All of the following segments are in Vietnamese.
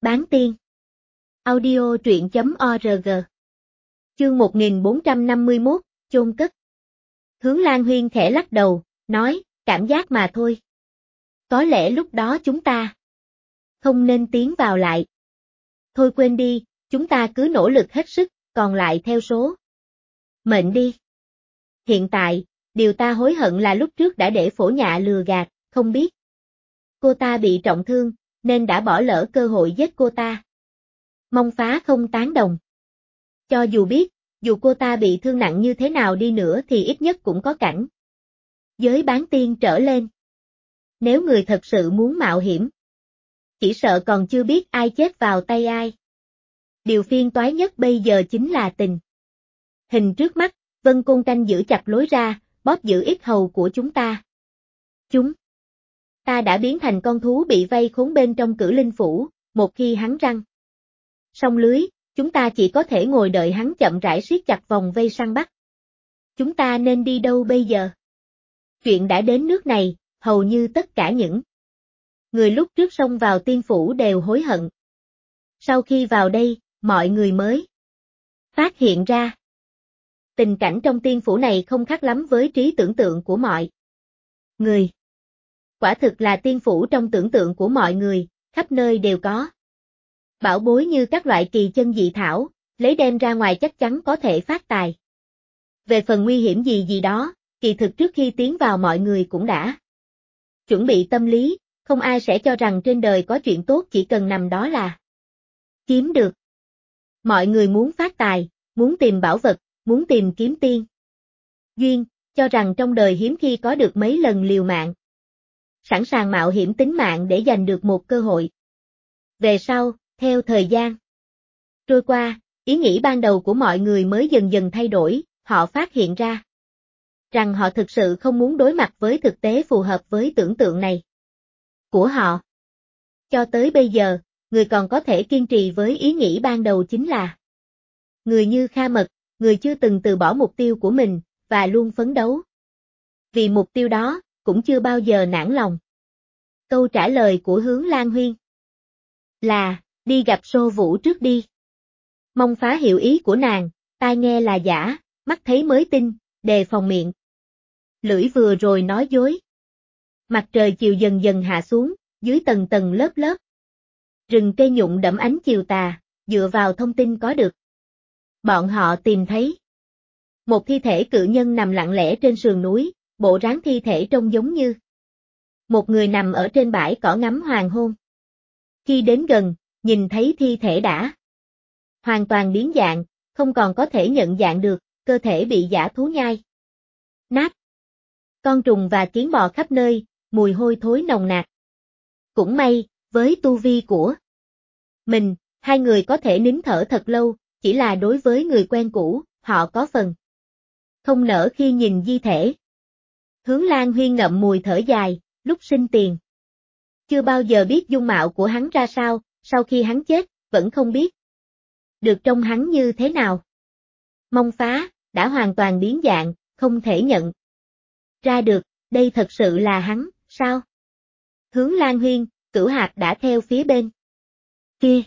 Bán tiên. Audio truyện.org. Chương 1451, chôn cất. Hướng Lan Huyên khẽ lắc đầu, nói, cảm giác mà thôi. Có lẽ lúc đó chúng ta không nên tiến vào lại. Thôi quên đi, chúng ta cứ nỗ lực hết sức, còn lại theo số mệnh đi. Hiện tại, điều ta hối hận là lúc trước đã để Phổ Nhạ lừa gạt, không biết cô ta bị trọng thương, nên đã bỏ lỡ cơ hội giết cô ta. Mông Phá không tán đồng. Cho dù biết, dù cô ta bị thương nặng như thế nào đi nữa thì ít nhất cũng có cảnh giới bán tiên trở lên. Nếu người thật sự muốn mạo hiểm, chỉ sợ còn chưa biết ai chết vào tay ai. Điều phiền toái nhất bây giờ chính là tình hình trước mắt. Vân Côn canh giữ chặt lối ra, bóp giữ yết hầu của chúng ta. Chúng ta đã biến thành con thú bị vây khốn bên trong Cử Linh Phủ, một khi hắn răng xong lưới, chúng ta chỉ có thể ngồi đợi hắn chậm rãi siết chặt vòng vây săn bắt. Chúng ta nên đi đâu bây giờ? Chuyện đã đến nước này, hầu như tất cả những người lúc trước xông vào tiên phủ đều hối hận. Sau khi vào đây, mọi người mới phát hiện ra. Tình cảnh trong tiên phủ này không khác lắm với trí tưởng tượng của mọi người. Quả thực là tiên phủ trong tưởng tượng của mọi người, khắp nơi đều có bảo bối như các loại kỳ chân dị thảo, lấy đem ra ngoài chắc chắn có thể phát tài. Về phần nguy hiểm gì đó, kỳ thực trước khi tiến vào mọi người cũng đã chuẩn bị tâm lý, không ai sẽ cho rằng trên đời có chuyện tốt chỉ cần nằm đó là chiếm được. Mọi người muốn phát tài, muốn tìm bảo vật, muốn tìm kiếm tiên duyên, cho rằng trong đời hiếm khi có được mấy lần liều mạng. Sẵn sàng mạo hiểm tính mạng để giành được một cơ hội. Về sau, theo thời gian trôi qua, ý nghĩ ban đầu của mọi người mới dần dần thay đổi, họ phát hiện ra rằng họ thực sự không muốn đối mặt với thực tế phù hợp với tưởng tượng này của họ. Cho tới bây giờ, người còn có thể kiên trì với ý nghĩ ban đầu chính là người như Kha Mật, người chưa từng từ bỏ mục tiêu của mình, và luôn phấn đấu vì mục tiêu đó, cũng chưa bao giờ nản lòng. Câu trả lời của Hướng Lan Huyên là, đi gặp Sô Vũ trước đi. Mông Phá hiểu ý của nàng, tai nghe là giả, mắt thấy mới tin, đề phòng miệng lưỡi vừa rồi nói dối. Mặt trời chiều dần dần hạ xuống, dưới tầng tầng lớp lớp rừng cây nhụng đẫm ánh chiều tà, dựa vào thông tin có được. Bọn họ tìm thấy một thi thể cự nhân nằm lặng lẽ trên sườn núi, bộ dáng thi thể trông giống như một người nằm ở trên bãi cỏ ngắm hoàng hôn. Khi đến gần, nhìn thấy thi thể đã hoàn toàn biến dạng, không còn có thể nhận dạng được, cơ thể bị dã thú nhai nát. Con trùng và kiến bò khắp nơi, mùi hôi thối nồng nặc. Cũng may, với tu vi của mình, hai người có thể nín thở thật lâu, chỉ là đối với người quen cũ, họ có phần không nỡ khi nhìn di thể. Hướng Lan Huyên ngậm mùi thở dài, lúc sinh tiền chưa bao giờ biết dung mạo của hắn ra sao, sau khi hắn chết, vẫn không biết được trông hắn như thế nào. Mông Phá đã hoàn toàn biến dạng, không thể nhận ra được, đây thật sự là hắn, sao? Hướng Lan Huyên, Cửu Hạc đã theo phía bên kia.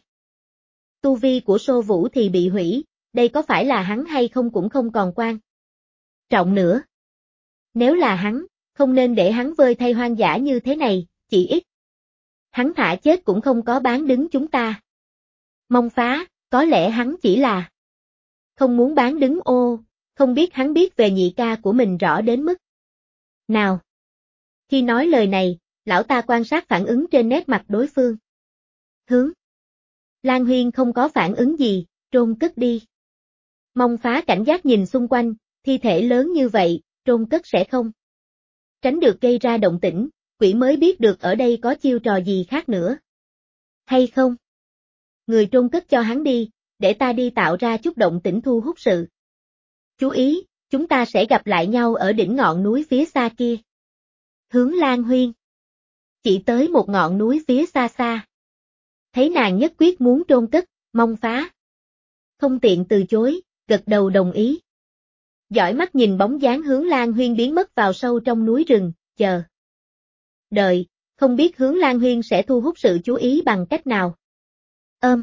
Tu vi của Sô Vũ thì bị hủy, đây có phải là hắn hay không cũng không còn quan trọng nữa. Nếu là hắn, không nên để hắn vơi thay hoang dã như thế này, chỉ ít hắn thả chết cũng không có bán đứng chúng ta. Mông Phá, có lẽ hắn chỉ là không muốn bán đứng ô, không biết hắn biết về nhị ca của mình rõ đến mức nào. Khi nói lời này, lão ta quan sát phản ứng trên nét mặt đối phương. Hướng Lan Huyên không có phản ứng gì, trôn cất đi. Mông Phá cảnh giác nhìn xung quanh, thi thể lớn như vậy, trôn cất sẽ không tránh được gây ra động tĩnh, quỷ mới biết được ở đây có chiêu trò gì khác nữa. Hay không? Người trôn cất cho hắn đi, để ta đi tạo ra chút động tĩnh thu hút sự chú ý, chúng ta sẽ gặp lại nhau ở đỉnh ngọn núi phía xa kia. Hướng Lan Huyên chỉ tới một ngọn núi phía xa xa. Thấy nàng nhất quyết muốn trôn cất, Mông Phá không tiện từ chối, gật đầu đồng ý. Dõi mắt nhìn bóng dáng Hướng Lan Huyên biến mất vào sâu trong núi rừng, chờ đợi, không biết Hướng Lan Huyên sẽ thu hút sự chú ý bằng cách nào. Ôm.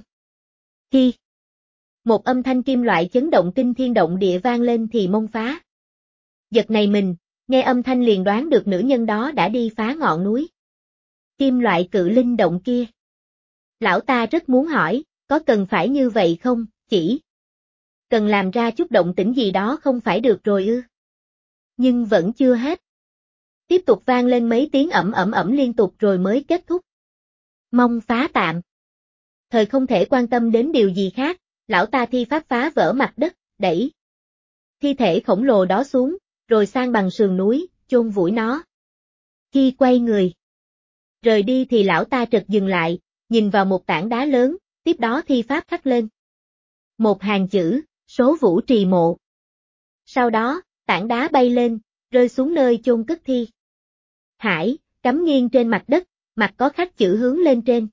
Khi một âm thanh kim loại chấn động kinh thiên động địa vang lên thì mông phá giật này mình, nghe âm thanh liền đoán được nữ nhân đó đã đi phá ngọn núi. Kim loại cự linh động kia. Lão ta rất muốn hỏi, có cần phải như vậy không, chỉ cần làm ra chút động tĩnh gì đó không phải được rồi ư. Nhưng vẫn chưa hết. Tiếp tục vang lên mấy tiếng ẩm ẩm ẩm liên tục rồi mới kết thúc. Mông phá tạm. Thời không thể quan tâm đến điều gì khác, lão ta thi pháp phá vỡ mặt đất, đẩy thi thể khổng lồ đó xuống, rồi sang bằng sườn núi, chôn vùi nó. Khi quay người rời đi thì lão ta chợt dừng lại, nhìn vào một tảng đá lớn, tiếp đó thi pháp khắc lên một hàng chữ, số vũ trì mộ. Sau đó, tảng đá bay lên, rơi xuống nơi chôn cất thi hải, cắm nghiêng trên mặt đất, mặt có khắc chữ hướng lên trên.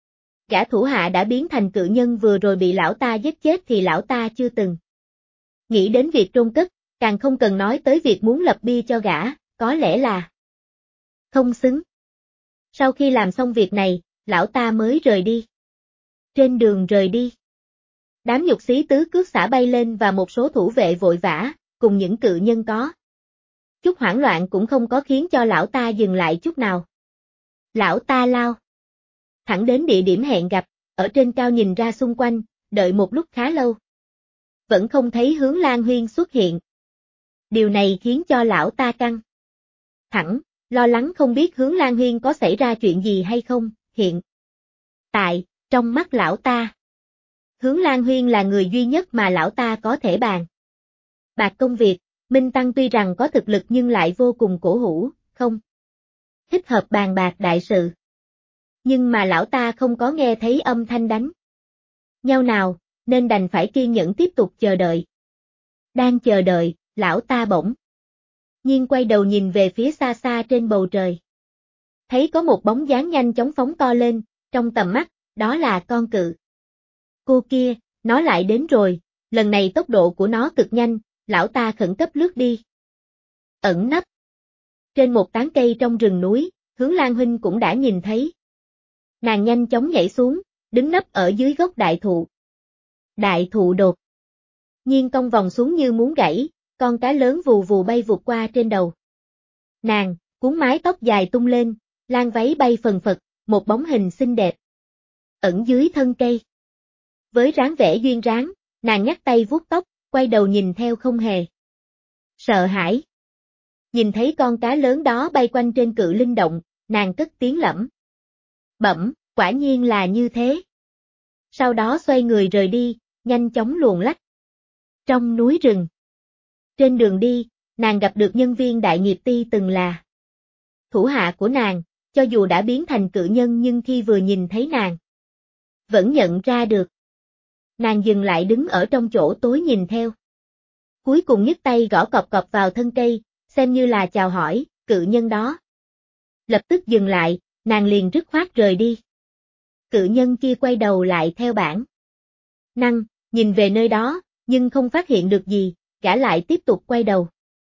Gã thủ hạ đã biến thành cự nhân vừa rồi bị lão ta giết chết thì lão ta chưa từng nghĩ đến việc chôn cất, càng không cần nói tới việc muốn lập bia cho gã, có lẽ là không xứng. Sau khi làm xong việc này, lão ta mới rời đi. Trên đường rời đi, đám nhục xí tứ cước xả bay lên và một số thủ vệ vội vã, cùng những cự nhân có chút hoảng loạn cũng không có khiến cho lão ta dừng lại chút nào. Lão ta lao thẳng đến địa điểm hẹn gặp, ở trên cao nhìn ra xung quanh, đợi một lúc khá lâu. Vẫn không thấy Hướng Lan Huyên xuất hiện. Điều này khiến cho lão ta căng thẳng, lo lắng không biết Hướng Lan Huyên có xảy ra chuyện gì hay không, hiện tại, trong mắt lão ta. Hướng Lan Huyên là người duy nhất mà lão ta có thể bàn bạc công việc, Minh Tăng tuy rằng có thực lực nhưng lại vô cùng cổ hủ, không thích hợp bàn bạc đại sự. Nhưng mà lão ta không có nghe thấy âm thanh đánh nhau nào, nên đành phải kiên nhẫn tiếp tục chờ đợi. Đang chờ đợi, lão ta bỗng nhiên quay đầu nhìn về phía xa xa trên bầu trời. Thấy có một bóng dáng nhanh chóng phóng to lên, trong tầm mắt, đó là con cự cô kia, nó lại đến rồi, lần này tốc độ của nó cực nhanh, lão ta khẩn cấp lướt đi. Ẩn nấp trên một tán cây trong rừng núi, Hướng Lan Huynh cũng đã nhìn thấy. Nàng nhanh chóng nhảy xuống, đứng nấp ở dưới gốc đại thụ. Đại thụ đột nhiên cong vòng xuống như muốn gãy, con cá lớn vù vù bay vụt qua trên đầu. Nàng, cuốn mái tóc dài tung lên, lan váy bay phần phật, một bóng hình xinh đẹp. Ẩn dưới thân cây. Với dáng vẻ duyên dáng, nàng nhắc tay vuốt tóc, quay đầu nhìn theo không hề sợ hãi. Nhìn thấy con cá lớn đó bay quanh trên cự linh động, nàng cất tiếng lẩm bẩm, quả nhiên là như thế. Sau đó xoay người rời đi, nhanh chóng luồn lách trong núi rừng. Trên đường đi, nàng gặp được nhân viên đại nghiệp ty từng là thủ hạ của nàng, cho dù đã biến thành cự nhân nhưng khi vừa nhìn thấy nàng, vẫn nhận ra được. Nàng dừng lại đứng ở trong chỗ tối nhìn theo. Cuối cùng nhấc tay gõ cọp cọp vào thân cây, xem như là chào hỏi, cự nhân đó. Lập tức dừng lại, nàng liền dứt khoát rời đi. Cự nhân kia quay đầu lại theo bản năng, nhìn về nơi đó, nhưng không phát hiện được gì, gã lại tiếp tục quay đầu.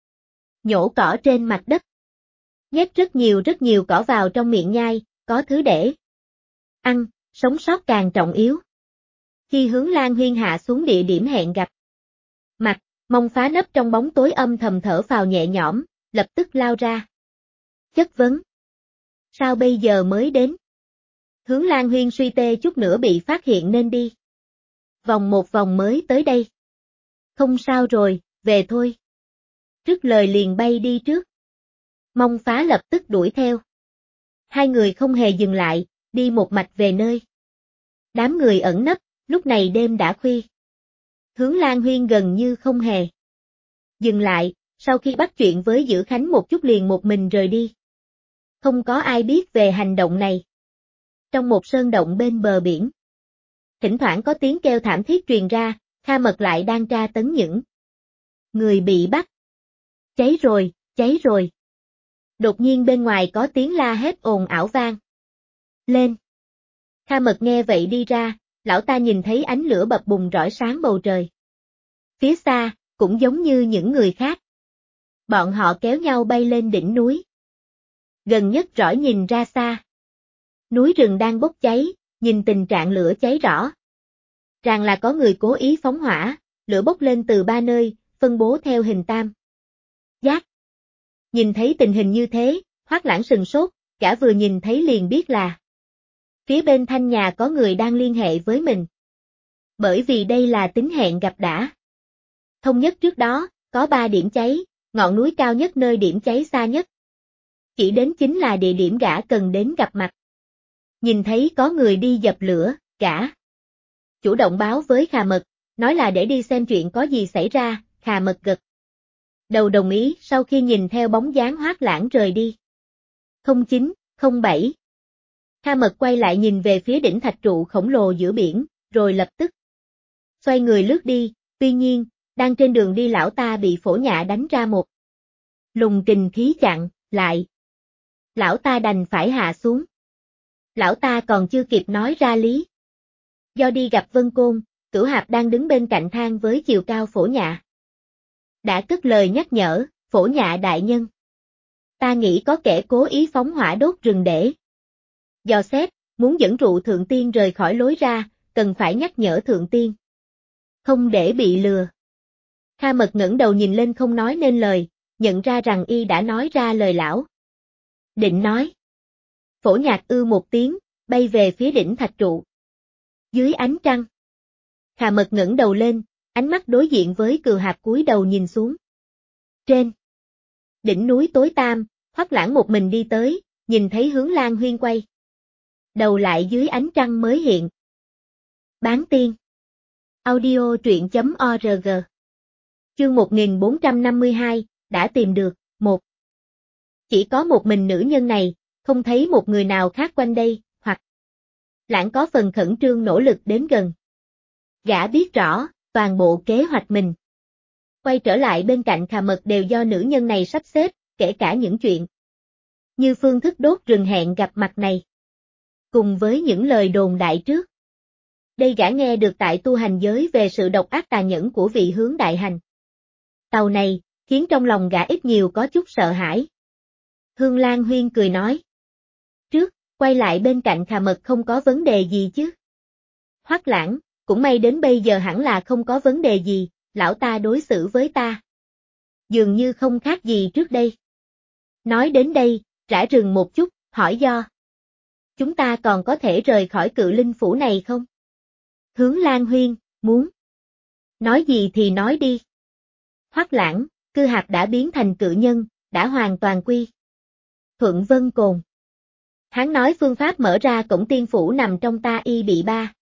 Nhổ cỏ trên mặt đất. Nhét rất nhiều cỏ vào trong miệng nhai, có thứ để ăn, sống sót càng trọng yếu. Khi Hướng Lan Huyên hạ xuống địa điểm hẹn gặp mặt, Mông Phá nấp trong bóng tối âm thầm thở phào nhẹ nhõm, lập tức lao ra. Chất vấn. Sao bây giờ mới đến? Hướng Lan Huyên suy tê chút nữa bị phát hiện nên đi vòng một vòng mới tới đây. Không sao rồi, về thôi. Trước lời liền bay đi trước. Mông Phá lập tức đuổi theo. Hai người không hề dừng lại, đi một mạch về nơi đám người ẩn nấp, lúc này đêm đã khuya. Hướng Lan Huyên gần như không hề dừng lại, sau khi bắt chuyện với Dữ Khánh một chút liền một mình rời đi. Không có ai biết về hành động này. Trong một sơn động bên bờ biển, thỉnh thoảng có tiếng kêu thảm thiết truyền ra, Kha Mật lại đang tra tấn những người bị bắt. Cháy rồi, cháy rồi. Đột nhiên bên ngoài có tiếng la hét ồn ào vang lên. Kha Mật nghe vậy đi ra, lão ta nhìn thấy ánh lửa bập bùng rọi sáng bầu trời. Phía xa, cũng giống như những người khác. Bọn họ kéo nhau bay lên đỉnh núi. Gần nhất rỏi nhìn ra xa. Núi rừng đang bốc cháy, nhìn tình trạng lửa cháy rõ. Ràng là có người cố ý phóng hỏa, lửa bốc lên từ ba nơi, phân bố theo hình tam giác. Nhìn thấy tình hình như thế, Hoắc Lãng sừng sốt, gã vừa nhìn thấy liền biết là phía bên thanh nhà có người đang liên hệ với mình. Bởi vì đây là tín hẹn gặp đã. Thông nhất trước đó, có 3 điểm cháy, ngọn núi cao nhất nơi điểm cháy xa nhất. Chỉ đến chính là địa điểm gã cần đến gặp mặt. Nhìn thấy có người đi dập lửa, gã chủ động báo với Khà Mật, nói là để đi xem chuyện có gì xảy ra, Khà Mật gật đầu đồng ý sau khi nhìn theo bóng dáng Hoắc Lãng rời đi. 0907 Kha Mật quay lại nhìn về phía đỉnh thạch trụ khổng lồ giữa biển, rồi lập tức xoay người lướt đi, tuy nhiên, đang trên đường đi lão ta bị Phổ Nhạ đánh ra một luồng kình khí chặn lại. Lão ta đành phải hạ xuống. Lão ta còn chưa kịp nói ra lý do đi gặp Vân Côn, Cửu Hạp đang đứng bên cạnh thang với chiều cao Phổ Nhạ. Đã cất lời nhắc nhở, Phổ Nhạ đại nhân. Ta nghĩ có kẻ cố ý phóng hỏa đốt rừng để dò xét, muốn dẫn dụ Thượng Tiên rời khỏi lối ra, cần phải nhắc nhở Thượng Tiên. Không để bị lừa. Kha Mật ngẩng đầu nhìn lên không nói nên lời, nhận ra rằng y đã nói ra lời lão định nói. Phổ Nhạc một tiếng, bay về phía đỉnh thạch trụ. Dưới ánh trăng. Kha Mật ngẩng đầu lên, ánh mắt đối diện với Cừu Hạp cúi đầu nhìn xuống. Trên đỉnh núi tối tăm, Hoắc Lãng một mình đi tới, nhìn thấy Hướng Lan Huyên quay đầu lại dưới ánh trăng mới hiện. Bán tiên. Audio truyện.org. Chương 1452, đã tìm được, 1. Chỉ có một mình nữ nhân này, không thấy một người nào khác quanh đây, hoặc Lãng có phần khẩn trương nỗ lực đến gần. Gã biết rõ, toàn bộ kế hoạch mình quay trở lại bên cạnh Khà Mật đều do nữ nhân này sắp xếp, kể cả những chuyện như phương thức đốt rừng hẹn gặp mặt này. Cùng với những lời đồn đại trước. Đây gã nghe được tại tu hành giới về sự độc ác tàn nhẫn của vị Hướng đại hành. Tàu này, khiến trong lòng gã ít nhiều có chút sợ hãi. Hương Lan Huyên cười nói. Trước, quay lại bên cạnh Khà Mật không có vấn đề gì chứ. Hoắc Lãng, cũng may đến bây giờ hẳn là không có vấn đề gì, lão ta đối xử với ta. Dường như không khác gì trước đây. Nói đến đây, rã rừng một chút, hỏi do. Chúng ta còn có thể rời khỏi Cự Linh Phủ này không? Hướng Lan Huyên, muốn. Nói gì thì nói đi. Hoắc Lãng, Cư Hạp đã biến thành cự nhân, đã hoàn toàn quy thuận Vân Cồn. Hắn nói phương pháp mở ra cổng tiên phủ nằm trong ta y bị ba.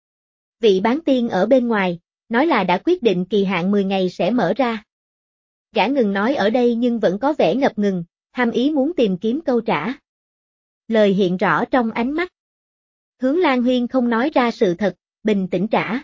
Vị bán tiên ở bên ngoài, nói là đã quyết định kỳ hạn 10 ngày sẽ mở ra. Gã ngừng nói ở đây nhưng vẫn có vẻ ngập ngừng, hàm ý muốn tìm kiếm câu trả lời hiện rõ trong ánh mắt. Hướng Lan Huyên không nói ra sự thật, bình tĩnh trả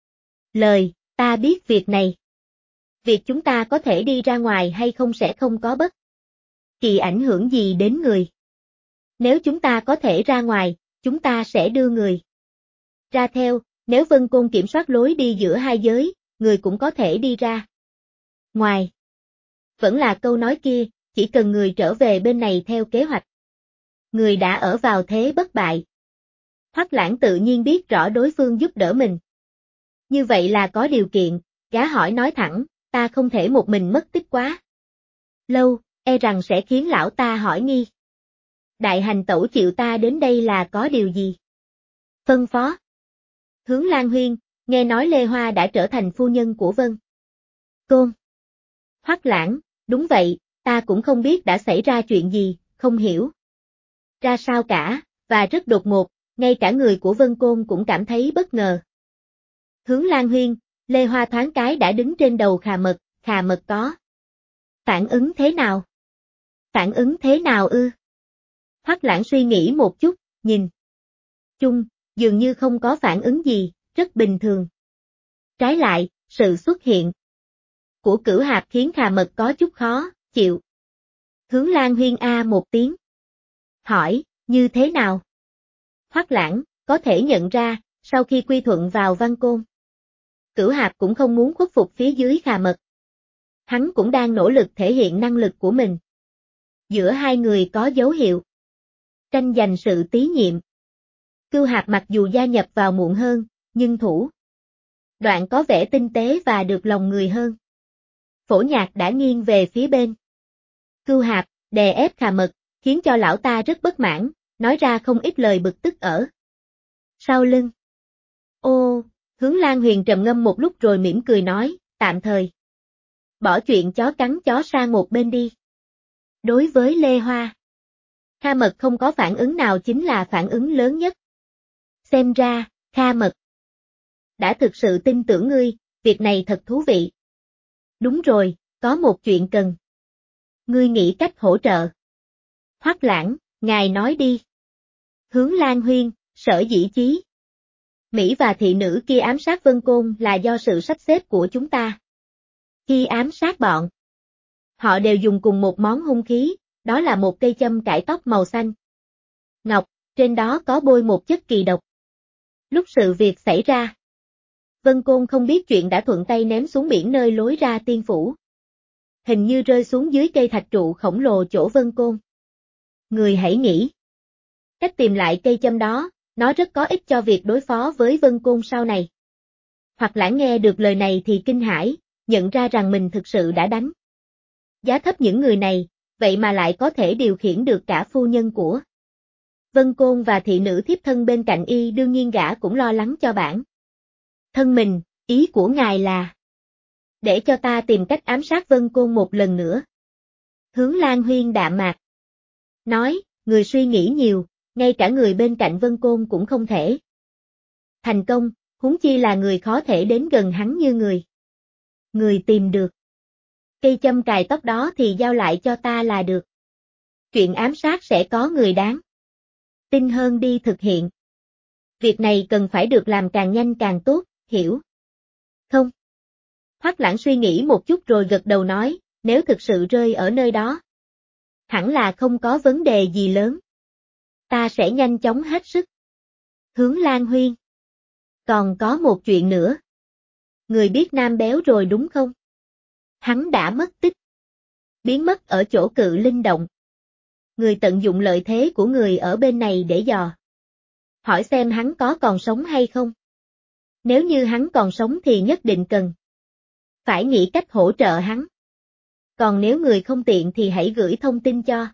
lời, ta biết việc này. Việc chúng ta có thể đi ra ngoài hay không sẽ không có bất kỳ ảnh hưởng gì đến người. Nếu chúng ta có thể ra ngoài, chúng ta sẽ đưa người ra theo, nếu Vân Côn kiểm soát lối đi giữa hai giới, người cũng có thể đi ra ngoài. Vẫn là câu nói kia, chỉ cần người trở về bên này theo kế hoạch. Người đã ở vào thế bất bại. Hoắc Lãng tự nhiên biết rõ đối phương giúp đỡ mình. Như vậy là có điều kiện, gã hỏi nói thẳng, ta không thể một mình mất tích quá lâu, e rằng sẽ khiến lão ta hỏi nghi. Đại hành tẩu chịu ta đến đây là có điều gì? Phân phó. Hướng Lan Huyên, nghe nói Lê Hoa đã trở thành phu nhân của Vân Côn. Hoắc Lãng, đúng vậy, ta cũng không biết đã xảy ra chuyện gì, không hiểu ra sao cả, và rất đột ngột, ngay cả người của Vân Côn cũng cảm thấy bất ngờ. Hướng Lan Huyên, Lê Hoa thoáng cái đã đứng trên đầu Khà Mật có phản ứng thế nào? Phản ứng thế nào ư? Hoắc Lãng suy nghĩ một chút, nhìn chung, dường như không có phản ứng gì, rất bình thường. Trái lại, sự xuất hiện của Cửu Hạp khiến Khà Mật có chút khó chịu. Hướng Lan Huyên một tiếng. Hỏi, như thế nào? Hoắc Lãng, có thể nhận ra, sau khi quy thuận vào Văn Côn, Cửu Hạp cũng không muốn khuất phục phía dưới Khà Mật. Hắn cũng đang nỗ lực thể hiện năng lực của mình. Giữa hai người có dấu hiệu tranh giành sự tín nhiệm. Cửu Hạp mặc dù gia nhập vào muộn hơn, nhưng thủ đoạn có vẻ tinh tế và được lòng người hơn. Phổ Nhạc đã nghiêng về phía bên Cưu Hạp, đè ép Khà Mật, khiến cho lão ta rất bất mãn, nói ra không ít lời bực tức ở sau lưng. Ô, Hướng Lan Huyền trầm ngâm một lúc rồi mỉm cười nói, tạm thời. Bỏ chuyện chó cắn chó sang một bên đi. Đối với Lê Hoa, Kha Mật không có phản ứng nào chính là phản ứng lớn nhất. Xem ra, Kha Mật đã thực sự tin tưởng ngươi, việc này thật thú vị. Đúng rồi, có một chuyện cần. Ngươi nghĩ cách hỗ trợ. Hoắc Lãng, ngài nói đi. Hướng Lan Huyên, Sở Dĩ Chí. Mỹ và thị nữ kia ám sát Vân Côn là do sự sắp xếp của chúng ta. Khi ám sát bọn, họ đều dùng cùng một món hung khí, đó là một cây châm cải tóc màu xanh ngọc, trên đó có bôi một chất kỳ độc. Lúc sự việc xảy ra, Vân Côn không biết chuyện đã thuận tay ném xuống biển nơi lối ra tiên phủ. Hình như rơi xuống dưới cây thạch trụ khổng lồ chỗ Vân Côn. Người hãy nghĩ cách tìm lại cây châm đó, nó rất có ích cho việc đối phó với Vân Côn sau này. Hoặc Lãng nghe được lời này thì kinh hãi, nhận ra rằng mình thực sự đã đánh giá thấp những người này, vậy mà lại có thể điều khiển được cả phu nhân của Vân Côn và thị nữ thiếp thân bên cạnh y, đương nhiên gã cũng lo lắng cho bản thân mình, ý của ngài là để cho ta tìm cách ám sát Vân Côn một lần nữa. Hướng Lan Huyên đạm mạc nói, người suy nghĩ nhiều, ngay cả người bên cạnh Vân Côn cũng không thể thành công, huống chi là người khó thể đến gần hắn như người. Người tìm được cây châm cài tóc đó thì giao lại cho ta là được. Chuyện ám sát sẽ có người đáng tin hơn đi thực hiện. Việc này cần phải được làm càng nhanh càng tốt, hiểu không? Hoắc Lãng suy nghĩ một chút rồi gật đầu nói, nếu thực sự rơi ở nơi đó, hẳn là không có vấn đề gì lớn. Ta sẽ nhanh chóng hết sức. Hướng Lan Huyên. Còn có một chuyện nữa. Người biết Nam Béo rồi đúng không? Hắn đã mất tích. Biến mất ở chỗ Cự Linh Động. Người tận dụng lợi thế của người ở bên này để dò hỏi xem hắn có còn sống hay không. Nếu như hắn còn sống thì nhất định cần phải nghĩ cách hỗ trợ hắn. Còn nếu người không tiện thì hãy gửi thông tin cho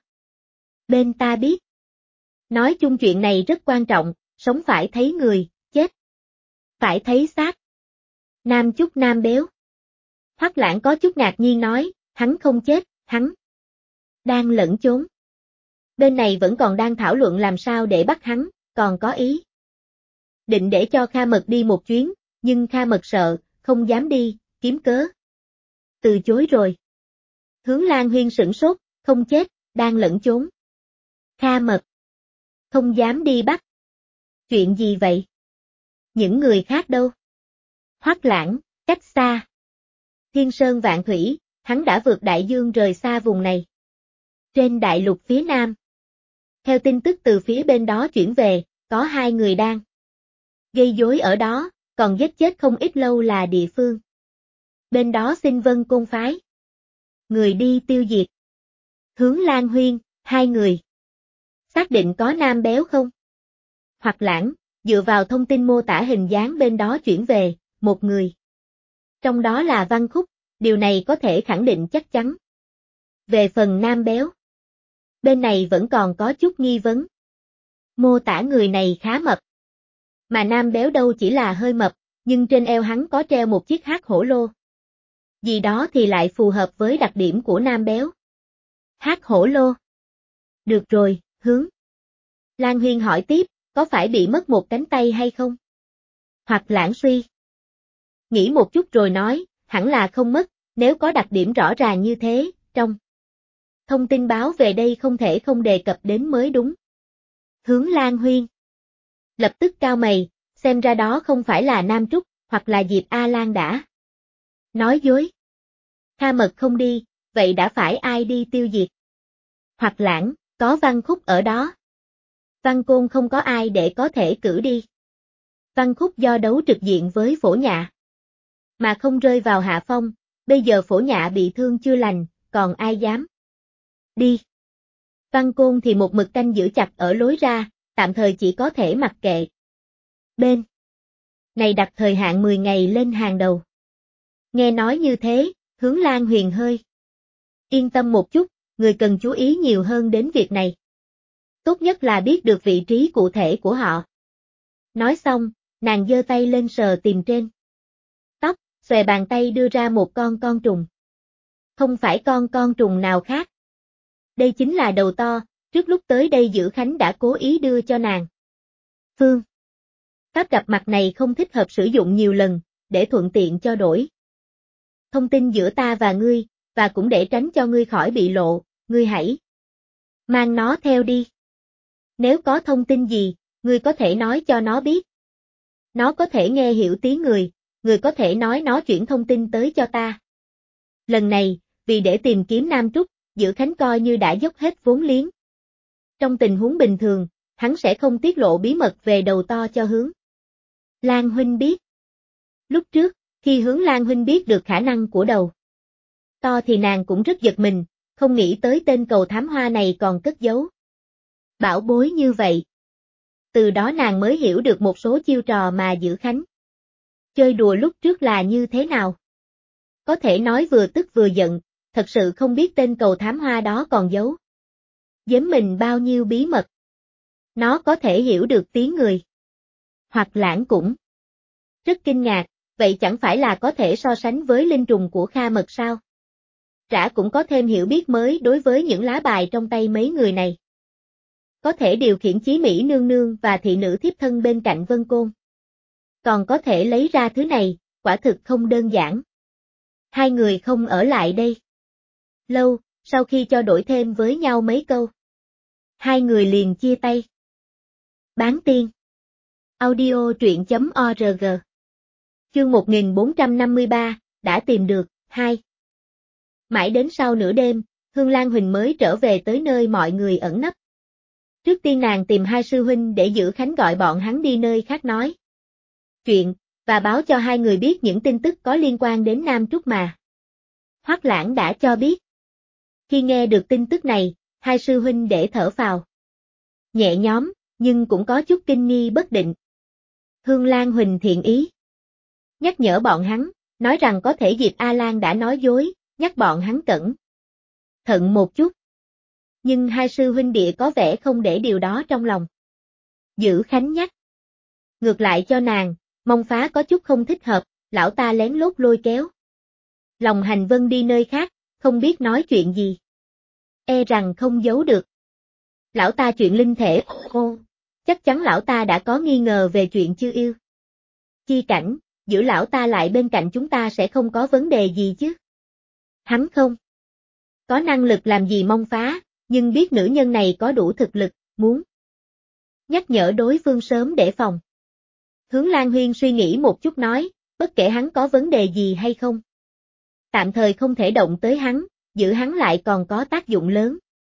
bên ta biết. Nói chung chuyện này rất quan trọng, sống phải thấy người, chết phải thấy xác. Nam Chúc Nam Béo. Hoắc Lãng có chút ngạc nhiên nói, hắn không chết, hắn đang lẫn trốn. Bên này vẫn còn đang thảo luận làm sao để bắt hắn, còn có ý định để cho Kha Mật đi một chuyến, nhưng Kha Mật sợ, không dám đi, kiếm cớ từ chối rồi. Hướng Lan Huyên sửng sốt, không chết, đang lẫn trốn. Kha Mật không dám đi bắt. Chuyện gì vậy? Những người khác đâu? Hoắc Lãng, cách xa Thiên Sơn Vạn Thủy, hắn đã vượt đại dương rời xa vùng này. Trên đại lục phía nam, theo tin tức từ phía bên đó chuyển về, có 2 người đang gây rối ở đó, còn giết chết không ít lâu là địa phương. Bên đó xin Vân Côn phái người đi tiêu diệt. Hướng Lan Huyên, 2 người. Xác định có Nam Béo không? Hoặc Lãng, dựa vào thông tin mô tả hình dáng bên đó chuyển về, một người. Trong đó là Văn Khúc, điều này có thể khẳng định chắc chắn. Về phần Nam Béo, bên này vẫn còn có chút nghi vấn. Mô tả người này khá mập. Mà Nam Béo đâu chỉ là hơi mập, nhưng trên eo hắn có treo một chiếc hắc hổ lô. Gì đó thì lại phù hợp với đặc điểm của Nam Béo. Hắc hổ lô. Được rồi, Hướng Lan Huyên hỏi tiếp, có phải bị mất một cánh tay hay không? Hoặc Lãng suy nghĩ một chút rồi nói, hẳn là không mất, nếu có đặc điểm rõ ràng như thế, trong thông tin báo về đây không thể không đề cập đến mới đúng. Hướng Lan Huyên lập tức cau mày, xem ra đó không phải là Nam Trúc, hoặc là Diệp A Lan đã nói dối. Kha Mật không đi, vậy đã phải ai đi tiêu diệt? Hoặc Lãng, có Văn Khúc ở đó. Văn Côn không có ai để có thể cử đi. Văn Khúc do đấu trực diện với Phổ Nhạ mà không rơi vào hạ phong, bây giờ Phổ Nhạ bị thương chưa lành, còn ai dám đi. Văn Côn thì một mực canh giữ chặt ở lối ra, tạm thời chỉ có thể mặc kệ. Bên này đặt thời hạn 10 ngày lên hàng đầu. Nghe nói như thế, Hướng Lan Huyền hơi yên tâm một chút, người cần chú ý nhiều hơn đến việc này. Tốt nhất là biết được vị trí cụ thể của họ. Nói xong, nàng giơ tay lên sờ tìm trên tóc, xòe bàn tay đưa ra một con trùng. Không phải con trùng nào khác. Đây chính là đầu to, trước lúc tới đây Dữ Khánh đã cố ý đưa cho nàng. Phương pháp gặp mặt này không thích hợp sử dụng nhiều lần, để thuận tiện cho đổi thông tin giữa ta và ngươi, và cũng để tránh cho ngươi khỏi bị lộ, ngươi hãy mang nó theo đi. Nếu có thông tin gì, ngươi có thể nói cho nó biết. Nó có thể nghe hiểu tiếng người có thể nói nó chuyển thông tin tới cho ta. Lần này, vì để tìm kiếm Nam Trúc, Dữ Khánh coi như đã dốc hết vốn liếng. Trong tình huống bình thường, hắn sẽ không tiết lộ bí mật về đầu to cho Hướng Lan huynh biết. Lúc trước, khi Hướng Lan huynh biết được khả năng của đầu to thì nàng cũng rất giật mình, không nghĩ tới tên cầu thám hoa này còn cất giấu bảo bối như vậy. Từ đó nàng mới hiểu được một số chiêu trò mà Dữ Khánh chơi đùa lúc trước là như thế nào. Có thể nói vừa tức vừa giận, thật sự không biết tên cầu thám hoa đó còn giấu giếm mình bao nhiêu bí mật. Nó có thể hiểu được tiếng người. Hoặc Lãng cũng rất kinh ngạc, vậy chẳng phải là có thể so sánh với linh trùng của Kha Mật sao? Trả cũng có thêm hiểu biết mới đối với những lá bài trong tay mấy người này. Có thể điều khiển Chí Mỹ nương nương và thị nữ thiếp thân bên cạnh Vân Côn. Còn có thể lấy ra thứ này, quả thực không đơn giản. Hai người không ở lại đây lâu, sau khi cho đổi thêm với nhau mấy câu. Hai người liền chia tay. Bán tiên. Audio truyện.org. Chương 1453, đã tìm được, 2. Mãi đến sau nửa đêm, Hương Lan Huỳnh mới trở về tới nơi mọi người ẩn nấp. Trước tiên nàng tìm hai sư huynh để Dữ Khánh gọi bọn hắn đi nơi khác nói chuyện, và báo cho hai người biết những tin tức có liên quan đến Nam Trúc mà Hoắc Lãng đã cho biết. Khi nghe được tin tức này, hai sư huynh để thở phào nhẹ nhõm, nhưng cũng có chút kinh nghi bất định. Hương Lan Huỳnh thiện ý nhắc nhở bọn hắn, nói rằng có thể Diệp A Lan đã nói dối, nhắc bọn hắn cẩn thận một chút. Nhưng hai sư huynh địa có vẻ không để điều đó trong lòng. Dữ Khánh nhắc ngược lại cho nàng, Mông Phá có chút không thích hợp, lão ta lén lút lôi kéo Lòng Hành Vân đi nơi khác, không biết nói chuyện gì. E rằng không giấu được. Lão ta chuyện linh thể, chắc chắn lão ta đã có nghi ngờ về chuyện Chư Yêu Chi Cảnh, giữ lão ta lại bên cạnh chúng ta sẽ không có vấn đề gì chứ. Hắn không có năng lực làm gì Mông Phá, nhưng biết nữ nhân này có đủ thực lực, muốn nhắc nhở đối phương sớm để phòng. Hướng Lan Huyên suy nghĩ một chút nói, bất kể hắn có vấn đề gì hay không. Tạm thời không thể động tới hắn, giữ hắn lại còn có tác dụng lớn.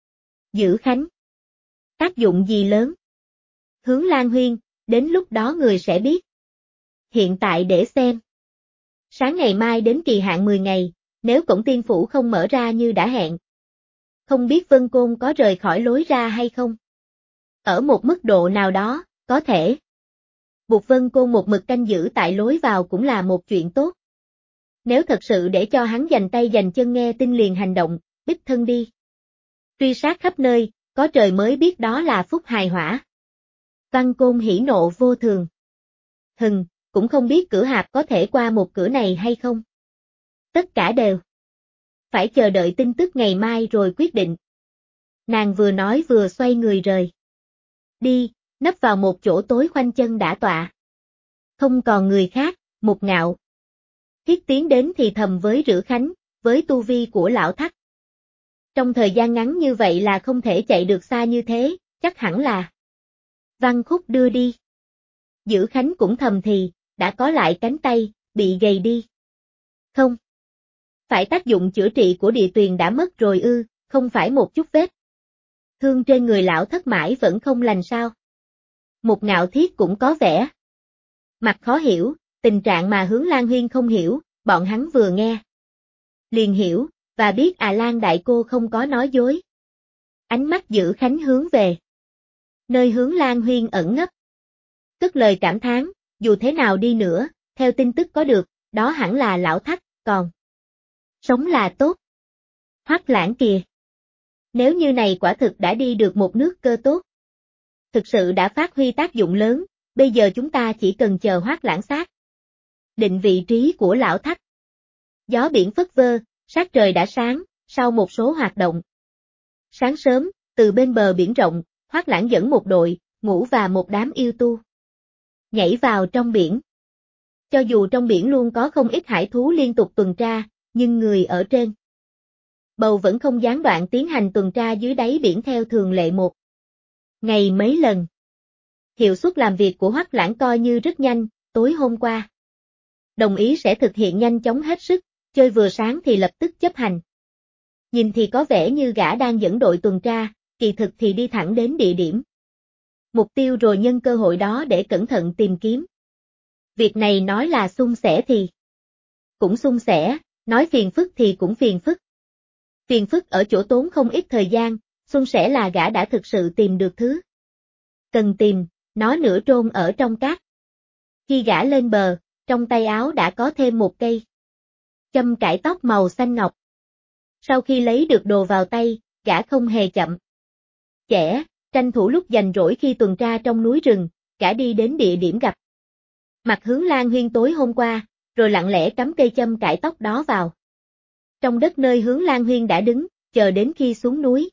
Dữ Khánh. Tác dụng gì lớn? Hướng Lan Huyên, đến lúc đó người sẽ biết. Hiện tại để xem. Sáng ngày mai đến kỳ hạn 10 ngày, nếu cổng tiên phủ không mở ra như đã hẹn. Không biết Vân Côn có rời khỏi lối ra hay không? Ở một mức độ nào đó, có thể. Buộc Vân Côn một mực canh giữ tại lối vào cũng là một chuyện tốt. Nếu thật sự để cho hắn dành tay dành chân nghe tin liền hành động, đích thân đi truy sát khắp nơi, có trời mới biết đó là phúc hài hỏa. Văn Côn hỉ nộ vô thường. Cũng không biết cửa hạp có thể qua một cửa này hay không. Tất cả đều phải chờ đợi tin tức ngày mai rồi quyết định. Nàng vừa nói vừa xoay người rời đi, nấp vào một chỗ tối khoanh chân đã tọa. Không còn người khác, Mục Ngạo Thiết tiến đến thì thầm với Rữ Khánh, với tu vi của lão Thắt. Trong thời gian ngắn như vậy là không thể chạy được xa như thế, chắc hẳn là Văn Khúc đưa đi. Dữ Khánh cũng thầm thì, đã có lại cánh tay, bị gầy đi. Không phải tác dụng chữa trị của địa tuyền đã mất rồi ư, không phải một chút vết thương trên người lão Thất mãi vẫn không lành sao. Mục Ngạo Thiết cũng có vẻ mặt khó hiểu, tình trạng mà Hướng Lan Huyên không hiểu, bọn hắn vừa nghe liền hiểu, và biết Lan đại cô không có nói dối. Ánh mắt Dữ Khánh hướng về nơi Hướng Lan Huyên ẩn nấp. Cất lời cảm thán, dù thế nào đi nữa, theo tin tức có được, đó hẳn là lão Thắt, còn sống là tốt. Hoắc Lãng kìa. Nếu như này quả thực đã đi được một nước cơ tốt. Thực sự đã phát huy tác dụng lớn, bây giờ chúng ta chỉ cần chờ Hoắc Lãng xác định vị trí của lão Thắt. Gió biển phất vơ, sát trời đã sáng, sau một số hoạt động. Sáng sớm, từ bên bờ biển rộng, Hoắc Lãng dẫn một đội, ngũ và một đám yêu tu nhảy vào trong biển. Cho dù trong biển luôn có không ít hải thú liên tục tuần tra, nhưng người ở trên bầu vẫn không gián đoạn tiến hành tuần tra dưới đáy biển theo thường lệ một ngày mấy lần. Hiệu suất làm việc của Hoắc Lãng coi như rất nhanh, tối hôm qua đồng ý sẽ thực hiện nhanh chóng hết sức, chơi vừa sáng thì lập tức chấp hành. Nhìn thì có vẻ như gã đang dẫn đội tuần tra, kỳ thực thì đi thẳng đến địa điểm mục tiêu rồi nhân cơ hội đó để cẩn thận tìm kiếm. Việc này nói là xung xẻ thì cũng xung xẻ, nói phiền phức thì cũng phiền phức. Phiền phức ở chỗ tốn không ít thời gian, xung xẻ là gã đã thực sự tìm được thứ cần tìm, nó nửa trôn ở trong cát. Khi gã lên bờ, trong tay áo đã có thêm một cây châm cải tóc màu xanh ngọc. Sau khi lấy được đồ vào tay, gã không hề chậm trễ, tranh thủ lúc rảnh rỗi khi tuần tra trong núi rừng, gã đi đến địa điểm gặp mặt Hướng Lan Huyên tối hôm qua, rồi lặng lẽ cắm cây châm cải tóc đó vào trong đất nơi Hướng Lan Huyên đã đứng, chờ đến khi xuống núi.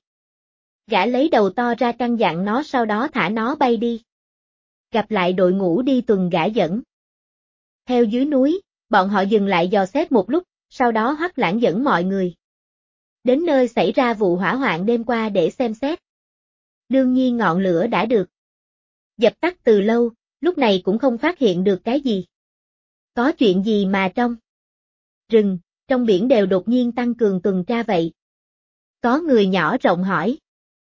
Gã lấy đầu to ra căn dặn nó, sau đó thả nó bay đi. Gặp lại đội ngũ đi tuần gã dẫn theo dưới núi, bọn họ dừng lại dò xét một lúc, sau đó Hoắc Lãng dẫn mọi người đến nơi xảy ra vụ hỏa hoạn đêm qua để xem xét. Đương nhiên ngọn lửa đã được dập tắt từ lâu, lúc này cũng không phát hiện được cái gì. Có chuyện gì mà trong rừng, trong biển đều đột nhiên tăng cường tuần tra vậy? Có người nhỏ rộng hỏi.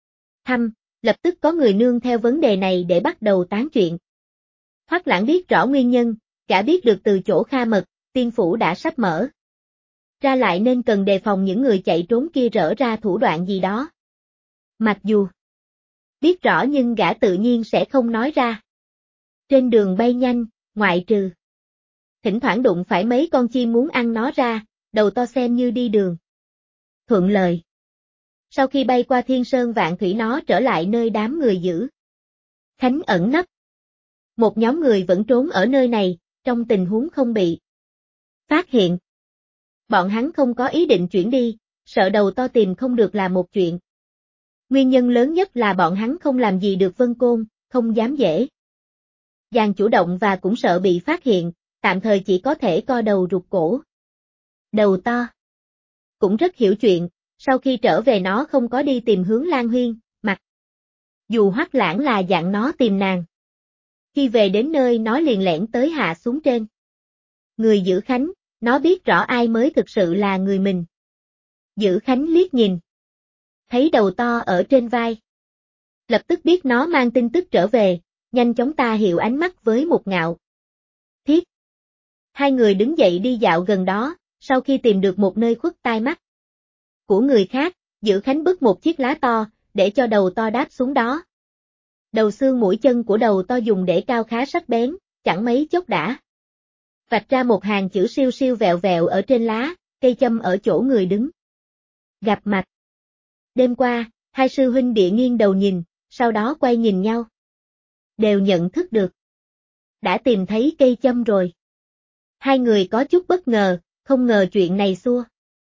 Lập tức có người nương theo vấn đề này để bắt đầu tán chuyện. Hoắc Lãng biết rõ nguyên nhân, gã biết được từ chỗ Kha Mật, tiên phủ đã sắp mở ra lại nên cần đề phòng những người chạy trốn kia rỡ ra thủ đoạn gì đó. Mặc dù biết rõ nhưng gã tự nhiên sẽ không nói ra. Trên đường bay nhanh, ngoại trừ thỉnh thoảng đụng phải mấy con chim muốn ăn nó ra, đầu to xem như đi đường thuận lợi. Sau khi bay qua Thiên Sơn Vạn Thủy nó trở lại nơi đám người giữ Khánh ẩn nấp. Một nhóm người vẫn trốn ở nơi này, trong tình huống không bị phát hiện. Bọn hắn không có ý định chuyển đi, sợ đầu to tìm không được là một chuyện. Nguyên nhân lớn nhất là bọn hắn không làm gì được Vân Côn, không dám dễ dàng chủ động và cũng sợ bị phát hiện, tạm thời chỉ có thể co đầu rụt cổ. Đầu to cũng rất hiểu chuyện, sau khi trở về nó không có đi tìm Hướng Lan Huyên, mặc dù Hoắc Lãng là dặn nó tìm nàng. Khi về đến nơi nó liền lẻn tới hạ xuống trên người giữ Khánh, nó biết rõ ai mới thực sự là người mình. Giữ Khánh liếc nhìn, thấy đầu to ở trên vai. Lập tức biết nó mang tin tức trở về, nhanh chóng ta hiệu ánh mắt với một Ngạo Thiết. Hai người đứng dậy đi dạo gần đó, sau khi tìm được một nơi khuất tai mắt của người khác, Giữ Khánh bứt một chiếc lá to, để cho đầu to đáp xuống đó. Đầu xương mũi chân của đầu to dùng để cao khá sắc bén, chẳng mấy chốc đã vạch ra một hàng chữ siêu siêu vẹo vẹo ở trên lá, cây châm ở chỗ người đứng. Gặp mặt. Đêm qua, hai sư huynh địa nghiêng đầu nhìn, sau đó quay nhìn nhau. Đều nhận thức được. Đã tìm thấy cây châm rồi. Hai người có chút bất ngờ, không ngờ chuyện này xua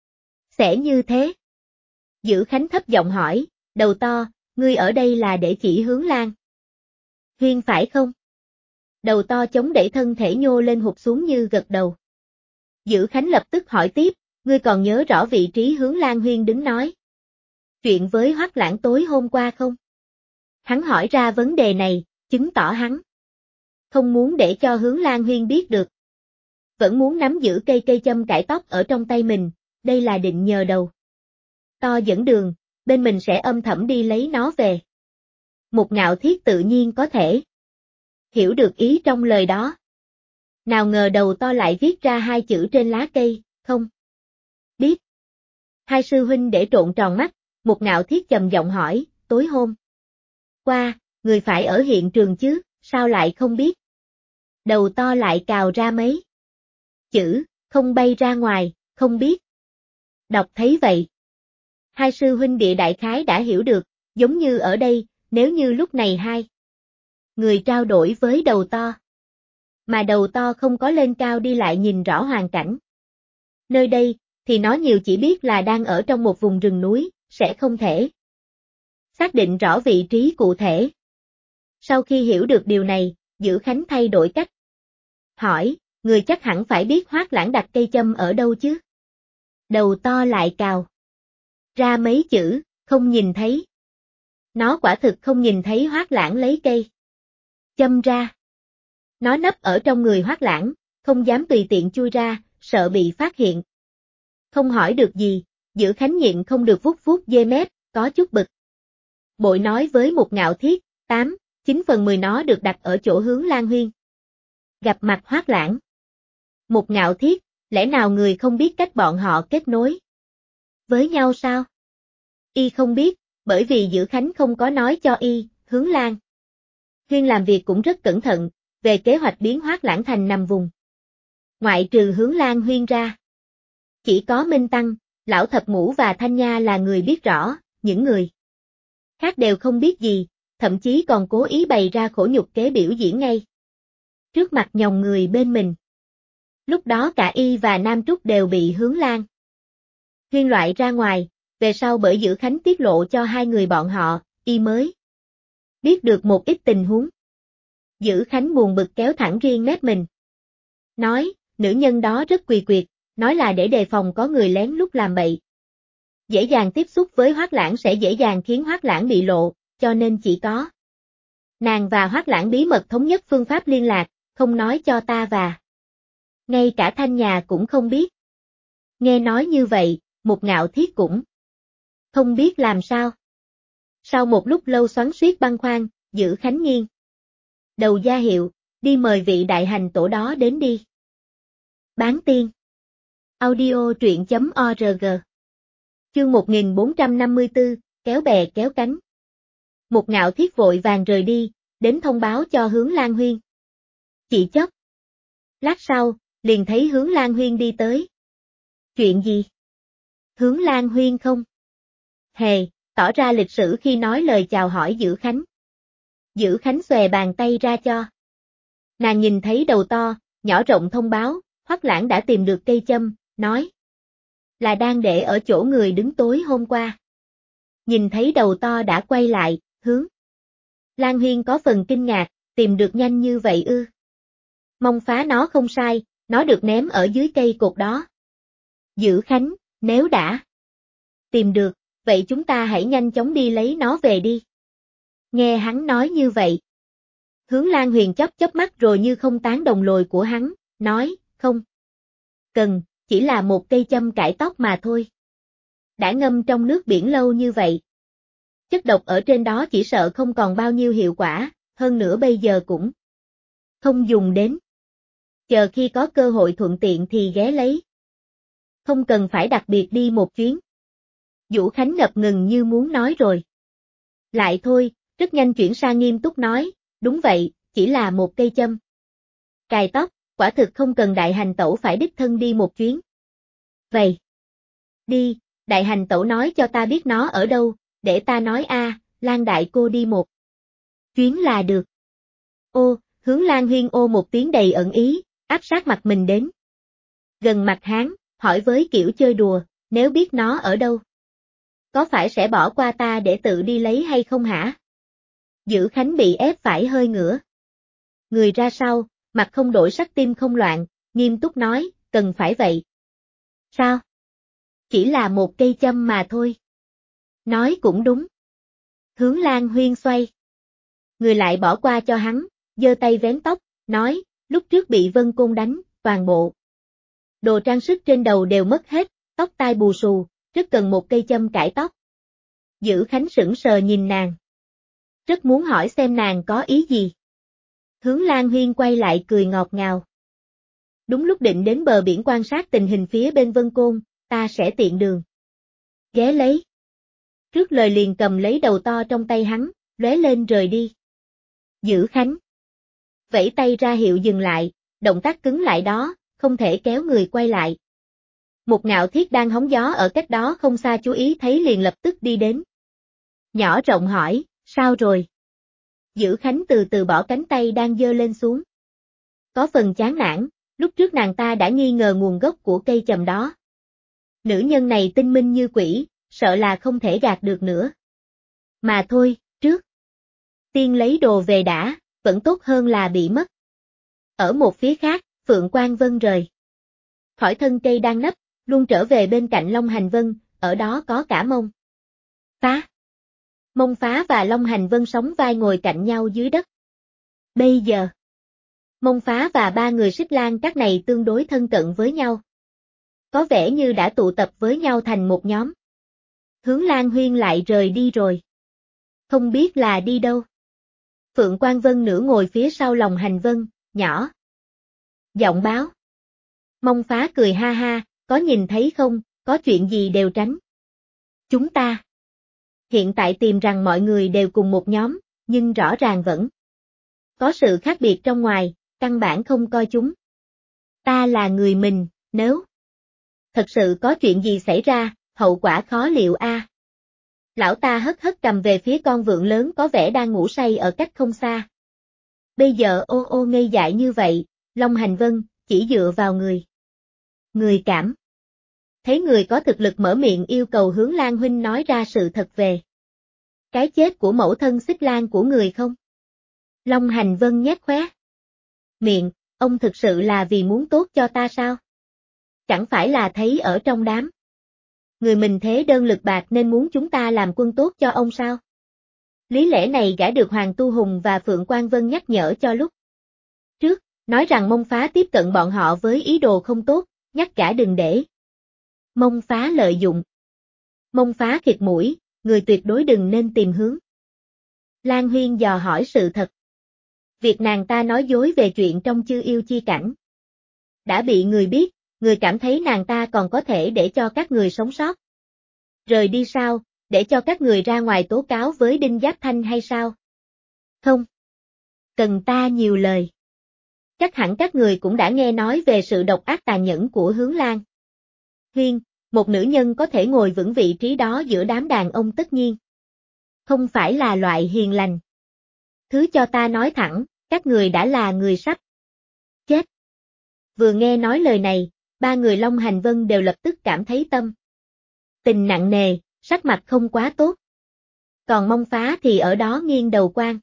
sẽ như thế. Giữ Khánh thấp giọng hỏi, đầu to, ngươi ở đây là để chỉ Hướng Lan Huyên phải không? Đầu to chống đẩy thân thể nhô lên hụt xuống như gật đầu. Giữ Khánh lập tức hỏi tiếp, ngươi còn nhớ rõ vị trí Hướng Lan Huyên đứng nói chuyện với Hoắc Lãng tối hôm qua không? Hắn hỏi ra vấn đề này, chứng tỏ hắn không muốn để cho Hướng Lan Huyên biết được. Vẫn muốn nắm giữ cây châm cải tóc ở trong tay mình, đây là định nhờ đầu to dẫn đường, bên mình sẽ âm thầm đi lấy nó về. Một Ngạo Thiết tự nhiên có thể hiểu được ý trong lời đó. Nào ngờ đầu to lại viết ra hai chữ trên lá cây, không biết. Hai sư huynh để trộn tròn mắt, Một Ngạo Thiết trầm giọng hỏi, tối hôm qua, người phải ở hiện trường chứ, sao lại không biết? Đầu to lại cào ra mấy chữ, không bay ra ngoài, không biết. Đọc thấy vậy. Hai sư huynh địa đại khái đã hiểu được, giống như ở đây, nếu như lúc này hai người trao đổi với đầu to. Mà đầu to không có lên cao đi lại nhìn rõ hoàn cảnh. Nơi đây, thì nó nhiều chỉ biết là đang ở trong một vùng rừng núi, sẽ không thể xác định rõ vị trí cụ thể. Sau khi hiểu được điều này, Dữ Khánh thay đổi cách. Hỏi, người chắc hẳn phải biết Hoác Lãng đặt cây châm ở đâu chứ? Đầu to lại cào ra mấy chữ, không nhìn thấy. Nó quả thực không nhìn thấy Hoác Lãng lấy cây châm ra. Nó nấp ở trong người Hoác Lãng, không dám tùy tiện chui ra, sợ bị phát hiện. Không hỏi được gì, Dữ Khánh nhịn không được vuốt vuốt dê mép, có chút bực. Bội nói với một Ngạo Thiết, 9/10 nó được đặt ở chỗ hướng Lan Huyên. Gặp mặt Hoác Lãng. Một Ngạo Thiết, lẽ nào người không biết cách bọn họ kết nối với nhau sao? Y không biết, bởi vì Dữ Khánh không có nói cho Y, hướng Lan Huyên làm việc cũng rất cẩn thận, về kế hoạch biến Hoác Lãng thành nằm vùng. Ngoại trừ hướng Lan Huyên ra. Chỉ có Minh Tăng, Lão Thập Ngũ và Thanh Nha là người biết rõ, những người khác đều không biết gì, thậm chí còn cố ý bày ra khổ nhục kế biểu diễn ngay trước mặt nhòng người bên mình. Lúc đó cả Y và Nam Trúc đều bị hướng Lan Huyên loại ra ngoài, về sau bởi Dữ Khánh tiết lộ cho hai người bọn họ, Y mới biết được một ít tình huống. Dữ Khánh buồn bực kéo thẳng riêng mép mình. Nói, nữ nhân đó rất quỳ quyệt, nói là để đề phòng có người lén lút làm bậy. Dễ dàng tiếp xúc với Hoác Lãng sẽ dễ dàng khiến Hoác Lãng bị lộ, cho nên chỉ có nàng và Hoác Lãng bí mật thống nhất phương pháp liên lạc, không nói cho ta và ngay cả Thanh Nhà cũng không biết. Nghe nói như vậy, một Ngạo Thiết cũng không biết làm sao. Sau một lúc lâu xoắn xuýt băn khoăn, Dữ Khánh nghiêng đầu ra hiệu, đi mời vị đại hành tổ đó đến đi. Bán tiên. Audio truyện.org. Chương 1454, kéo bè kéo cánh. Một Ngạo Thiết vội vàng rời đi, đến thông báo cho hướng Lan Huyên. Chỉ chốc lát sau, liền thấy hướng Lan Huyên đi tới. Chuyện gì? Hướng Lan Huyên không? Hề, tỏ ra lịch sử khi nói lời chào hỏi Dữ Khánh. Dữ Khánh xòe bàn tay ra cho. Nàng nhìn thấy đầu to, nhỏ rộng thông báo, Hoác Lãng đã tìm được cây châm, nói là đang để ở chỗ người đứng tối hôm qua. Nhìn thấy đầu to đã quay lại, hướng Lan Huyên có phần kinh ngạc, tìm được nhanh như vậy ư. Mong phá nó không sai, nó được ném ở dưới cây cột đó. Dữ Khánh, nếu đã tìm được, vậy chúng ta hãy nhanh chóng đi lấy nó về đi. Nghe hắn nói như vậy. Hướng Lan Huyền chớp chớp mắt rồi như không tán đồng lồi của hắn, nói, không cần, chỉ là một cây châm cải tóc mà thôi. Đã ngâm trong nước biển lâu như vậy. Chất độc ở trên đó chỉ sợ không còn bao nhiêu hiệu quả, hơn nữa bây giờ cũng không dùng đến. Chờ khi có cơ hội thuận tiện thì ghé lấy. Không cần phải đặc biệt đi một chuyến. Vũ Khánh ngập ngừng như muốn nói rồi. Lại thôi, rất nhanh chuyển sang nghiêm túc nói, đúng vậy, chỉ là một cây châm. Cài tóc, quả thực không cần đại hành tẩu phải đích thân đi một chuyến. Vậy. Đi, đại hành tẩu nói cho ta biết nó ở đâu, để ta nói Lan đại cô đi một chuyến là được. Ô, hướng Lan Huyên ô một tiếng đầy ẩn ý, áp sát mặt mình đến. Gần mặt hắn, hỏi với kiểu chơi đùa, nếu biết nó ở đâu. Có phải sẽ bỏ qua ta để tự đi lấy hay không hả? Dữ Khánh bị ép phải hơi ngửa. Người ra sau, mặt không đổi sắc tim không loạn, nghiêm túc nói, cần phải vậy. Sao? Chỉ là một cây châm mà thôi. Nói cũng đúng. Hướng Lan Huyên xoay. Người lại bỏ qua cho hắn, giơ tay vén tóc, nói, lúc trước bị Vân Côn đánh, toàn bộ. Đồ trang sức trên đầu đều mất hết, tóc tai bù xù, rất cần một cây châm cải tóc. Dữ Khánh sững sờ nhìn nàng. Rất muốn hỏi xem nàng có ý gì. Hướng Lan Huyên quay lại cười ngọt ngào. Đúng lúc định đến bờ biển quan sát tình hình phía bên Vân Côn, ta sẽ tiện đường. Ghé lấy. Trước lời liền cầm lấy đầu to trong tay hắn, lóe lên rời đi. Dữ Khánh vẫy tay ra hiệu dừng lại, động tác cứng lại đó, không thể kéo người quay lại. Một Ngạo Thiết đang hóng gió ở cách đó không xa chú ý thấy liền lập tức đi đến. Nhỏ rộng hỏi, sao rồi? Dữ Khánh từ từ bỏ cánh tay đang giơ lên xuống. Có phần chán nản, lúc trước nàng ta đã nghi ngờ nguồn gốc của cây chầm đó. Nữ nhân này tinh minh như quỷ, sợ là không thể gạt được nữa. Mà thôi, trước tiên lấy đồ về đã, vẫn tốt hơn là bị mất. Ở một phía khác, Phượng Quang Vân rời khỏi thân cây đang nấp, luôn trở về bên cạnh Long Hành Vân, ở đó có cả Mông Phá. Mông Phá và Long Hành Vân sóng vai ngồi cạnh nhau dưới đất. Bây giờ, Mông Phá và ba người Xích Lang các này tương đối thân cận với nhau. Có vẻ như đã tụ tập với nhau thành một nhóm. Hướng Lan Huyên lại rời đi rồi. Không biết là đi đâu. Phượng Quang Vân nửa ngồi phía sau Long Hành Vân, nhỏ giọng báo. Mông Phá cười ha ha, có nhìn thấy không, có chuyện gì đều tránh. Chúng ta hiện tại tìm rằng mọi người đều cùng một nhóm, nhưng rõ ràng vẫn có sự khác biệt trong ngoài, căn bản không coi chúng ta là người mình, nếu thật sự có chuyện gì xảy ra, hậu quả khó liệu a. Lão ta hất hất cầm về phía con vượn lớn có vẻ đang ngủ say ở cách không xa. Bây giờ ô ô ngây dại như vậy, Long Hành Vân, chỉ dựa vào người cảm thấy người có thực lực mở miệng yêu cầu Hướng Lan huynh nói ra sự thật về cái chết của mẫu thân Xích Lang của người không? Long Hành Vân nhếch khóe miệng, ông thực sự là vì muốn tốt cho ta sao? Chẳng phải là thấy ở trong đám người mình thế đơn lực bạc nên muốn chúng ta làm quân tốt cho ông sao? Lý lẽ này gã được Hoàng Tu Hùng và Phượng Quang Vân nhắc nhở cho lúc trước, nói rằng Mông Phá tiếp cận bọn họ với ý đồ không tốt, nhắc gã đừng để Mông Phá lợi dụng. Mông Phá khịt mũi, người tuyệt đối đừng nên tìm Hướng Lan Huyên dò hỏi sự thật. Việc nàng ta nói dối về chuyện trong Chư Yêu Chi Cảnh đã bị người biết, người cảm thấy nàng ta còn có thể để cho các người sống sót. Rời đi sao, để cho các người ra ngoài tố cáo với Đinh Giáp Thanh hay sao? Không cần ta nhiều lời. Chắc hẳn các người cũng đã nghe nói về sự độc ác tàn nhẫn của Hướng Lan Huyên, một nữ nhân có thể ngồi vững vị trí đó giữa đám đàn ông tất nhiên không phải là loại hiền lành. Thứ cho ta nói thẳng, các người đã là người sắp chết. Vừa nghe nói lời này, ba người Long Hành Vân đều lập tức cảm thấy tâm tình nặng nề, sắc mặt không quá tốt. Còn Mông Phá thì ở đó nghiêng đầu quan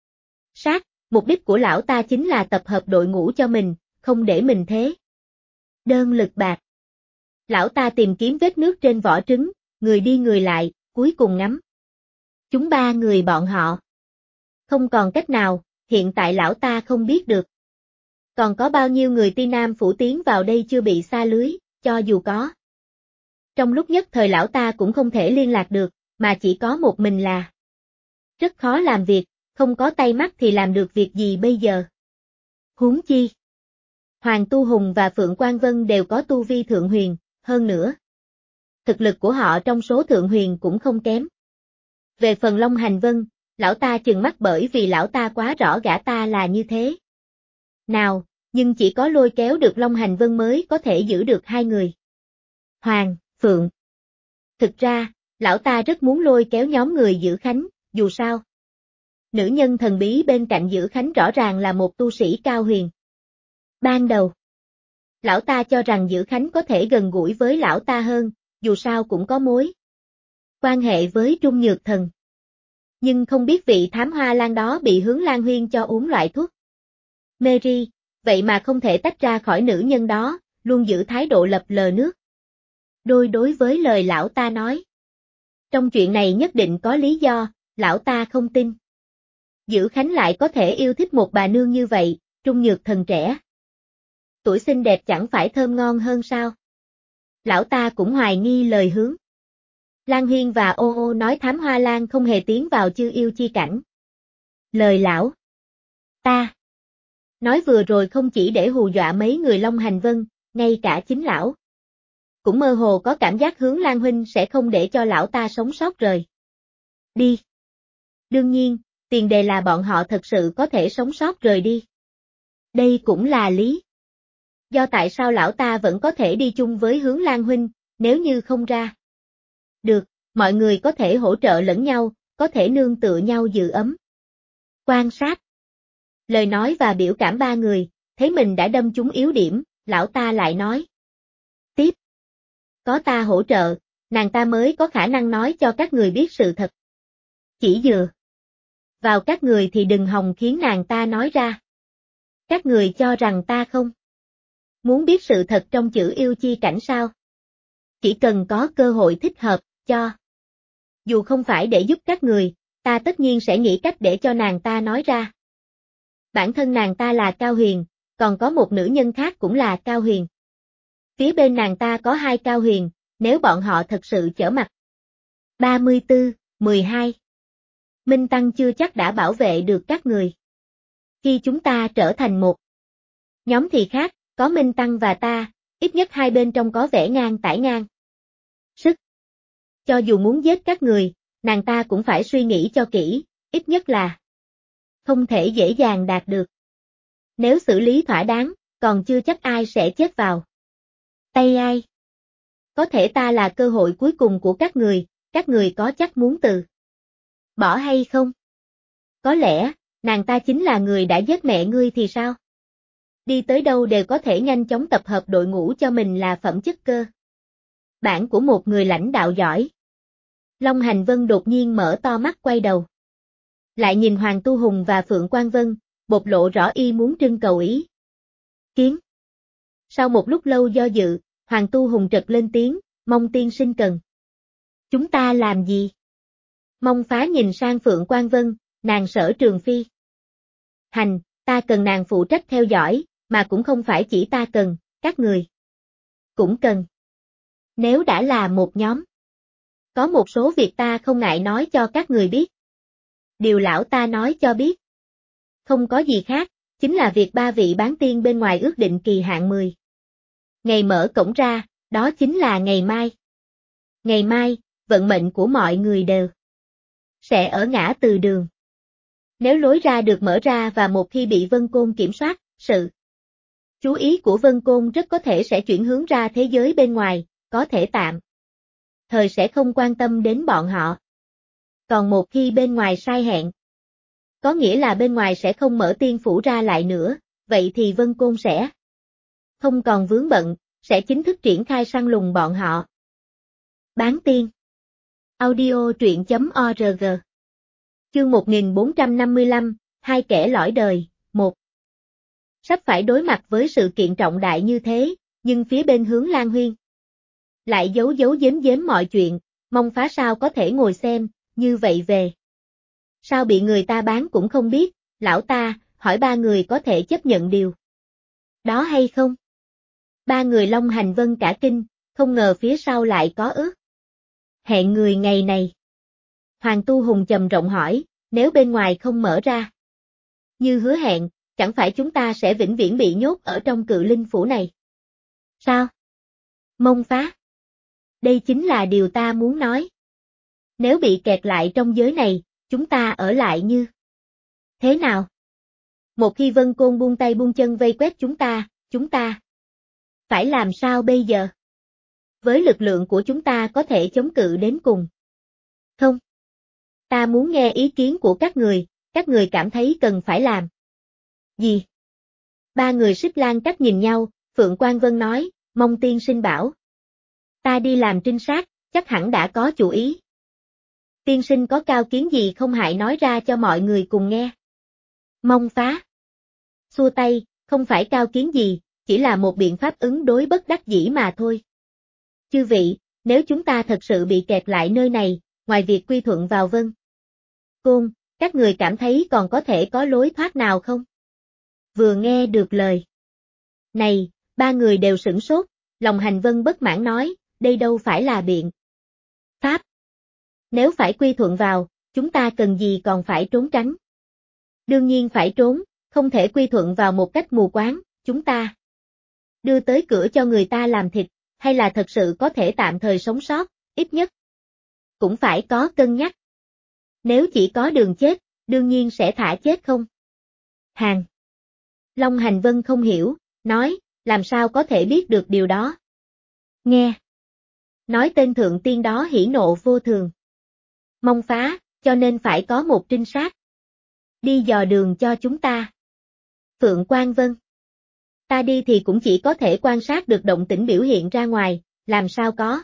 sát, mục đích của lão ta chính là tập hợp đội ngũ cho mình, không để mình thế đơn lực bạc. Lão ta tìm kiếm vết nước trên vỏ trứng, người đi người lại, cuối cùng ngắm chúng ba người bọn họ. Không còn cách nào, hiện tại lão ta không biết được còn có bao nhiêu người Ti Nam phủ tiến vào đây chưa bị sa lưới, cho dù có. Trong lúc nhất thời lão ta cũng không thể liên lạc được, mà chỉ có một mình là rất khó làm việc, không có tay mắt thì làm được việc gì bây giờ. Huống chi, Hoàng Tu Hùng và Phượng Quang Vân đều có tu vi thượng huyền, hơn nữa. Thực lực của họ trong số thượng huyền cũng không kém. Về phần Long Hành Vân, lão ta chừng mắt bởi vì lão ta quá rõ gã ta là như thế nào, nhưng chỉ có lôi kéo được Long Hành Vân mới có thể giữ được hai người. Hoàng, Phượng. Thực ra, lão ta rất muốn lôi kéo nhóm người Dữ Khánh, dù sao. Nữ nhân thần bí bên cạnh Dữ Khánh rõ ràng là một tu sĩ cao huyền. Ban đầu, lão ta cho rằng Dữ Khánh có thể gần gũi với lão ta hơn, dù sao cũng có mối quan hệ với Trung Nhược Thần. Nhưng không biết vị thám hoa lan đó bị Hướng Lan Huyên cho uống loại thuốc Mary, vậy mà không thể tách ra khỏi nữ nhân đó, luôn giữ thái độ lập lờ nước đôi đối với lời lão ta nói. Trong chuyện này nhất định có lý do, lão ta không tin. Dữ Khánh lại có thể yêu thích một bà nương như vậy, Trung Nhược Thần trẻ. Tuổi xinh đẹp chẳng phải thơm ngon hơn sao? Lão ta cũng hoài nghi lời Hướng Lan Huyên và ô ô nói thám hoa lan không hề tiến vào Chư Yêu Chi Cảnh. Lời lão ta nói vừa rồi không chỉ để hù dọa mấy người Long Hành Vân, ngay cả chính lão cũng mơ hồ có cảm giác Hướng Lan huynh sẽ không để cho lão ta sống sót rời đi. Đương nhiên, tiền đề là bọn họ thật sự có thể sống sót rời đi. Đây cũng là lý do tại sao lão ta vẫn có thể đi chung với Hướng Lan huynh, nếu như không ra được, mọi người có thể hỗ trợ lẫn nhau, có thể nương tựa nhau giữ ấm. Quan sát lời nói và biểu cảm ba người, thấy mình đã đâm trúng yếu điểm, lão ta lại nói tiếp. Có ta hỗ trợ, nàng ta mới có khả năng nói cho các người biết sự thật. Chỉ dựa vào các người thì đừng hòng khiến nàng ta nói ra. Các người cho rằng ta không muốn biết sự thật trong chữ yêu chi cảnh sao? Chỉ cần có cơ hội thích hợp, cho dù không phải để giúp các người, ta tất nhiên sẽ nghĩ cách để cho nàng ta nói ra. Bản thân nàng ta là Cao Huyền, còn có một nữ nhân khác cũng là Cao Huyền. Phía bên nàng ta có hai Cao Huyền, nếu bọn họ thật sự chở mặt. 34, 12. Minh Tăng chưa chắc đã bảo vệ được các người. Khi chúng ta trở thành một nhóm thì khác, có Minh Tăng và ta, ít nhất hai bên trong có vẻ ngang tải ngang sức. Cho dù muốn giết các người, nàng ta cũng phải suy nghĩ cho kỹ, ít nhất là không thể dễ dàng đạt được. Nếu xử lý thỏa đáng, còn chưa chắc ai sẽ chết vào tay ai. Có thể ta là cơ hội cuối cùng của các người có chắc muốn từ bỏ hay không? Có lẽ, nàng ta chính là người đã giết mẹ ngươi thì sao? Đi tới đâu đều có thể nhanh chóng tập hợp đội ngũ cho mình là phẩm chất cơ bản của một người lãnh đạo giỏi. Long Hành Vân đột nhiên mở to mắt quay đầu. Lại nhìn Hoàng Tu Hùng và Phượng Quang Vân, bộc lộ rõ y muốn trưng cầu ý kiến. Sau một lúc lâu do dự, Hoàng Tu Hùng trật lên tiếng, Mông tiên sinh cần chúng ta làm gì? Mông Phá nhìn sang Phượng Quang Vân, nàng Sở Trường Phi. Hành, ta cần nàng phụ trách theo dõi, mà cũng không phải chỉ ta cần, các người cũng cần. Nếu đã là một nhóm, có một số việc ta không ngại nói cho các người biết. Điều lão ta nói cho biết. Không có gì khác, chính là việc ba vị bán tiên bên ngoài ước định kỳ hạn 10 ngày mở cổng ra, đó chính là ngày mai. Ngày mai, vận mệnh của mọi người đều sẽ ở ngã từ đường. Nếu lối ra được mở ra và một khi bị Vân Côn kiểm soát, sự chú ý của Vân Côn rất có thể sẽ chuyển hướng ra thế giới bên ngoài, có thể tạm thời sẽ không quan tâm đến bọn họ. Còn một khi bên ngoài sai hẹn, có nghĩa là bên ngoài sẽ không mở tiên phủ ra lại nữa, vậy thì Vân Côn sẽ không còn vướng bận, sẽ chính thức triển khai săn lùng bọn họ. Bán tiên. Audio truyện.org. Chương 1455, hai kẻ lõi đời, 1. Sắp phải đối mặt với sự kiện trọng đại như thế, nhưng phía bên Hướng Lan Huyên lại giấu giếm mọi chuyện, Mông Phá sao có thể ngồi xem, như vậy về. Sao bị người ta bán cũng không biết, lão ta, hỏi ba người có thể chấp nhận điều đó hay không? Ba người Long Hành Vân cả kinh, không ngờ phía sau lại có ước hẹn người ngày này. Hoàng Tu Hùng trầm rộng hỏi, nếu bên ngoài không mở ra như hứa hẹn, chẳng phải chúng ta sẽ vĩnh viễn bị nhốt ở trong Cự Linh phủ này? Sao? Mông Phá. Đây chính là điều ta muốn nói. Nếu bị kẹt lại trong giới này, chúng ta ở lại như thế nào? Một khi Vân Côn buông tay buông chân vây quét chúng ta phải làm sao bây giờ? Với lực lượng của chúng ta có thể chống cự đến cùng. Không. Ta muốn nghe ý kiến của các người cảm thấy cần phải làm gì? Ba người Xích Lan cách nhìn nhau, Phượng Quang Vân nói, Mông tiên sinh bảo. Ta đi làm trinh sát, chắc hẳn đã có chủ ý. Tiên sinh có cao kiến gì không hại nói ra cho mọi người cùng nghe. Mông Phá xua tay, không phải cao kiến gì, chỉ là một biện pháp ứng đối bất đắc dĩ mà thôi. Chư vị, nếu chúng ta thật sự bị kẹt lại nơi này, ngoài việc quy thuận vào Vân Côn, các người cảm thấy còn có thể có lối thoát nào không? Vừa nghe được lời này, ba người đều sửng sốt, Lòng Hành Vân bất mãn nói, đây đâu phải là biện pháp. Nếu phải quy thuận vào, chúng ta cần gì còn phải trốn tránh? Đương nhiên phải trốn, không thể quy thuận vào một cách mù quáng, chúng ta đưa tới cửa cho người ta làm thịt, hay là thật sự có thể tạm thời sống sót, ít nhất cũng phải có cân nhắc. Nếu chỉ có đường chết, đương nhiên sẽ thả chết không? Hàng Long Hành Vân không hiểu, nói, làm sao có thể biết được điều đó. Nghe. Nói tên thượng tiên đó hỉ nộ vô thường. Mong phá, cho nên phải có một trinh sát. Đi dò đường cho chúng ta. Phượng Quang Vân. Ta đi thì cũng chỉ có thể quan sát được động tĩnh biểu hiện ra ngoài, làm sao có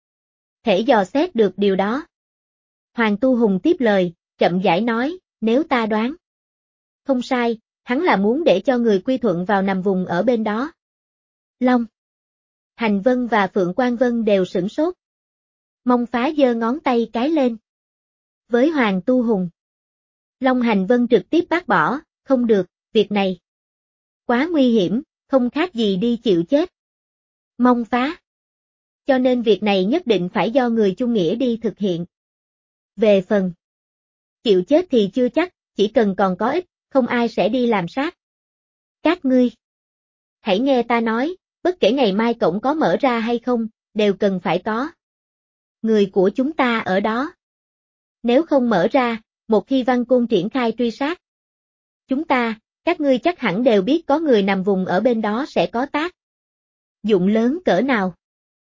thể dò xét được điều đó. Hoàng Tu Hùng tiếp lời, chậm rãi nói, nếu ta đoán không sai, hắn là muốn để cho người Quy Thuận vào nằm vùng ở bên đó. Long Hành Vân và Phượng Quang Vân đều sửng sốt. Mong phá giơ ngón tay cái lên. Với Hoàng Tu Hùng. Long Hành Vân trực tiếp bác bỏ, không được, việc này quá nguy hiểm, không khác gì đi chịu chết. Mong phá. Cho nên việc này nhất định phải do người chung nghĩa đi thực hiện. Về phần chịu chết thì chưa chắc, chỉ cần còn có ích, không ai sẽ đi làm sát. Các ngươi, hãy nghe ta nói, bất kể ngày mai cổng có mở ra hay không, đều cần phải có người của chúng ta ở đó. Nếu không mở ra, một khi Văn Côn triển khai truy sát chúng ta, các ngươi chắc hẳn đều biết có người nằm vùng ở bên đó sẽ có tác dụng lớn cỡ nào.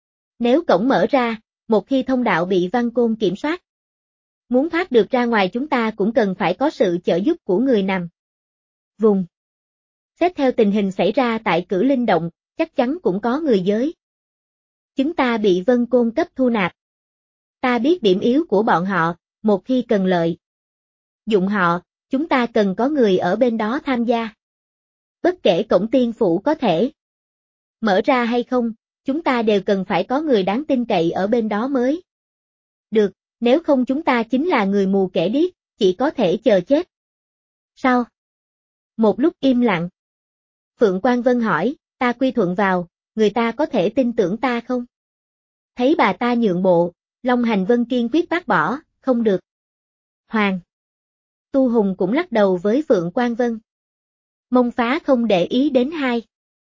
Nếu cổng mở ra, một khi thông đạo bị Văn Côn kiểm soát, muốn thoát được ra ngoài chúng ta cũng cần phải có sự trợ giúp của người nằm vùng. Xét theo tình hình xảy ra tại Cử Linh Động, chắc chắn cũng có người giới. Chúng ta bị Vân Côn cấp thu nạp. Ta biết điểm yếu của bọn họ, một khi cần lợi dụng họ, chúng ta cần có người ở bên đó tham gia. Bất kể cổng tiên phủ có thể mở ra hay không, chúng ta đều cần phải có người đáng tin cậy ở bên đó mới được, nếu không chúng ta chính là người mù kẻ điếc, chỉ có thể chờ chết. Sao? Một lúc im lặng. Phượng Quang Vân hỏi, ta quy thuận vào, người ta có thể tin tưởng ta không? Thấy bà ta nhượng bộ, Long Hành Vân kiên quyết bác bỏ, không được. Hoàng Tu Hùng cũng lắc đầu với Phượng Quang Vân. Mông phá không để ý đến hai.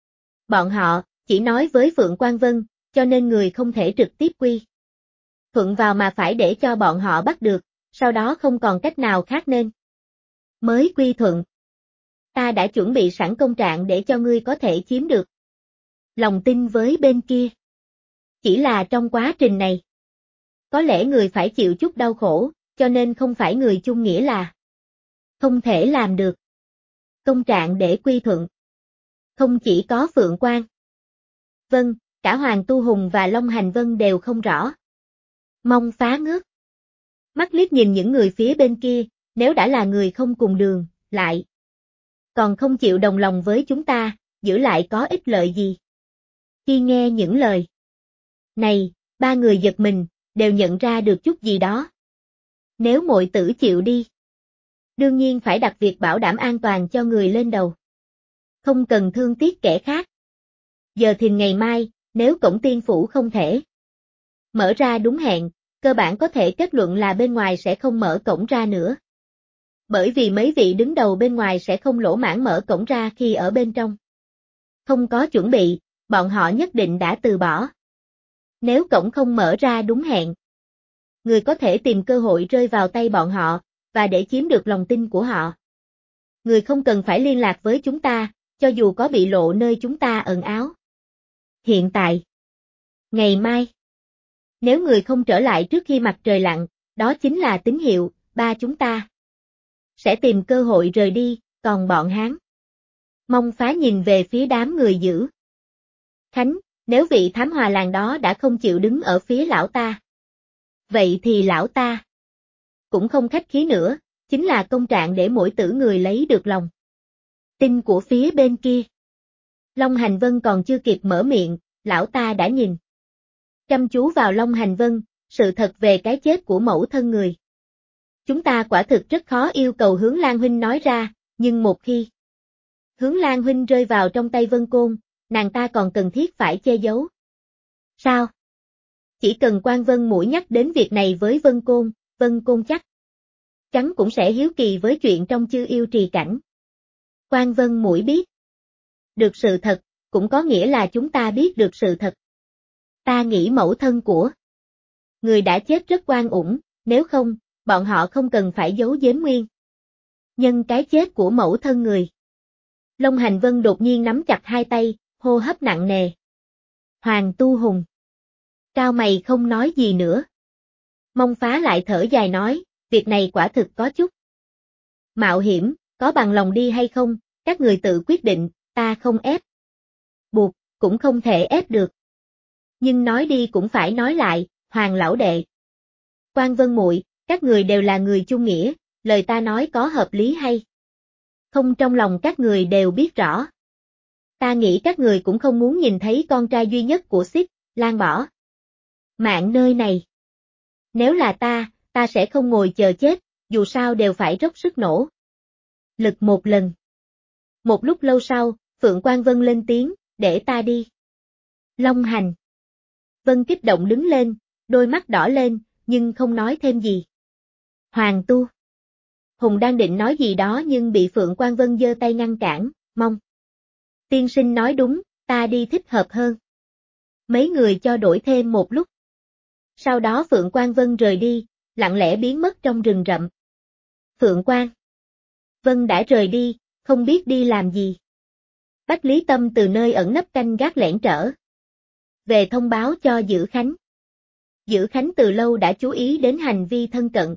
Bọn họ, chỉ nói với Phượng Quang Vân, cho nên người không thể trực tiếp quy thuận vào mà phải để cho bọn họ bắt được, sau đó không còn cách nào khác nên mới quy thuận. Ta đã chuẩn bị sẵn công trạng để cho ngươi có thể chiếm được lòng tin với bên kia. Chỉ là trong quá trình này, có lẽ người phải chịu chút đau khổ, cho nên không phải người chung nghĩa là không thể làm được. Công trạng để quy thuận. Không chỉ có Phượng Quang Vân, cả Hoàng Tu Hùng và Long Hành Vân đều không rõ. Mong phá ngước mắt liếc nhìn những người phía bên kia, nếu đã là người không cùng đường, lại còn không chịu đồng lòng với chúng ta, giữ lại có ích lợi gì. Khi nghe những lời này, ba người giật mình, đều nhận ra được chút gì đó. Nếu muội tử chịu đi, đương nhiên phải đặt việc bảo đảm an toàn cho người lên đầu. Không cần thương tiếc kẻ khác. Giờ thìn ngày mai, nếu cổng tiên phủ không thể mở ra đúng hẹn, cơ bản có thể kết luận là bên ngoài sẽ không mở cổng ra nữa. Bởi vì mấy vị đứng đầu bên ngoài sẽ không lỗ mãng mở cổng ra khi ở bên trong không có chuẩn bị, bọn họ nhất định đã từ bỏ. Nếu cổng không mở ra đúng hẹn, người có thể tìm cơ hội rơi vào tay bọn họ, và để chiếm được lòng tin của họ. Người không cần phải liên lạc với chúng ta, cho dù có bị lộ nơi chúng ta ẩn áo. Hiện tại, ngày mai, nếu người không trở lại trước khi mặt trời lặn, đó chính là tín hiệu, ba chúng ta sẽ tìm cơ hội rời đi, còn bọn Hán. Mong phá nhìn về phía đám người giữ Khánh, nếu vị thám hòa làng đó đã không chịu đứng ở phía lão ta, vậy thì lão ta cũng không khách khí nữa, chính là công trạng để mỗi tử người lấy được lòng tin của phía bên kia. Long Hành Vân còn chưa kịp mở miệng, lão ta đã nhìn chăm chú vào Long Hành Vân, sự thật về cái chết của mẫu thân người. Chúng ta quả thực rất khó yêu cầu Hướng Lan Huynh nói ra, nhưng một khi Hướng Lan Huynh rơi vào trong tay Vân Côn, nàng ta còn cần thiết phải che giấu. Sao? Chỉ cần Quan Vân Mũi nhắc đến việc này với Vân Côn chắc chắn cũng sẽ hiếu kỳ với chuyện trong Chư Yêu Trì Cảnh. Quan Vân Mũi biết được sự thật, cũng có nghĩa là chúng ta biết được sự thật. Ta nghĩ mẫu thân của người đã chết rất oan uổng, nếu không, bọn họ không cần phải giấu giếm nguyên nhân cái chết của mẫu thân người. Long Hành Vân đột nhiên nắm chặt hai tay, hô hấp nặng nề. Hoàng Tu Hùng. Cao mày không nói gì nữa. Mông Phá lại thở dài nói, việc này quả thực có chút mạo hiểm, có bằng lòng đi hay không, các người tự quyết định, ta không ép. Buộc, cũng không thể ép được. Nhưng nói đi cũng phải nói lại, Hoàng lão đệ. Quan Vân muội, các người đều là người chung nghĩa, lời ta nói có hợp lý hay không trong lòng các người đều biết rõ. Ta nghĩ các người cũng không muốn nhìn thấy con trai duy nhất của Xích, Lan bỏ mạng nơi này. Nếu là ta sẽ không ngồi chờ chết, dù sao đều phải dốc sức nỗ lực một lần. Một lúc lâu sau, Phượng Quan Vân lên tiếng, để ta đi. Long Hành Vân kích động đứng lên, đôi mắt đỏ lên, nhưng không nói thêm gì. Hoàng Tu Hùng đang định nói gì đó nhưng bị Phượng Quan Vân giơ tay ngăn cản, mong. Tiên sinh nói đúng, ta đi thích hợp hơn. Mấy người cho đổi thêm một lúc. Sau đó Phượng Quan Vân rời đi, lặng lẽ biến mất trong rừng rậm. Phượng Quan Vân đã rời đi, không biết đi làm gì. Bách Lý Tâm từ nơi ẩn nấp canh gác lẻn trở về thông báo cho Dữ Khánh. Dữ Khánh từ lâu đã chú ý đến hành vi thân cận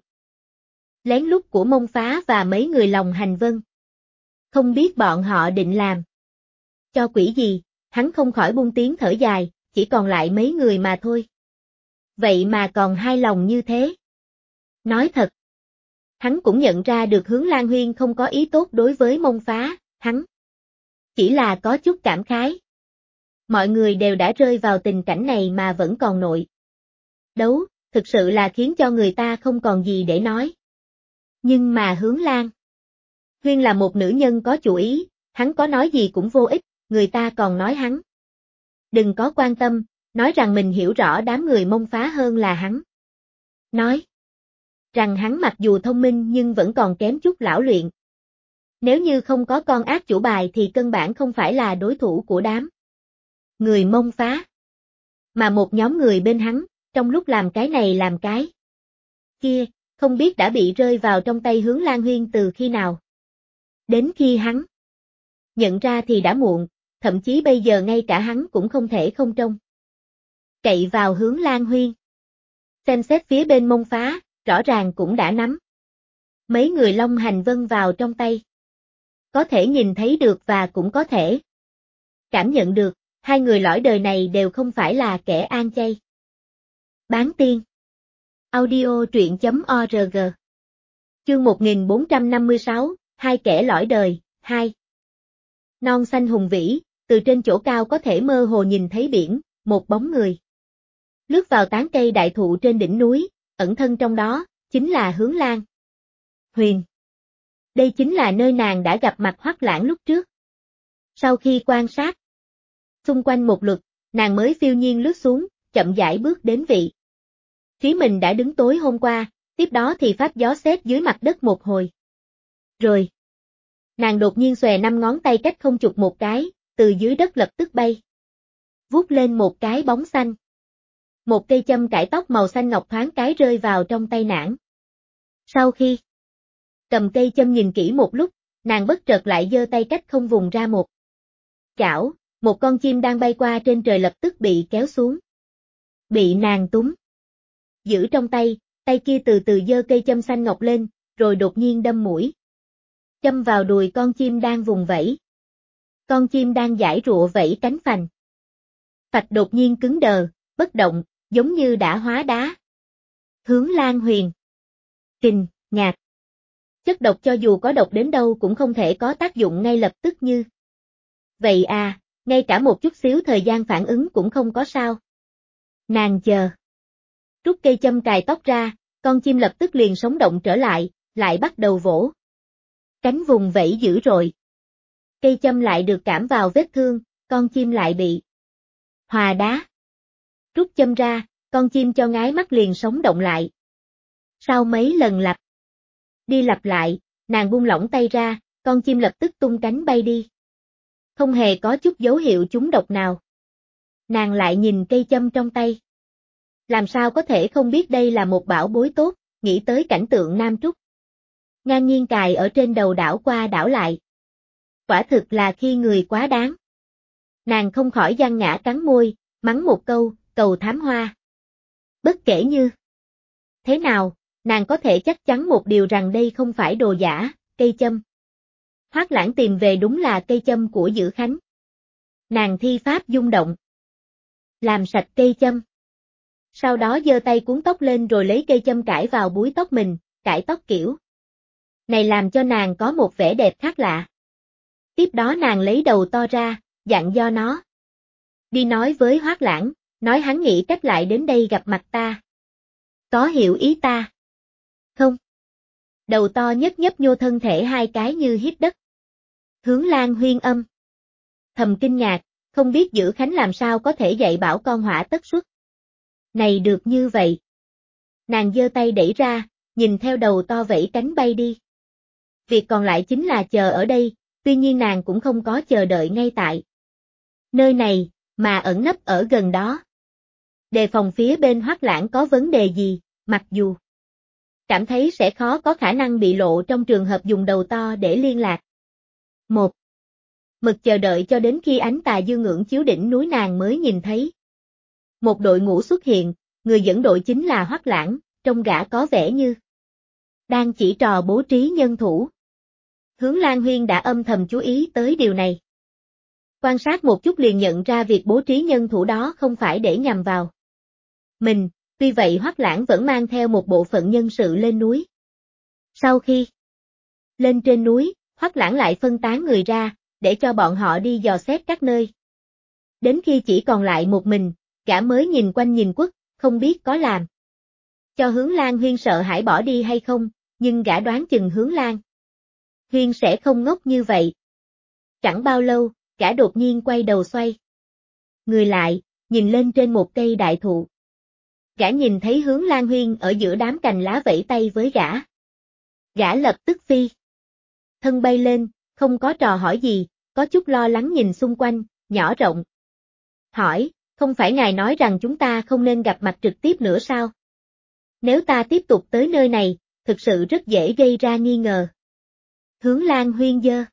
lén lút của Mông Phá và mấy người Long Hành Vân. Không biết bọn họ định làm cho quỷ gì, hắn không khỏi buông tiếng thở dài, chỉ còn lại mấy người mà thôi. Vậy mà còn hai lòng như thế. Nói thật, hắn cũng nhận ra được Hướng Lan Huyên không có ý tốt đối với Mông Phá, hắn chỉ là có chút cảm khái. Mọi người đều đã rơi vào tình cảnh này mà vẫn còn nội đấu, thực sự là khiến cho người ta không còn gì để nói. Nhưng mà Hướng Lan Huyên là một nữ nhân có chủ ý, hắn có nói gì cũng vô ích, người ta còn nói hắn đừng có quan tâm, nói rằng mình hiểu rõ đám người Mông Phá hơn là hắn. Nói rằng hắn mặc dù thông minh nhưng vẫn còn kém chút lão luyện. Nếu như không có con ác chủ bài thì căn bản không phải là đối thủ của đám người Mông Phá. Mà một nhóm người bên hắn, trong lúc làm cái này làm cái kia, không biết đã bị rơi vào trong tay Hướng Lan Huyên từ khi nào. Đến khi hắn nhận ra thì đã muộn, thậm chí bây giờ ngay cả hắn cũng không thể không trông cậy vào Hướng Lan Huyên. Xem xét phía bên Mông Phá, rõ ràng cũng đã nắm mấy người Long Hành Vân vào trong tay. Có thể nhìn thấy được và cũng có thể cảm nhận được, hai người lõi đời này đều không phải là kẻ an chay. Bán tiên. Audio truyện.org. Chương 1456, hai kẻ lõi đời, 2. Non xanh hùng vĩ, từ trên chỗ cao có thể mơ hồ nhìn thấy biển, một bóng người lướt vào tán cây đại thụ trên đỉnh núi, ẩn thân trong đó, chính là Hướng Lan Huyền. Đây chính là nơi nàng đã gặp mặt Hoắc Lãng lúc trước. Sau khi quan sát xung quanh một lượt, nàng mới phiêu nhiên lướt xuống, chậm rãi bước đến vị trí mình đã đứng tối hôm qua, tiếp đó thì phát gió xét dưới mặt đất một hồi. Rồi, nàng đột nhiên xòe 5 ngón tay cách không chụp một cái, từ dưới đất lập tức bay vút lên một cái bóng xanh. Một cây châm cải tóc màu xanh ngọc thoáng cái rơi vào trong tay nàng. Sau khi cầm cây châm nhìn kỹ một lúc, nàng bất chợt lại giơ tay cách không vùng ra một chảo, một con chim đang bay qua trên trời lập tức bị kéo xuống. Bị nàng túm giữ trong tay, tay kia từ từ giơ cây châm xanh ngọc lên, rồi đột nhiên đâm mũi châm vào đùi con chim đang vùng vẫy. Con chim đang giãy giụa vẫy cánh phành phạch đột nhiên cứng đờ, bất động, giống như đã hóa đá. Hướng Lan Huyền. Kình, nhạt. Chất độc cho dù có độc đến đâu cũng không thể có tác dụng ngay lập tức như vậy à, ngay cả một chút xíu thời gian phản ứng cũng không có sao. Nàng chờ. Rút cây châm cài tóc ra, con chim lập tức liền sống động trở lại bắt đầu vỗ cánh vùng vẫy dữ rồi. Cây châm lại được cảm vào vết thương, con chim lại bị hòa đá. Rút châm ra, con chim cho ngái mắt liền sống động lại. Sau mấy lần lặp đi lặp lại, nàng buông lỏng tay ra, con chim lập tức tung cánh bay đi. Không hề có chút dấu hiệu trúng độc nào. Nàng lại nhìn cây châm trong tay. Làm sao có thể không biết đây là một bảo bối tốt, nghĩ tới cảnh tượng Nam Trúc ngang nhiên cài ở trên đầu đảo qua đảo lại. Quả thực là khi người quá đáng. Nàng không khỏi giăng ngã cắn môi, mắng một câu, cầu thám hoa. Bất kể như thế nào, nàng có thể chắc chắn một điều rằng đây không phải đồ giả, cây châm. Hoác Lãng tìm về đúng là cây châm của Dữ Khánh. Nàng thi pháp rung động. Làm sạch cây châm. Sau đó giơ tay cuốn tóc lên rồi lấy cây châm cải vào búi tóc mình, cải tóc kiểu này làm cho nàng có một vẻ đẹp khác lạ. Tiếp đó nàng lấy đầu to ra, dặn do nó. Đi nói với Hoác Lãng, nói hắn nghĩ cách lại đến đây gặp mặt ta. Có hiểu ý ta? Không. Đầu to nhất nhấp nhô thân thể hai cái như hít đất. Hướng Lan Huyên âm. Thầm kinh ngạc, không biết Dữ Khánh làm sao có thể dạy bảo con hỏa tất xuất. Này được như vậy. Nàng giơ tay đẩy ra, nhìn theo đầu to vẫy cánh bay đi. Việc còn lại chính là chờ ở đây, tuy nhiên nàng cũng không có chờ đợi ngay tại nơi này, mà ẩn nấp ở gần đó. Đề phòng phía bên Hoác Lãng có vấn đề gì, mặc dù cảm thấy sẽ khó có khả năng bị lộ trong trường hợp dùng đầu to để liên lạc. 1. Mực chờ đợi cho đến khi ánh tà dương ngưỡng chiếu đỉnh núi nàng mới nhìn thấy. Một đội ngũ xuất hiện, người dẫn đội chính là Hoác Lãng, trông gã có vẻ như đang chỉ trò bố trí nhân thủ. Hướng Lan Huyên đã âm thầm chú ý tới điều này. Quan sát một chút liền nhận ra việc bố trí nhân thủ đó không phải để nhằm vào mình, tuy vậy Hoác Lãng vẫn mang theo một bộ phận nhân sự lên núi. Sau khi lên trên núi, Hoác Lãng lại phân tán người ra, để cho bọn họ đi dò xét các nơi. Đến khi chỉ còn lại một mình, gã mới nhìn quanh nhìn quất, không biết có làm cho Hướng Lan Huyên sợ hãi bỏ đi hay không, nhưng gã đoán chừng Hướng Lan Huyên sẽ không ngốc như vậy. Chẳng bao lâu, gã đột nhiên quay đầu xoay người lại, nhìn lên trên một cây đại thụ. Gã nhìn thấy Hướng Lan Huyên ở giữa đám cành lá vẫy tay với gã. Gã lập tức phi thân bay lên, không có trò hỏi gì, có chút lo lắng nhìn xung quanh, nhỏ rộng. Hỏi, không phải ngài nói rằng chúng ta không nên gặp mặt trực tiếp nữa sao? Nếu ta tiếp tục tới nơi này, thực sự rất dễ gây ra nghi ngờ. Hướng Lan Huyên giơ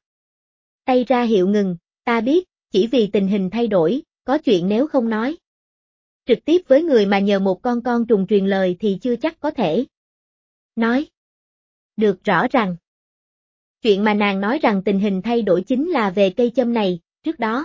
tay ra hiệu ngừng, ta biết, chỉ vì tình hình thay đổi, có chuyện nếu không nói trực tiếp với người mà nhờ một con trùng truyền lời thì chưa chắc có thể nói được rõ ràng. Chuyện mà nàng nói rằng tình hình thay đổi chính là về cây châm này, trước đó.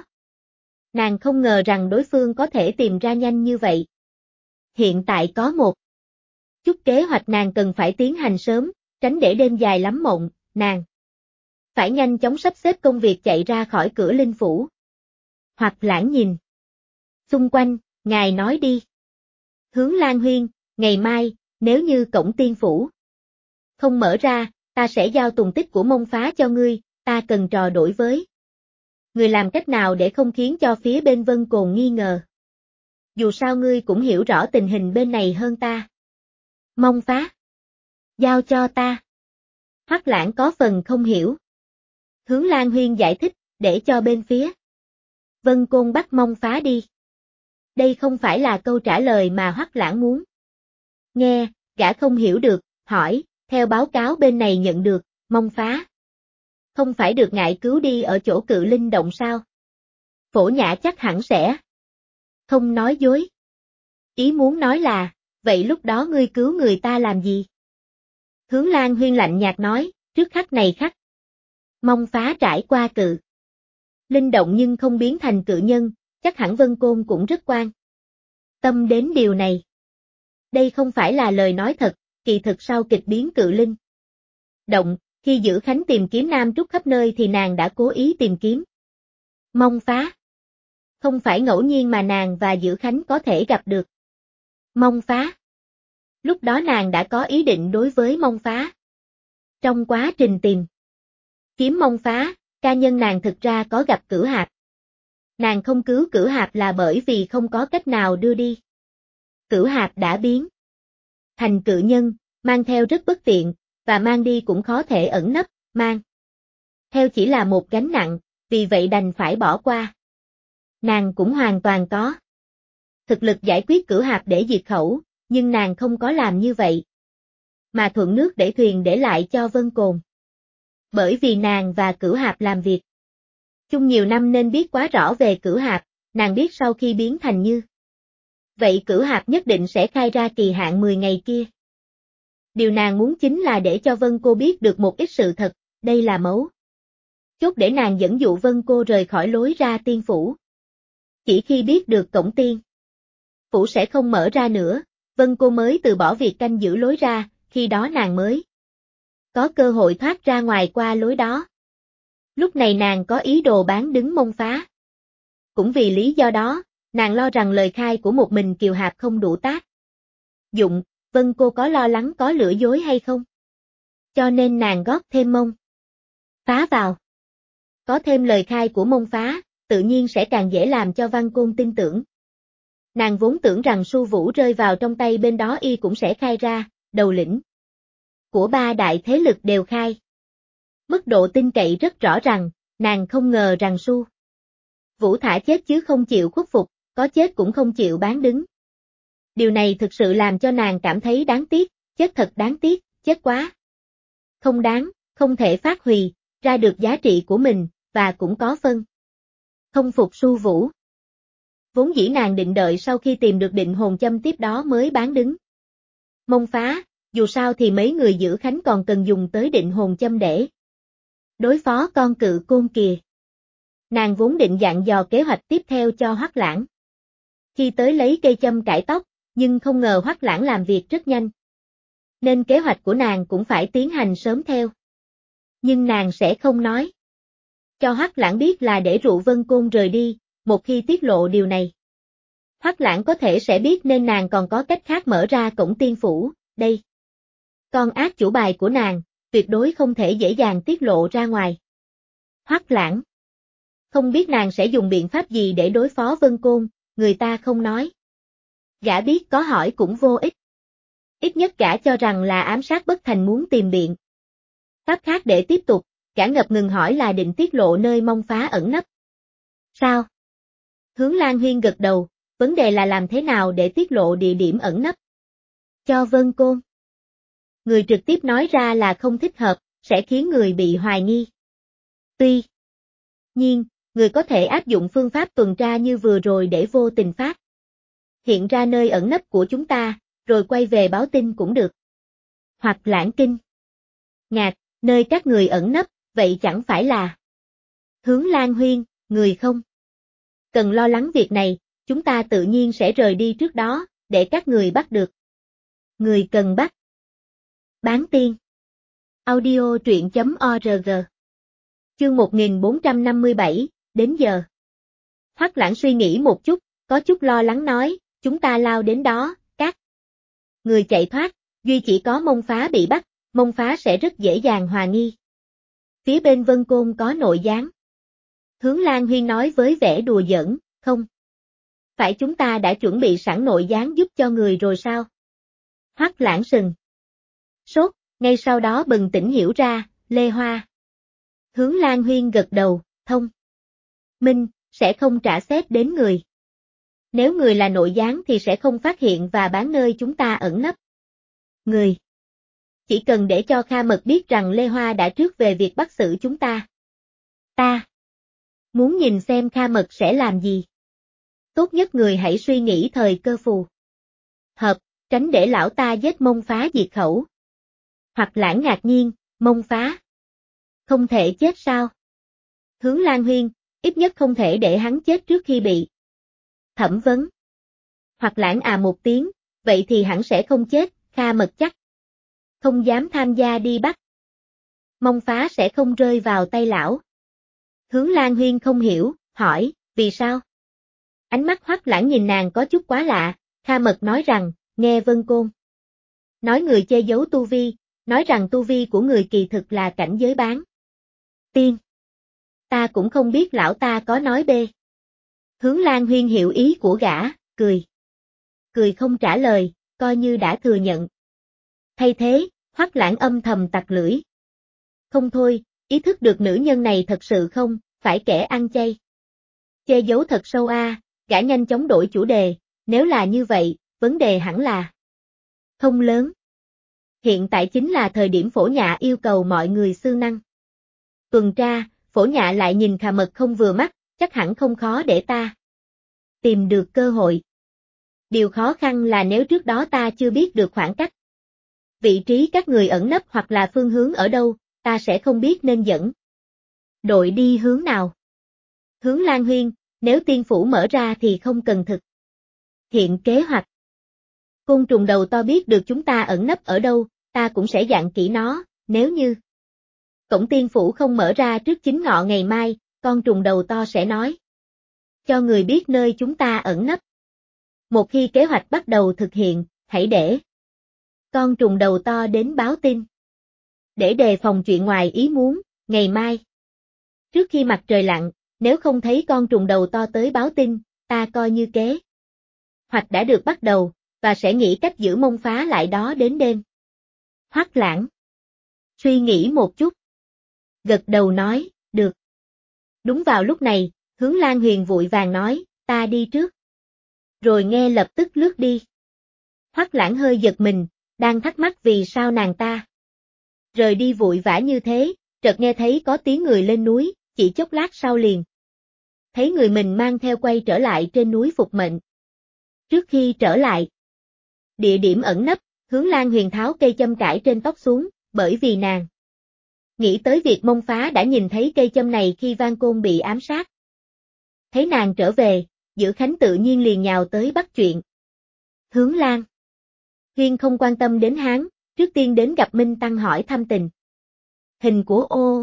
Nàng không ngờ rằng đối phương có thể tìm ra nhanh như vậy. Hiện tại có một chút kế hoạch nàng cần phải tiến hành sớm, tránh để đêm dài lắm mộng, nàng phải nhanh chóng sắp xếp công việc chạy ra khỏi cửa linh phủ. Hoặc Lãng nhìn xung quanh, ngài nói đi. Hướng Lan Huyên, ngày mai, nếu như cổng tiên phủ không mở ra, ta sẽ giao tùng tích của Mông Phá cho ngươi, ta cần trò đổi với người làm cách nào để không khiến cho phía bên Vân Cồn nghi ngờ. Dù sao ngươi cũng hiểu rõ tình hình bên này hơn ta. Mông Phá. Giao cho ta. Hoác Lãng có phần không hiểu. Hướng Lan Huyên giải thích, để cho bên phía Vân Côn bắt Mông Phá đi. Đây không phải là câu trả lời mà Hoác Lãng muốn nghe, gã không hiểu được, hỏi, theo báo cáo bên này nhận được, Mông Phá không phải được ngại cứu đi ở chỗ Cự Linh động sao? Phổ Nhã chắc hẳn sẽ không nói dối. Ý muốn nói là, vậy lúc đó ngươi cứu người ta làm gì? Hướng Lan Huyên lạnh nhạt nói, trước khắc này khắc. Mông Phá trải qua Cự Linh động nhưng không biến thành cự nhân, chắc hẳn Vân Côn cũng rất quan tâm đến điều này. Đây không phải là lời nói thật, kỳ thực sau kịch biến Cự Linh động, khi Dữ Khánh tìm kiếm Nam Trúc khắp nơi thì nàng đã cố ý tìm kiếm Mông Phá. Không phải ngẫu nhiên mà nàng và Dữ Khánh có thể gặp được Mông Phá. Lúc đó nàng đã có ý định đối với Mông Phá. Trong quá trình tìm kiếm Mông Phá, ca nhân nàng thực ra có gặp Cửu Hạp. Nàng không cứu Cửu Hạp là bởi vì không có cách nào đưa đi. Cửu Hạp đã biến thành cự nhân, mang theo rất bất tiện, và mang đi cũng khó thể ẩn nấp, mang theo chỉ là một gánh nặng, vì vậy đành phải bỏ qua. Nàng cũng hoàn toàn có thực lực giải quyết Cửu Hạp để diệt khẩu, nhưng nàng không có làm như vậy, mà thuận nước để thuyền để lại cho Vân Cồn. Bởi vì nàng và Cửu Hạp làm việc chung nhiều năm nên biết quá rõ về Cửu Hạp, nàng biết sau khi biến thành như vậy Cửu Hạp nhất định sẽ khai ra kỳ hạn 10 ngày kia. Điều nàng muốn chính là để cho Vân Cô biết được một ít sự thật, đây là mấu chốt để nàng dẫn dụ Vân Cô rời khỏi lối ra tiên phủ. Chỉ khi biết được cổng tiên phủ sẽ không mở ra nữa, Vân Cô mới từ bỏ việc canh giữ lối ra, khi đó nàng mới có cơ hội thoát ra ngoài qua lối đó. Lúc này nàng có ý đồ bán đứng Mông Phá. Cũng vì lý do đó, nàng lo rằng lời khai của một mình Kiều Hạp không đủ tác dụng, Vân Cô có lo lắng có lừa dối hay không? Cho nên nàng góp thêm Mông Phá vào. Có thêm lời khai của Mông Phá, tự nhiên sẽ càng dễ làm cho Văn Côn tin tưởng. Nàng vốn tưởng rằng Su Vũ rơi vào trong tay bên đó y cũng sẽ khai ra, đầu lĩnh của ba đại thế lực đều khai. Mức độ tin cậy rất rõ ràng, nàng không ngờ rằng Su Vũ thả chết chứ không chịu khuất phục, có chết cũng không chịu bán đứng. Điều này thực sự làm cho nàng cảm thấy đáng tiếc, chết thật đáng tiếc, chết quá. Không đáng, không thể phát huy ra được giá trị của mình, và cũng có phân. Không phục Su Vũ. Vốn dĩ nàng định đợi sau khi tìm được định hồn châm tiếp đó mới bán đứng Mông Phá, dù sao thì mấy người giữ Khánh còn cần dùng tới định hồn châm để đối phó con Cự Côn kìa. Nàng vốn định dặn dò kế hoạch tiếp theo cho Hoắc Lãng. Khi tới lấy cây châm cải tóc, nhưng không ngờ Hoắc Lãng làm việc rất nhanh. Nên kế hoạch của nàng cũng phải tiến hành sớm theo. Nhưng nàng sẽ không nói cho Hoắc Lãng biết là để rủ Vân Côn rời đi, một khi tiết lộ điều này. Hoắc Lãng có thể sẽ biết nên nàng còn có cách khác mở ra cổng tiên phủ, đây. Con ác chủ bài của nàng, tuyệt đối không thể dễ dàng tiết lộ ra ngoài. Hoắc Lãng không biết nàng sẽ dùng biện pháp gì để đối phó Vân Côn, người ta không nói. Gã biết có hỏi cũng vô ích. Ít nhất gã cho rằng là ám sát bất thành muốn tìm biện pháp khác để tiếp tục, gã ngập ngừng hỏi là định tiết lộ nơi Mông Phá ẩn nấp. Sao? Hướng Lan Huyên gật đầu, vấn đề là làm thế nào để tiết lộ địa điểm ẩn nấp cho Vân Côn. Người trực tiếp nói ra là không thích hợp, sẽ khiến người bị hoài nghi. Tuy nhiên, người có thể áp dụng phương pháp tuần tra như vừa rồi để vô tình phát hiện ra nơi ẩn nấp của chúng ta, rồi quay về báo tin cũng được. Hoặc Lãng kinh ngạc, nơi các người ẩn nấp, vậy chẳng phải là Hướng Lan Huyên, người không cần lo lắng việc này, chúng ta tự nhiên sẽ rời đi trước đó, để các người bắt được. Người cần bắt. Bán tiên. Audio truyện.org. Chương 1457, đến giờ. Hoắc Lãng suy nghĩ một chút, có chút lo lắng nói, chúng ta lao đến đó, các người chạy thoát, duy chỉ có Mông Phá bị bắt, Mông Phá sẽ rất dễ dàng hoài nghi. Phía bên Vân Côn có nội gián. Hướng Lan Huyên nói với vẻ đùa giỡn, không. Phải chúng ta đã chuẩn bị sẵn nội gián giúp cho người rồi sao? Hoắc Lãng sừng sốt, ngay sau đó bừng tỉnh hiểu ra, Lê Hoa. Hướng Lan Huyên gật đầu, thông minh, sẽ không trả xét đến người. Nếu người là nội gián thì sẽ không phát hiện và bán nơi chúng ta ẩn nấp. Người chỉ cần để cho Kha Mật biết rằng Lê Hoa đã trước về việc bắt xử chúng ta. Ta muốn nhìn xem Kha Mật sẽ làm gì. Tốt nhất người hãy suy nghĩ thời cơ phù hợp, tránh để lão ta giết Mông Phá diệt khẩu. Hoặc Lãng ngạc nhiên, Mông Phá không thể chết sao? Hướng Lan Huyên, ít nhất không thể để hắn chết trước khi bị thẩm vấn. Hoặc Lãng một tiếng, vậy thì hẳn sẽ không chết, Kha Mật chắc không dám tham gia đi bắt. Mông Phá sẽ không rơi vào tay lão. Hướng Lan Huyên không hiểu, hỏi, vì sao? Ánh mắt Hoắc Lãng nhìn nàng có chút quá lạ, Kha Mật nói rằng, nghe Vân Côn nói người che giấu tu vi, nói rằng tu vi của người kỳ thực là cảnh giới bán tiên. Ta cũng không biết lão ta có nói bê. Hướng Lan Huyên hiểu ý của gã, cười. Cười không trả lời, coi như đã thừa nhận. Thay thế, Hoắc Lãng âm thầm tặc lưỡi. Không thôi, ý thức được nữ nhân này thật sự không, phải kẻ ăn chay. Che giấu thật sâu gã nhanh chóng đổi chủ đề, nếu là như vậy, vấn đề hẳn là không lớn. Hiện tại chính là thời điểm Phổ Nhã yêu cầu mọi người siêng năng tuần tra, Phổ Nhạ lại nhìn Khà Mật không vừa mắt, chắc hẳn không khó để ta tìm được cơ hội. Điều khó khăn là nếu trước đó ta chưa biết được khoảng cách, vị trí các người ẩn nấp hoặc là phương hướng ở đâu, ta sẽ không biết nên dẫn đội đi hướng nào. Hướng Lan Huyên, nếu tiên phủ mở ra thì không cần thực hiện kế hoạch. Côn trùng đầu to biết được chúng ta ẩn nấp ở đâu, ta cũng sẽ dặn kỹ nó, nếu như cổng tiên phủ không mở ra trước 9 ngọ ngày mai, con trùng đầu to sẽ nói cho người biết nơi chúng ta ẩn nấp. Một khi kế hoạch bắt đầu thực hiện, hãy để con trùng đầu to đến báo tin. Để đề phòng chuyện ngoài ý muốn, ngày mai, trước khi mặt trời lặn, nếu không thấy con trùng đầu to tới báo tin, ta coi như kế hoạch đã được bắt đầu, và sẽ nghĩ cách giữ mông phá lại đó đến đêm. Hoắc Lãng suy nghĩ một chút, gật đầu nói, được. Đúng vào lúc này, Hướng Lan Huyền vội vàng nói, ta đi trước. Rồi nghe lập tức lướt đi. Hoắc Lãng hơi giật mình, đang thắc mắc vì sao nàng ta rời đi vội vã như thế, chợt nghe thấy có tiếng người lên núi, chỉ chốc lát sau liền thấy người mình mang theo quay trở lại trên núi phục mệnh. Trước khi trở lại địa điểm ẩn nấp, Hướng Lan Huyền tháo cây châm cải trên tóc xuống, bởi vì nàng nghĩ tới việc Mông Phá đã nhìn thấy cây châm này khi Van Côn bị ám sát. Thấy nàng trở về, Dữ Khánh tự nhiên liền nhào tới bắt chuyện. Hướng Lan Huyên không quan tâm đến hắn, trước tiên đến gặp Minh Tăng hỏi thăm tình hình của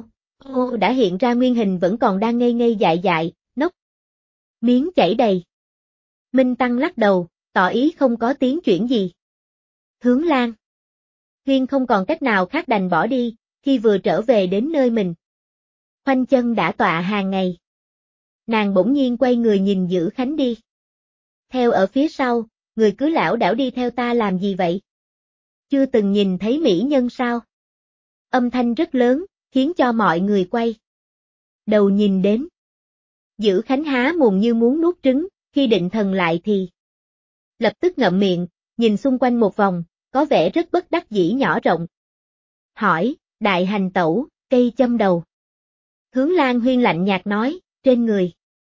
ô đã hiện ra, nguyên hình vẫn còn đang ngây ngây dại dại, nốc miếng chảy đầy. Minh Tăng lắc đầu, tỏ ý không có tiến triển gì. Hướng Lan Huyên không còn cách nào khác đành bỏ đi, khi vừa trở về đến nơi mình khoanh chân đã tọa hàng ngày. Nàng bỗng nhiên quay người nhìn Dữ Khánh đi theo ở phía sau, người cứ lảo đảo đi theo ta làm gì vậy? Chưa từng nhìn thấy mỹ nhân sao? Âm thanh rất lớn, khiến cho mọi người quay đầu nhìn đến. Dữ Khánh há mồm như muốn nuốt trứng, khi định thần lại thì lập tức ngậm miệng, nhìn xung quanh một vòng, có vẻ rất bất đắc dĩ nhỏ rộng. Hỏi, đại hành tẩu, cây châm đầu. Hướng Lan Huyên lạnh nhạt nói, trên người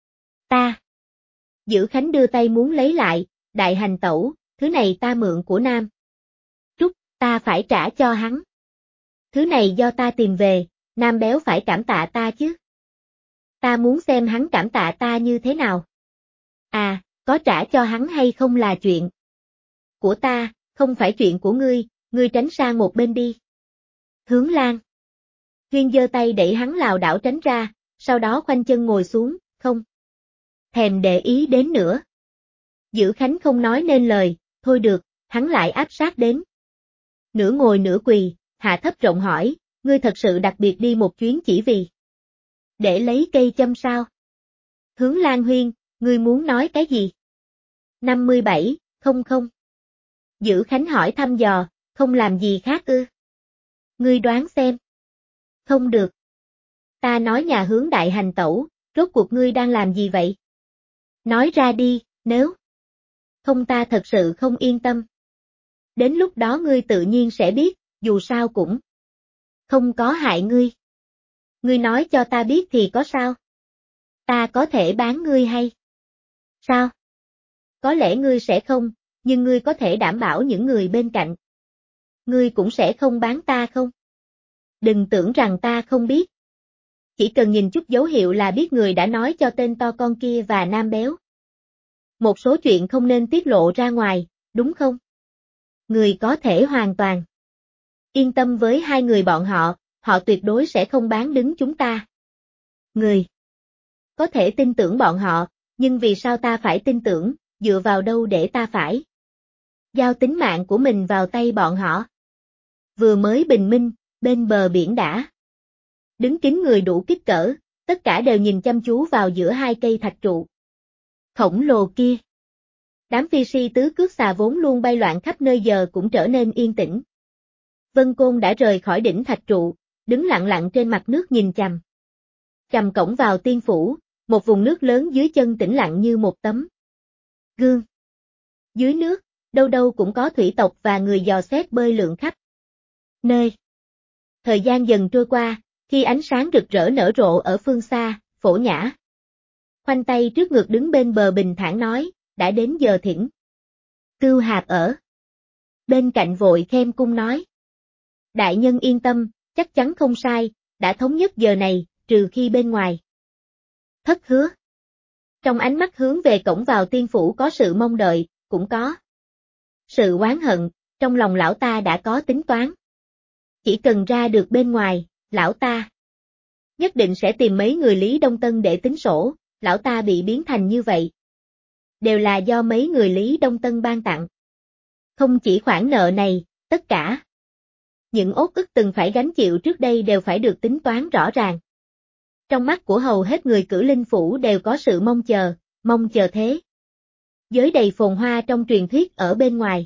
ta. Dữ Khánh đưa tay muốn lấy lại, đại hành tẩu, thứ này ta mượn của Nam Trúc, ta phải trả cho hắn. Thứ này do ta tìm về, Nam Béo phải cảm tạ ta chứ. Ta muốn xem hắn cảm tạ ta như thế nào. À, có trả cho hắn hay không là chuyện của ta, không phải chuyện của ngươi tránh sang một bên đi. Hướng Lan Huyên giơ tay đẩy hắn lảo đảo tránh ra, sau đó khoanh chân ngồi xuống, không thèm để ý đến nữa. Dữ Khánh không nói nên lời, thôi được, hắn lại áp sát đến. Nửa ngồi nửa quỳ, hạ thấp giọng hỏi, ngươi thật sự đặc biệt đi một chuyến chỉ vì để lấy cây châm sao? Hướng Lan Huyên, ngươi muốn nói cái gì? 57, không. Dữ Khánh hỏi thăm dò, không làm gì khác ư? Ngươi đoán xem. Không được. Ta nói nhà Hướng đại hành tẩu, rốt cuộc ngươi đang làm gì vậy? Nói ra đi, nếu không ta thật sự không yên tâm. Đến lúc đó ngươi tự nhiên sẽ biết, dù sao cũng không có hại ngươi. Ngươi nói cho ta biết thì có sao? Ta có thể bán ngươi hay? Sao? Có lẽ ngươi sẽ không, nhưng ngươi có thể đảm bảo những người bên cạnh. Ngươi cũng sẽ không bán ta không? Đừng tưởng rằng ta không biết. Chỉ cần nhìn chút dấu hiệu là biết người đã nói cho tên to con kia và Nam Béo. Một số chuyện không nên tiết lộ ra ngoài, đúng không? Người có thể hoàn toàn yên tâm với hai người bọn họ tuyệt đối sẽ không bán đứng chúng ta. Người có thể tin tưởng bọn họ, nhưng vì sao ta phải tin tưởng, dựa vào đâu để ta phải giao tính mạng của mình vào tay bọn họ? Vừa mới bình minh, bên bờ biển đã đứng kín người đủ kích cỡ, tất cả đều nhìn chăm chú vào giữa hai cây thạch trụ khổng lồ kia. Đám phi si tứ cước xà vốn luôn bay loạn khắp nơi giờ cũng trở nên yên tĩnh. Vân Côn đã rời khỏi đỉnh thạch trụ, đứng lặng lặng trên mặt nước nhìn chằm cổng vào tiên phủ, một vùng nước lớn dưới chân tĩnh lặng như một tấm gương. Dưới nước, đâu đâu cũng có thủy tộc và người dò xét bơi lượn khắp nơi. Thời gian dần trôi qua, Khi ánh sáng rực rỡ nở rộ ở phương xa, Phổ Nhã khoanh tay trước ngực đứng bên bờ bình thản nói, đã đến giờ thỉnh. Cưu Hạp ở bên cạnh vội khen cung nói. Đại nhân yên tâm, chắc chắn không sai, đã thống nhất giờ này, trừ khi bên ngoài. Thất hứa. Trong ánh mắt hướng về cổng vào tiên phủ có sự mong đợi, cũng có sự oán hận, trong lòng lão ta đã có tính toán. Chỉ cần ra được bên ngoài, lão ta nhất định sẽ tìm mấy người Lý Đông Tân để tính sổ, lão ta bị biến thành như vậy. Đều là do mấy người Lý Đông Tân ban tặng. Không chỉ khoản nợ này, tất cả những uất ức từng phải gánh chịu trước đây đều phải được tính toán rõ ràng. Trong mắt của hầu hết người Cử Linh Phủ đều có sự mong chờ thế. Giới đầy phồn hoa trong truyền thuyết ở bên ngoài.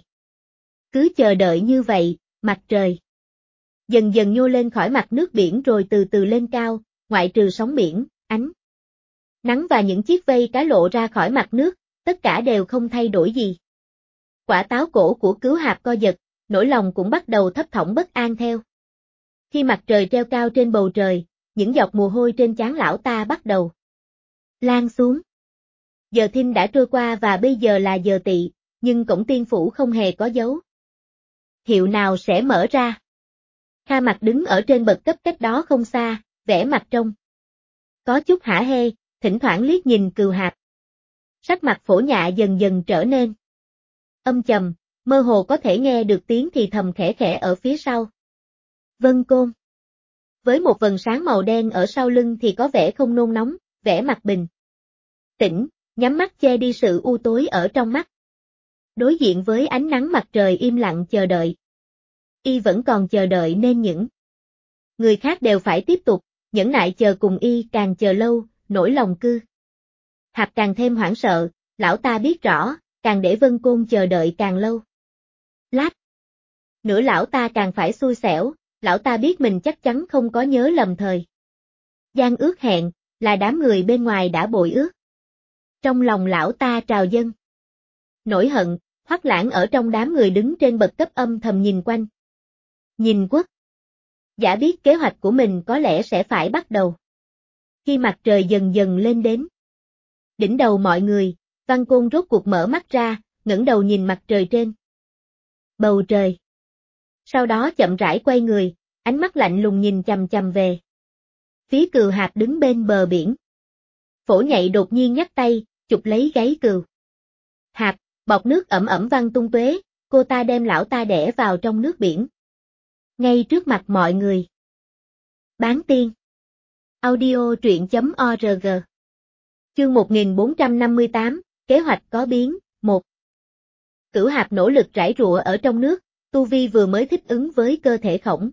Cứ chờ đợi như vậy, mặt trời dần dần nhô lên khỏi mặt nước biển rồi từ từ lên cao, ngoại trừ sóng biển, ánh nắng và những chiếc vây cá lộ ra khỏi mặt nước, tất cả đều không thay đổi gì. Quả táo cổ của Cưu Hạp co giật, nỗi lòng cũng bắt đầu thấp thỏm bất an theo. Khi mặt trời treo cao trên bầu trời, những giọt mồ hôi trên trán lão ta bắt đầu lan xuống. Giờ thìn đã trôi qua và bây giờ là giờ tỵ, nhưng cổng tiên phủ không hề có dấu hiệu nào sẽ mở ra. Kha Mặc đứng ở trên bậc cấp cách đó không xa, vẻ mặt trông có chút hả hê, thỉnh thoảng liếc nhìn Cưu Hạp. Sắc mặt Phổ Nhã dần dần trở nên âm trầm, mơ hồ có thể nghe được tiếng thì thầm khẽ khẽ ở phía sau. Vân Côn. Với một vầng sáng màu đen ở sau lưng thì có vẻ không nôn nóng, vẻ mặt bình tĩnh, nhắm mắt che đi sự u tối ở trong mắt. Đối diện với ánh nắng mặt trời im lặng chờ đợi. Y vẫn còn chờ đợi nên những người khác đều phải tiếp tục, nhẫn nại chờ cùng y càng chờ lâu, nỗi lòng Cưu Hạp càng thêm hoảng sợ, lão ta biết rõ, càng để Vân Côn chờ đợi càng lâu. Lát nữa lão ta càng phải xui xẻo, lão ta biết mình chắc chắn không có nhớ lầm thời gian ước hẹn, là đám người bên ngoài đã bội ước. Trong lòng lão ta trào dâng nổi hận, Hoắc Lãng ở trong đám người đứng trên bậc cấp âm thầm nhìn quanh. Nhìn Quốc giả biết kế hoạch của mình có lẽ sẽ phải bắt đầu. Khi mặt trời dần dần lên đến đỉnh đầu mọi người, Văn Côn rốt cuộc mở mắt ra, ngẩng đầu nhìn mặt trời trên bầu trời. Sau đó chậm rãi quay người, ánh mắt lạnh lùng nhìn chằm chằm về phía Cưu Hạp đứng bên bờ biển. Phổ Nhạy đột nhiên nhấc tay, chụp lấy gáy Cưu Hạp, bọt nước ẩm ẩm văng tung tóe, cô ta đem lão ta đẻ vào trong nước biển. Ngay trước mặt mọi người. Bán tiên. Audio truyện.org. Chương 1458, kế hoạch có biến, 1. Cưu Hạp nỗ lực rải rụa ở trong nước, tu vi vừa mới thích ứng với cơ thể khổng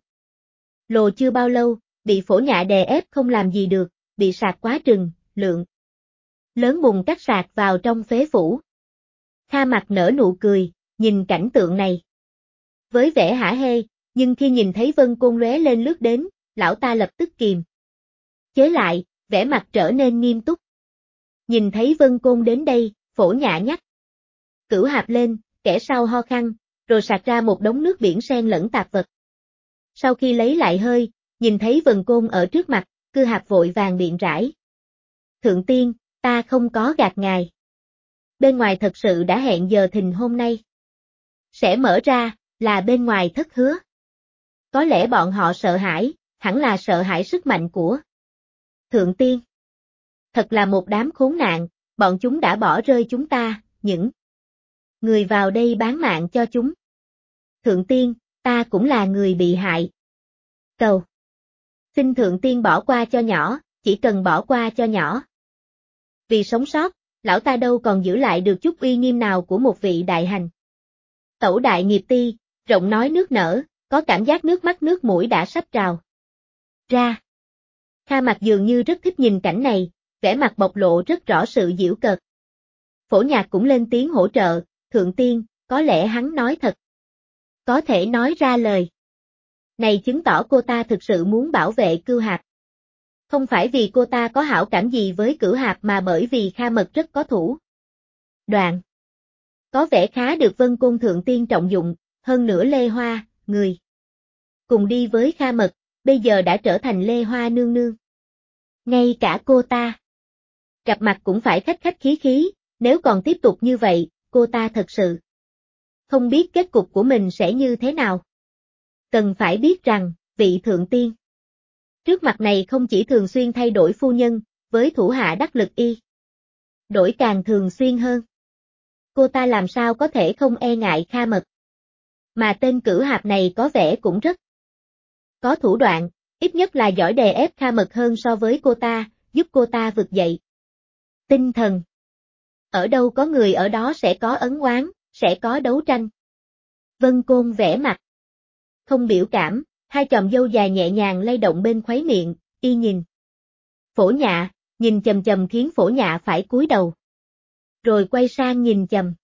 lồ chưa bao lâu, bị Phổ Nhã đè ép không làm gì được, bị sạc quá trừng, lượng lớn bùn cát sạc vào trong phế phủ. Kha Mặc nở nụ cười, nhìn cảnh tượng này với vẻ hả hê, nhưng khi nhìn thấy Vân Côn lóe lên lướt đến, lão ta lập tức kiềm chế lại, vẻ mặt trở nên nghiêm túc. Nhìn thấy Vân Côn đến đây, Phổ Nhã nhắc Cưu Hạp lên, kẻ sau ho khăn, rồi sạc ra một đống nước biển xen lẫn tạp vật. Sau khi lấy lại hơi, nhìn thấy Vân Côn ở trước mặt, Cưu Hạp vội vàng biện rãi. Thượng tiên, ta không có gạt ngài. Bên ngoài thật sự đã hẹn giờ thìn hôm nay. Sẽ mở ra, là bên ngoài thất hứa. Có lẽ bọn họ sợ hãi, hẳn là sợ hãi sức mạnh của Thượng tiên. Thật là một đám khốn nạn, bọn chúng đã bỏ rơi chúng ta, những người vào đây bán mạng cho chúng. Thượng tiên, ta cũng là người bị hại. Cầu xin Thượng tiên bỏ qua cho nhỏ, chỉ cần bỏ qua cho nhỏ. Vì sống sót, lão ta đâu còn giữ lại được chút uy nghiêm nào của một vị đại hành. Tẩu đại nghiệp ti, rộng nói nước nở, có cảm giác nước mắt nước mũi đã sắp trào ra. Kha Mặc dường như rất thích nhìn cảnh này, vẻ mặt bộc lộ rất rõ sự giễu cợt. Phổ Nhạc cũng lên tiếng hỗ trợ, Thượng tiên, có lẽ hắn nói thật. Có thể nói ra lời này chứng tỏ cô ta thực sự muốn bảo vệ Cưu Hạp. Không phải vì cô ta có hảo cảm gì với Cưu Hạp mà bởi vì Kha Mật rất có thủ đoạn. Có vẻ khá được Vân Côn Thượng tiên trọng dụng, hơn nữa Lê Hoa, người cùng đi với Kha Mật, bây giờ đã trở thành Lê Hoa nương nương. Ngay cả cô ta. Gặp mặt cũng phải khách khách khí khí, nếu còn tiếp tục như vậy, cô ta thật sự không biết kết cục của mình sẽ như thế nào. Cần phải biết rằng, vị thượng tiên trước mặt này không chỉ thường xuyên thay đổi phu nhân, với thủ hạ đắc lực y. Đổi càng thường xuyên hơn. Cô ta làm sao có thể không e ngại Kha Mật. Mà tên Cửu Hạp này có vẻ cũng rất có thủ đoạn, ít nhất là giỏi đè ép Kha Mật hơn so với cô ta, giúp cô ta vực dậy tinh thần. Ở đâu có người ở đó sẽ có ấn oán, sẽ có đấu tranh. Vân Côn vẽ mặt không biểu cảm, hai chòm râu dài nhẹ nhàng lay động bên khóe miệng, y nhìn Phổ Nhạ, nhìn chầm chầm khiến Phổ Nhạ phải cúi đầu. Rồi quay sang nhìn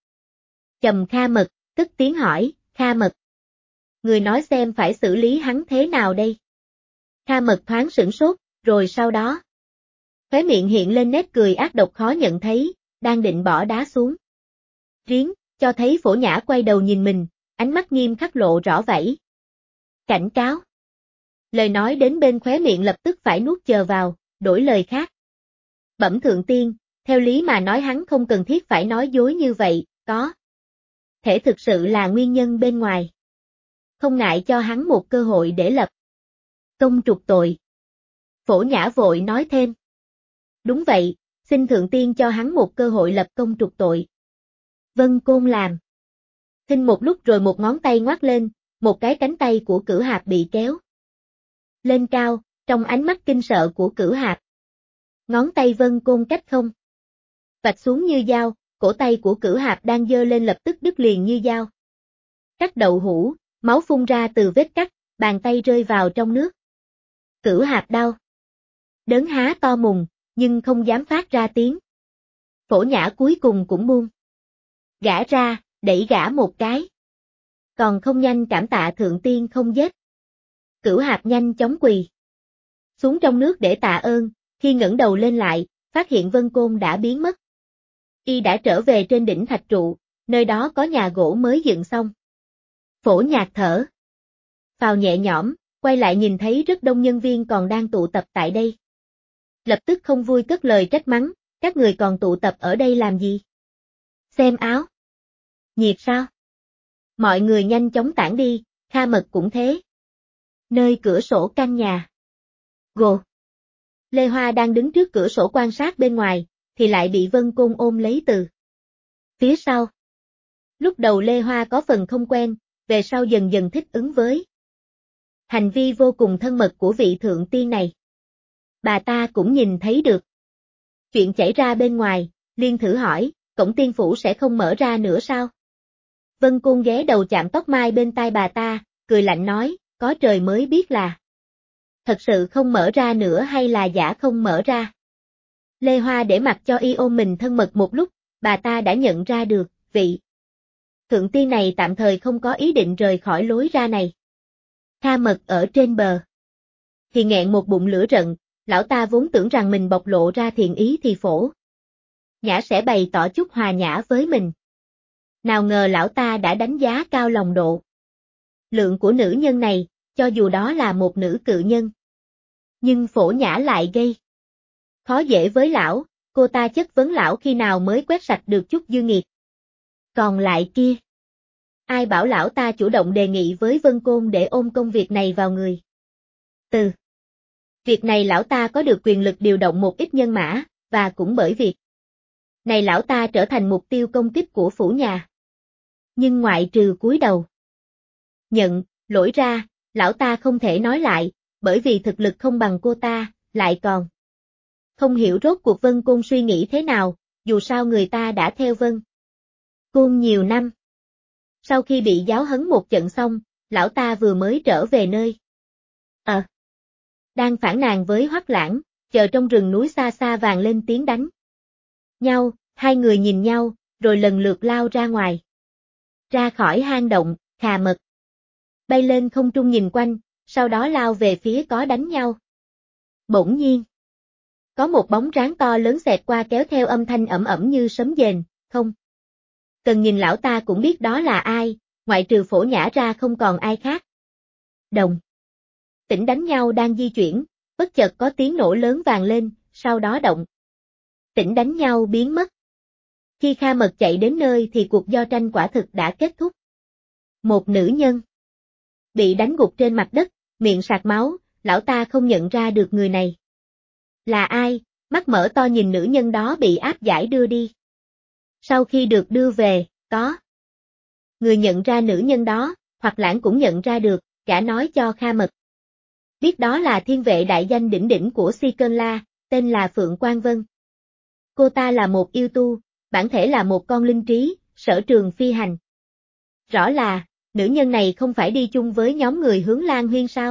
chầm Kha Mật, tức tiếng hỏi, Kha Mật. Người nói xem phải xử lý hắn thế nào đây? Kha Mật thoáng sửng sốt, rồi sau đó. Khóe miệng hiện lên nét cười ác độc khó nhận thấy, đang định bỏ đá xuống. Riếng, cho thấy Phổ Nhã quay đầu nhìn mình, ánh mắt nghiêm khắc lộ rõ vảy. Cảnh cáo. Lời nói đến bên khóe miệng lập tức phải nuốt chờ vào, đổi lời khác. Bẩm thượng tiên, theo lý mà nói hắn không cần thiết phải nói dối như vậy, có thể thực sự là nguyên nhân bên ngoài. Không ngại cho hắn một cơ hội để lập công trục tội. Phổ Nhã vội nói thêm. Đúng vậy, xin thượng tiên cho hắn một cơ hội lập công trục tội. Vân Côn làm. Thinh một lúc rồi một ngón tay ngoắc lên, một cái cánh tay của Cửu Hạp bị kéo lên cao, trong ánh mắt kinh sợ của Cửu Hạp. Ngón tay Vân Côn cách không vạch xuống như dao, cổ tay của Cửu Hạp đang giơ lên lập tức đứt liền như dao. Cắt đậu hũ, máu phun ra từ vết cắt, bàn tay rơi vào trong nước. Cửu Hạp đau đớn há to mồm, nhưng không dám phát ra tiếng. Phổ Nhã cuối cùng cũng buông gã ra, đẩy gã một cái. Còn không nhanh cảm tạ thượng tiên không giết. Cửu Hạp nhanh chóng quỳ xuống trong nước để tạ ơn, khi ngẩng đầu lên lại, phát hiện Vân Côn đã biến mất. Y đã trở về trên đỉnh thạch trụ, nơi đó có nhà gỗ mới dựng xong. Phổ Nhạc thở phào nhẹ nhõm, quay lại nhìn thấy rất đông nhân viên còn đang tụ tập tại đây. Lập tức không vui cất lời trách mắng, các người còn tụ tập ở đây làm gì? Xem áo. Nhiệt sao? Mọi người nhanh chóng tản đi, Kha Mật cũng thế. Nơi cửa sổ căn nhà. Gồ. Lê Hoa đang đứng trước cửa sổ quan sát bên ngoài, thì lại bị Vân Côn ôm lấy từ phía sau. Lúc đầu Lê Hoa có phần không quen, về sau dần dần thích ứng với hành vi vô cùng thân mật của vị thượng tiên này. Bà ta cũng nhìn thấy được chuyện xảy ra bên ngoài, liền thử hỏi, cổng tiên phủ sẽ không mở ra nữa sao? Vân Côn ghé đầu chạm tóc mai bên tai bà ta, cười lạnh nói, có trời mới biết là thật sự không mở ra nữa hay là giả không mở ra. Lê Hoa để mặc cho y ôm mình thân mật một lúc, bà ta đã nhận ra được, vị thượng tiên này tạm thời không có ý định rời khỏi lối ra này. Kha Mật ở trên bờ thì nghẹn một bụng lửa giận, lão ta vốn tưởng rằng mình bộc lộ ra thiện ý thì Phổ Nhã sẽ bày tỏ chút hòa nhã với mình. Nào ngờ lão ta đã đánh giá cao lòng độ lượng của nữ nhân này, cho dù đó là một nữ cự nhân. Nhưng Phổ Nhã lại gây khó dễ với lão, cô ta chất vấn lão khi nào mới quét sạch được chút dư nghiệt. Còn lại kia, ai bảo lão ta chủ động đề nghị với Vân Côn để ôm công việc này vào người. Từ việc này lão ta có được quyền lực điều động một ít nhân mã, và cũng bởi việc này lão ta trở thành mục tiêu công kích của phủ nhà. Nhưng ngoại trừ cúi đầu nhận lỗi ra, lão ta không thể nói lại, bởi vì thực lực không bằng cô ta, lại còn không hiểu rốt cuộc Vân Côn suy nghĩ thế nào, dù sao người ta đã theo Vân Côn nhiều năm. Sau khi bị giáo huấn một trận xong, lão ta vừa mới trở về nơi đang phản nàn với Hoắc Lãng, chờ trong rừng núi xa xa vàng lên tiếng đánh nhau, hai người nhìn nhau, rồi lần lượt lao ra ngoài. Ra khỏi hang động, Kha Mật bay lên không trung nhìn quanh, sau đó lao về phía có đánh nhau. Bỗng nhiên, có một bóng tráng to lớn xẹt qua kéo theo âm thanh ẩm ẩm như sấm dền, không cần nhìn lão ta cũng biết đó là ai, ngoại trừ Phổ Nhã ra không còn ai khác. Đồng Tỉnh đánh nhau đang di chuyển, bất chợt có tiếng nổ lớn vang lên, sau đó động. Tỉnh đánh nhau biến mất. Khi Kha Mật chạy đến nơi thì cuộc giao tranh quả thực đã kết thúc. Một nữ nhân bị đánh gục trên mặt đất, miệng sạc máu, lão ta không nhận ra được người này. Là ai? Mắt mở to nhìn nữ nhân đó bị áp giải đưa đi. Sau khi được đưa về, có người nhận ra nữ nhân đó, hoặc Lãng cũng nhận ra được, gã nói cho Kha Mật. Biết đó là thiên vệ đại danh đỉnh đỉnh của Si Cơn La, tên là Phượng Quang Vân. Cô ta là một yêu tu, bản thể là một con linh trí, sở trường phi hành. Rõ là, nữ nhân này không phải đi chung với nhóm người Hướng Lan Huyên sao?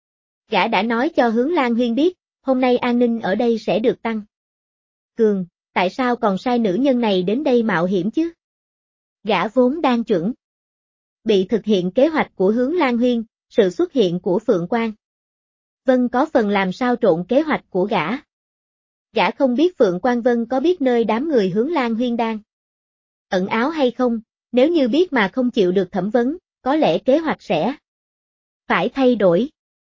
Gã đã nói cho Hướng Lan Huyên biết, hôm nay an ninh ở đây sẽ được tăng cường, tại sao còn sai nữ nhân này đến đây mạo hiểm chứ? Gã vốn đang chuẩn bị thực hiện kế hoạch của Hướng Lan Huyên, sự xuất hiện của Phượng Quang Vân có phần làm sao trộn kế hoạch của gã. Gã không biết Phượng Quang Vân có biết nơi đám người Hướng Lan Huyên đang ẩn áo hay không, nếu như biết mà không chịu được thẩm vấn, có lẽ kế hoạch sẽ phải thay đổi.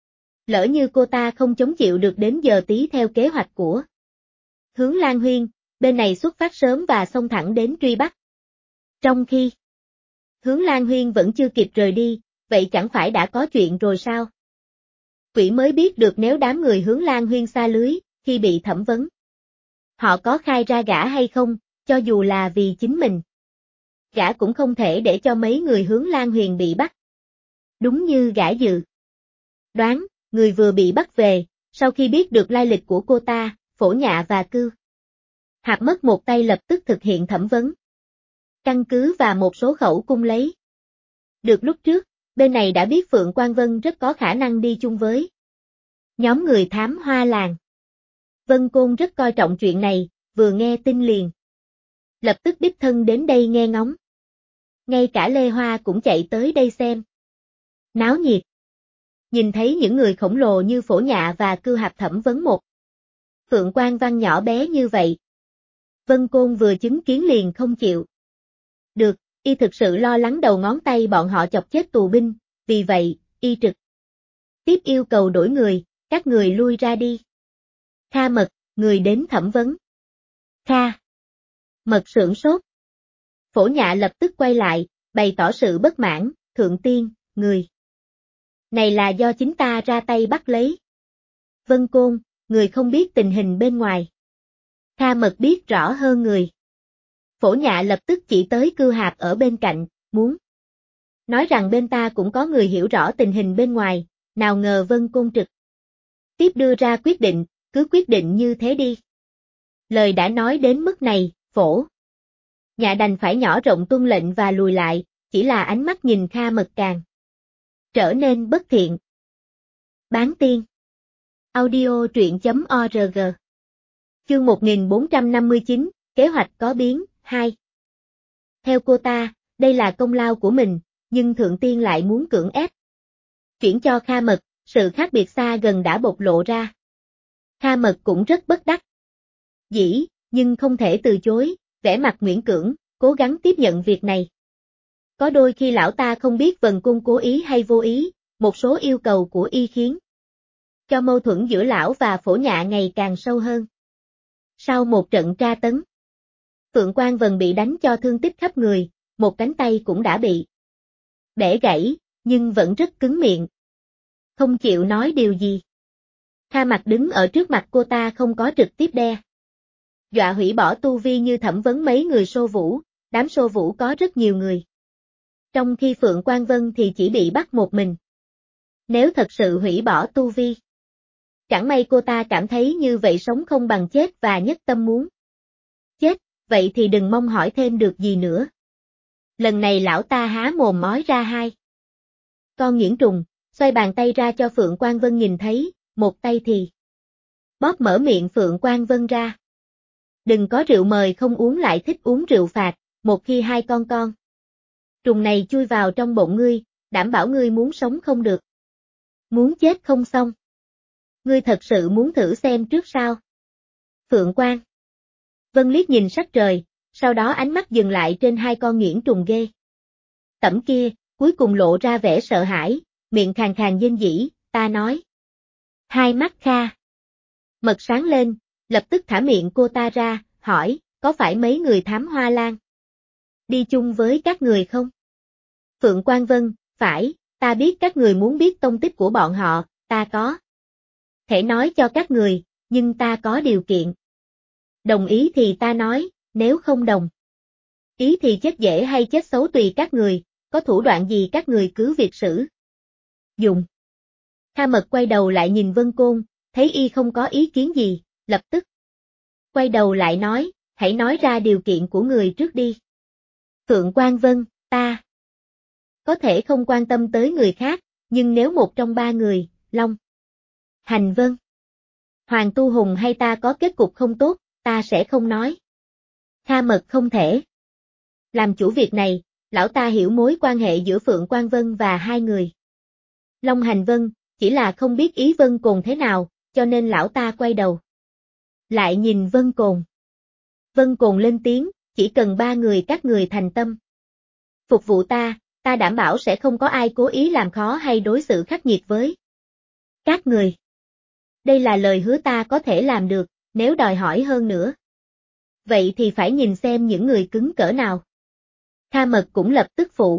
Lỡ như cô ta không chống chịu được đến giờ tí theo kế hoạch của Hướng Lan Huyên, bên này xuất phát sớm và xông thẳng đến truy bắt. Trong khi Hướng Lan Huyên vẫn chưa kịp rời đi, vậy chẳng phải đã có chuyện rồi sao? Quỷ mới biết được nếu đám người Hướng Lan Huyên xa lưới, khi bị thẩm vấn. Họ có khai ra gã hay không, cho dù là vì chính mình. Gã cũng không thể để cho mấy người Hướng Lan Huyền bị bắt. Đúng như gã dự đoán, người vừa bị bắt về, sau khi biết được lai lịch của cô ta, Phổ Nhạ và Cư Hạp mất một tay lập tức thực hiện thẩm vấn. Căn cứ và một số khẩu cung lấy được lúc trước, bên này đã biết Phượng Quang Vân rất có khả năng đi chung với nhóm người thám hoa làng. Vân Côn rất coi trọng chuyện này, vừa nghe tin liền lập tức đích thân đến đây nghe ngóng. Ngay cả Lê Hoa cũng chạy tới đây xem náo nhiệt. Nhìn thấy những người khổng lồ như Phổ Nhạ và Cư Hạp thẩm vấn một Phượng Quang Văn nhỏ bé như vậy. Vân Côn vừa chứng kiến liền không chịu được, y thực sự lo lắng đầu ngón tay bọn họ chọc chết tù binh, vì vậy, y trực tiếp yêu cầu đổi người, các người lui ra đi. Kha Mật, người đến thẩm vấn. Kha Mật sửng sốt. Phổ Nhạ lập tức quay lại, bày tỏ sự bất mãn, thượng tiên, người này là do chính ta ra tay bắt lấy. Vân Côn, người không biết tình hình bên ngoài. Kha Mật biết rõ hơn người. Phổ Nhạ lập tức chỉ tới Cư Hạp ở bên cạnh, muốn nói rằng bên ta cũng có người hiểu rõ tình hình bên ngoài, nào ngờ Vân Côn trực tiếp đưa ra quyết định, cứ quyết định như thế đi. Lời đã nói đến mức này, Phổ Nhạ đành phải nhỏ rộng tuân lệnh và lùi lại, chỉ là ánh mắt nhìn Kha Mật càng trở nên bất thiện. Bán tiên. Audio truyện.org. Chương 1459, kế hoạch có biến, 2. Theo cô ta, đây là công lao của mình, nhưng thượng tiên lại muốn cưỡng ép chuyển cho Kha Mật, sự khác biệt xa gần đã bộc lộ ra. Kha Mật cũng rất bất đắc dĩ, nhưng không thể từ chối, vẻ mặt miễn cưỡng, cố gắng tiếp nhận việc này. Có đôi khi lão ta không biết Vân Cung cố ý hay vô ý, một số yêu cầu của y khiến cho mâu thuẫn giữa lão và Phổ Nhạ ngày càng sâu hơn. Sau một trận tra tấn, Phượng Quang Vân bị đánh cho thương tích khắp người, một cánh tay cũng đã bị bẻ gãy, nhưng vẫn rất cứng miệng. Không chịu nói điều gì. Kha Mặt đứng ở trước mặt cô ta không có trực tiếp đe dọa hủy bỏ tu vi như thẩm vấn mấy người Xô Vũ, đám Xô Vũ có rất nhiều người. Trong khi Phượng Quang Vân thì chỉ bị bắt một mình. Nếu thật sự hủy bỏ tu vi, chẳng may cô ta cảm thấy như vậy sống không bằng chết và nhất tâm muốn chết, vậy thì đừng mong hỏi thêm được gì nữa. Lần này lão ta há mồm mói ra hai con nghiễn trùng, xoay bàn tay ra cho Phượng Quang Vân nhìn thấy, một tay thì bóp mở miệng Phượng Quang Vân ra. Đừng có rượu mời không uống lại thích uống rượu phạt, một khi hai con trùng này chui vào trong bụng ngươi, đảm bảo ngươi muốn sống không được. Muốn chết không xong. Ngươi thật sự muốn thử xem trước sao? Phượng Quang Vân liếc nhìn sắc trời, sau đó ánh mắt dừng lại trên hai con nghiễn trùng ghê tởm kia, cuối cùng lộ ra vẻ sợ hãi, miệng khàn khàn rên rỉ, ta nói. Hai mắt Kha Mật sáng lên, lập tức thả miệng cô ta ra, hỏi, có phải mấy người thám hoa lan đi chung với các người không? Phượng Quang Vân, phải, ta biết các người muốn biết tông tích của bọn họ, ta có thể nói cho các người, nhưng ta có điều kiện. Đồng ý thì ta nói, nếu không đồng ý thì chết dễ hay chết xấu tùy các người, có thủ đoạn gì các người cứ việc sử dụng. Kha Mật quay đầu lại nhìn Vân Côn, thấy y không có ý kiến gì, lập tức quay đầu lại nói, hãy nói ra điều kiện của người trước đi. Phượng Quang Vân, ta có thể không quan tâm tới người khác, nhưng nếu một trong ba người, Long, Hành Vân, Hoàng Tu Hùng hay ta có kết cục không tốt, ta sẽ không nói. Kha Mật không thể làm chủ việc này, lão ta hiểu mối quan hệ giữa Phượng Quang Vân và hai người. Long Hành Vân, chỉ là không biết ý Vân Cồn thế nào, cho nên lão ta quay đầu lại nhìn Vân Cồn. Vân Cồn lên tiếng, chỉ cần ba người các người thành tâm phục vụ ta đảm bảo sẽ không có ai cố ý làm khó hay đối xử khắc nghiệt với các người. Đây là lời hứa ta có thể làm được, nếu đòi hỏi hơn nữa, vậy thì phải nhìn xem những người cứng cỡ nào. Kha Mật cũng lập tức phụ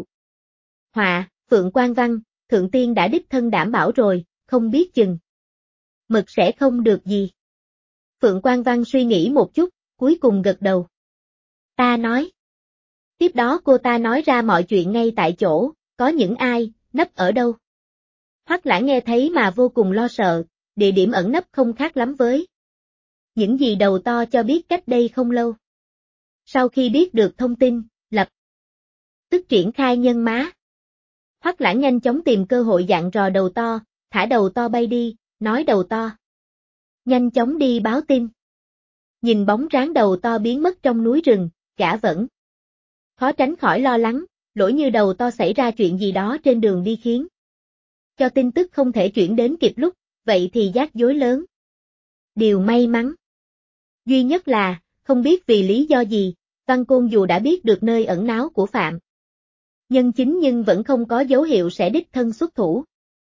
họa, Phượng Quang Văn, Thượng Tiên đã đích thân đảm bảo rồi, không biết chừng Mật sẽ không được gì. Phượng Quang Văn suy nghĩ một chút, cuối cùng gật đầu. Ta nói. Tiếp đó cô ta nói ra mọi chuyện ngay tại chỗ, có những ai, nấp ở đâu. Hoắc Lãng nghe thấy mà vô cùng lo sợ, địa điểm ẩn nấp không khác lắm với những gì đầu to cho biết cách đây không lâu. Sau khi biết được thông tin, lập tức triển khai nhân mã. Hoắc Lãng nhanh chóng tìm cơ hội dặn dò đầu to, thả đầu to bay đi, nói đầu to nhanh chóng đi báo tin. Nhìn bóng dáng đầu to biến mất trong núi rừng, gã vẫn khó tránh khỏi lo lắng, lỗi như đầu to xảy ra chuyện gì đó trên đường đi khiến cho tin tức không thể chuyển đến kịp lúc, vậy thì rắc rối lớn. Điều may mắn duy nhất là, không biết vì lý do gì, Văn Côn dù đã biết được nơi ẩn náu của Phạm Nhân Chính nhưng vẫn không có dấu hiệu sẽ đích thân xuất thủ.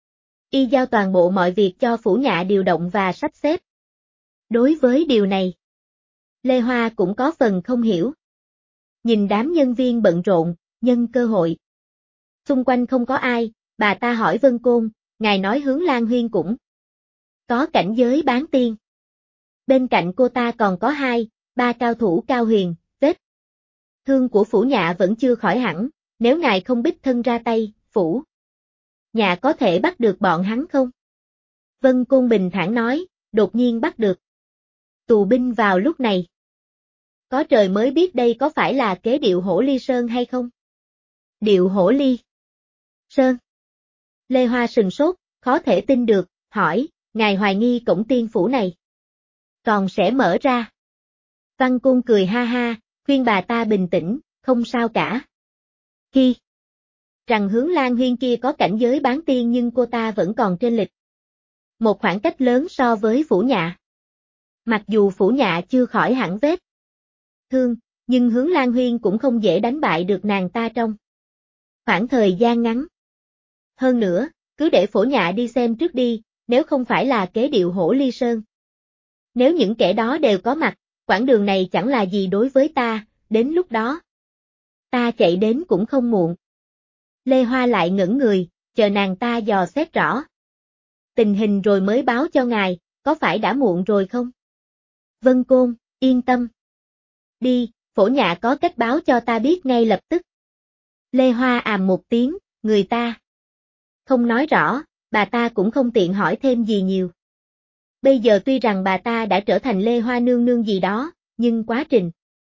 Y giao toàn bộ mọi việc cho Phủ Nhạ điều động và sắp xếp. Đối với điều này, Lê Hoa cũng có phần không hiểu. Nhìn đám nhân viên bận rộn, nhân cơ hội. Xung quanh không có ai, bà ta hỏi Vân Côn, ngài nói Hướng Lan Huyên cũng có cảnh giới bán tiên. Bên cạnh cô ta còn có 2, 3 cao thủ cao huyền, vết thương của Phủ Nhạ vẫn chưa khỏi hẳn, nếu ngài không đích thân ra tay, Phủ Nhạ có thể bắt được bọn hắn không? Vân Côn bình thản nói, đột nhiên bắt được tù binh vào lúc này. Có trời mới biết đây có phải là kế điệu Hổ Ly Sơn hay không? Điệu Hổ Ly Sơn. Lê Hoa sừng sốt, khó thể tin được, hỏi, ngài hoài nghi cổng tiên phủ này còn sẽ mở ra. Văn Côn cười ha ha, khuyên bà ta bình tĩnh, không sao cả. Khi rằng Hướng Lan Huyên kia có cảnh giới bán tiên nhưng cô ta vẫn còn trên lệch một khoảng cách lớn so với Phủ Nhạ. Mặc dù Phủ Nhạ chưa khỏi hẳn vết thương, nhưng Hướng Lan Huyên cũng không dễ đánh bại được nàng ta trong khoảng thời gian ngắn. Hơn nữa, cứ để Phổ Nhạ đi xem trước đi, nếu không phải là kế điệu Hổ Ly Sơn. Nếu những kẻ đó đều có mặt, quãng đường này chẳng là gì đối với ta, đến lúc đó ta chạy đến cũng không muộn. Lê Hoa lại ngẩn người, chờ nàng ta dò xét rõ tình hình rồi mới báo cho ngài, có phải đã muộn rồi không? Vân Côn, yên tâm. Đi, Phổ Nhạ có cách báo cho ta biết ngay lập tức. Lê Hoa àm một tiếng, người ta không nói rõ, bà ta cũng không tiện hỏi thêm gì nhiều. Bây giờ tuy rằng bà ta đã trở thành Lê Hoa nương nương gì đó, nhưng quá trình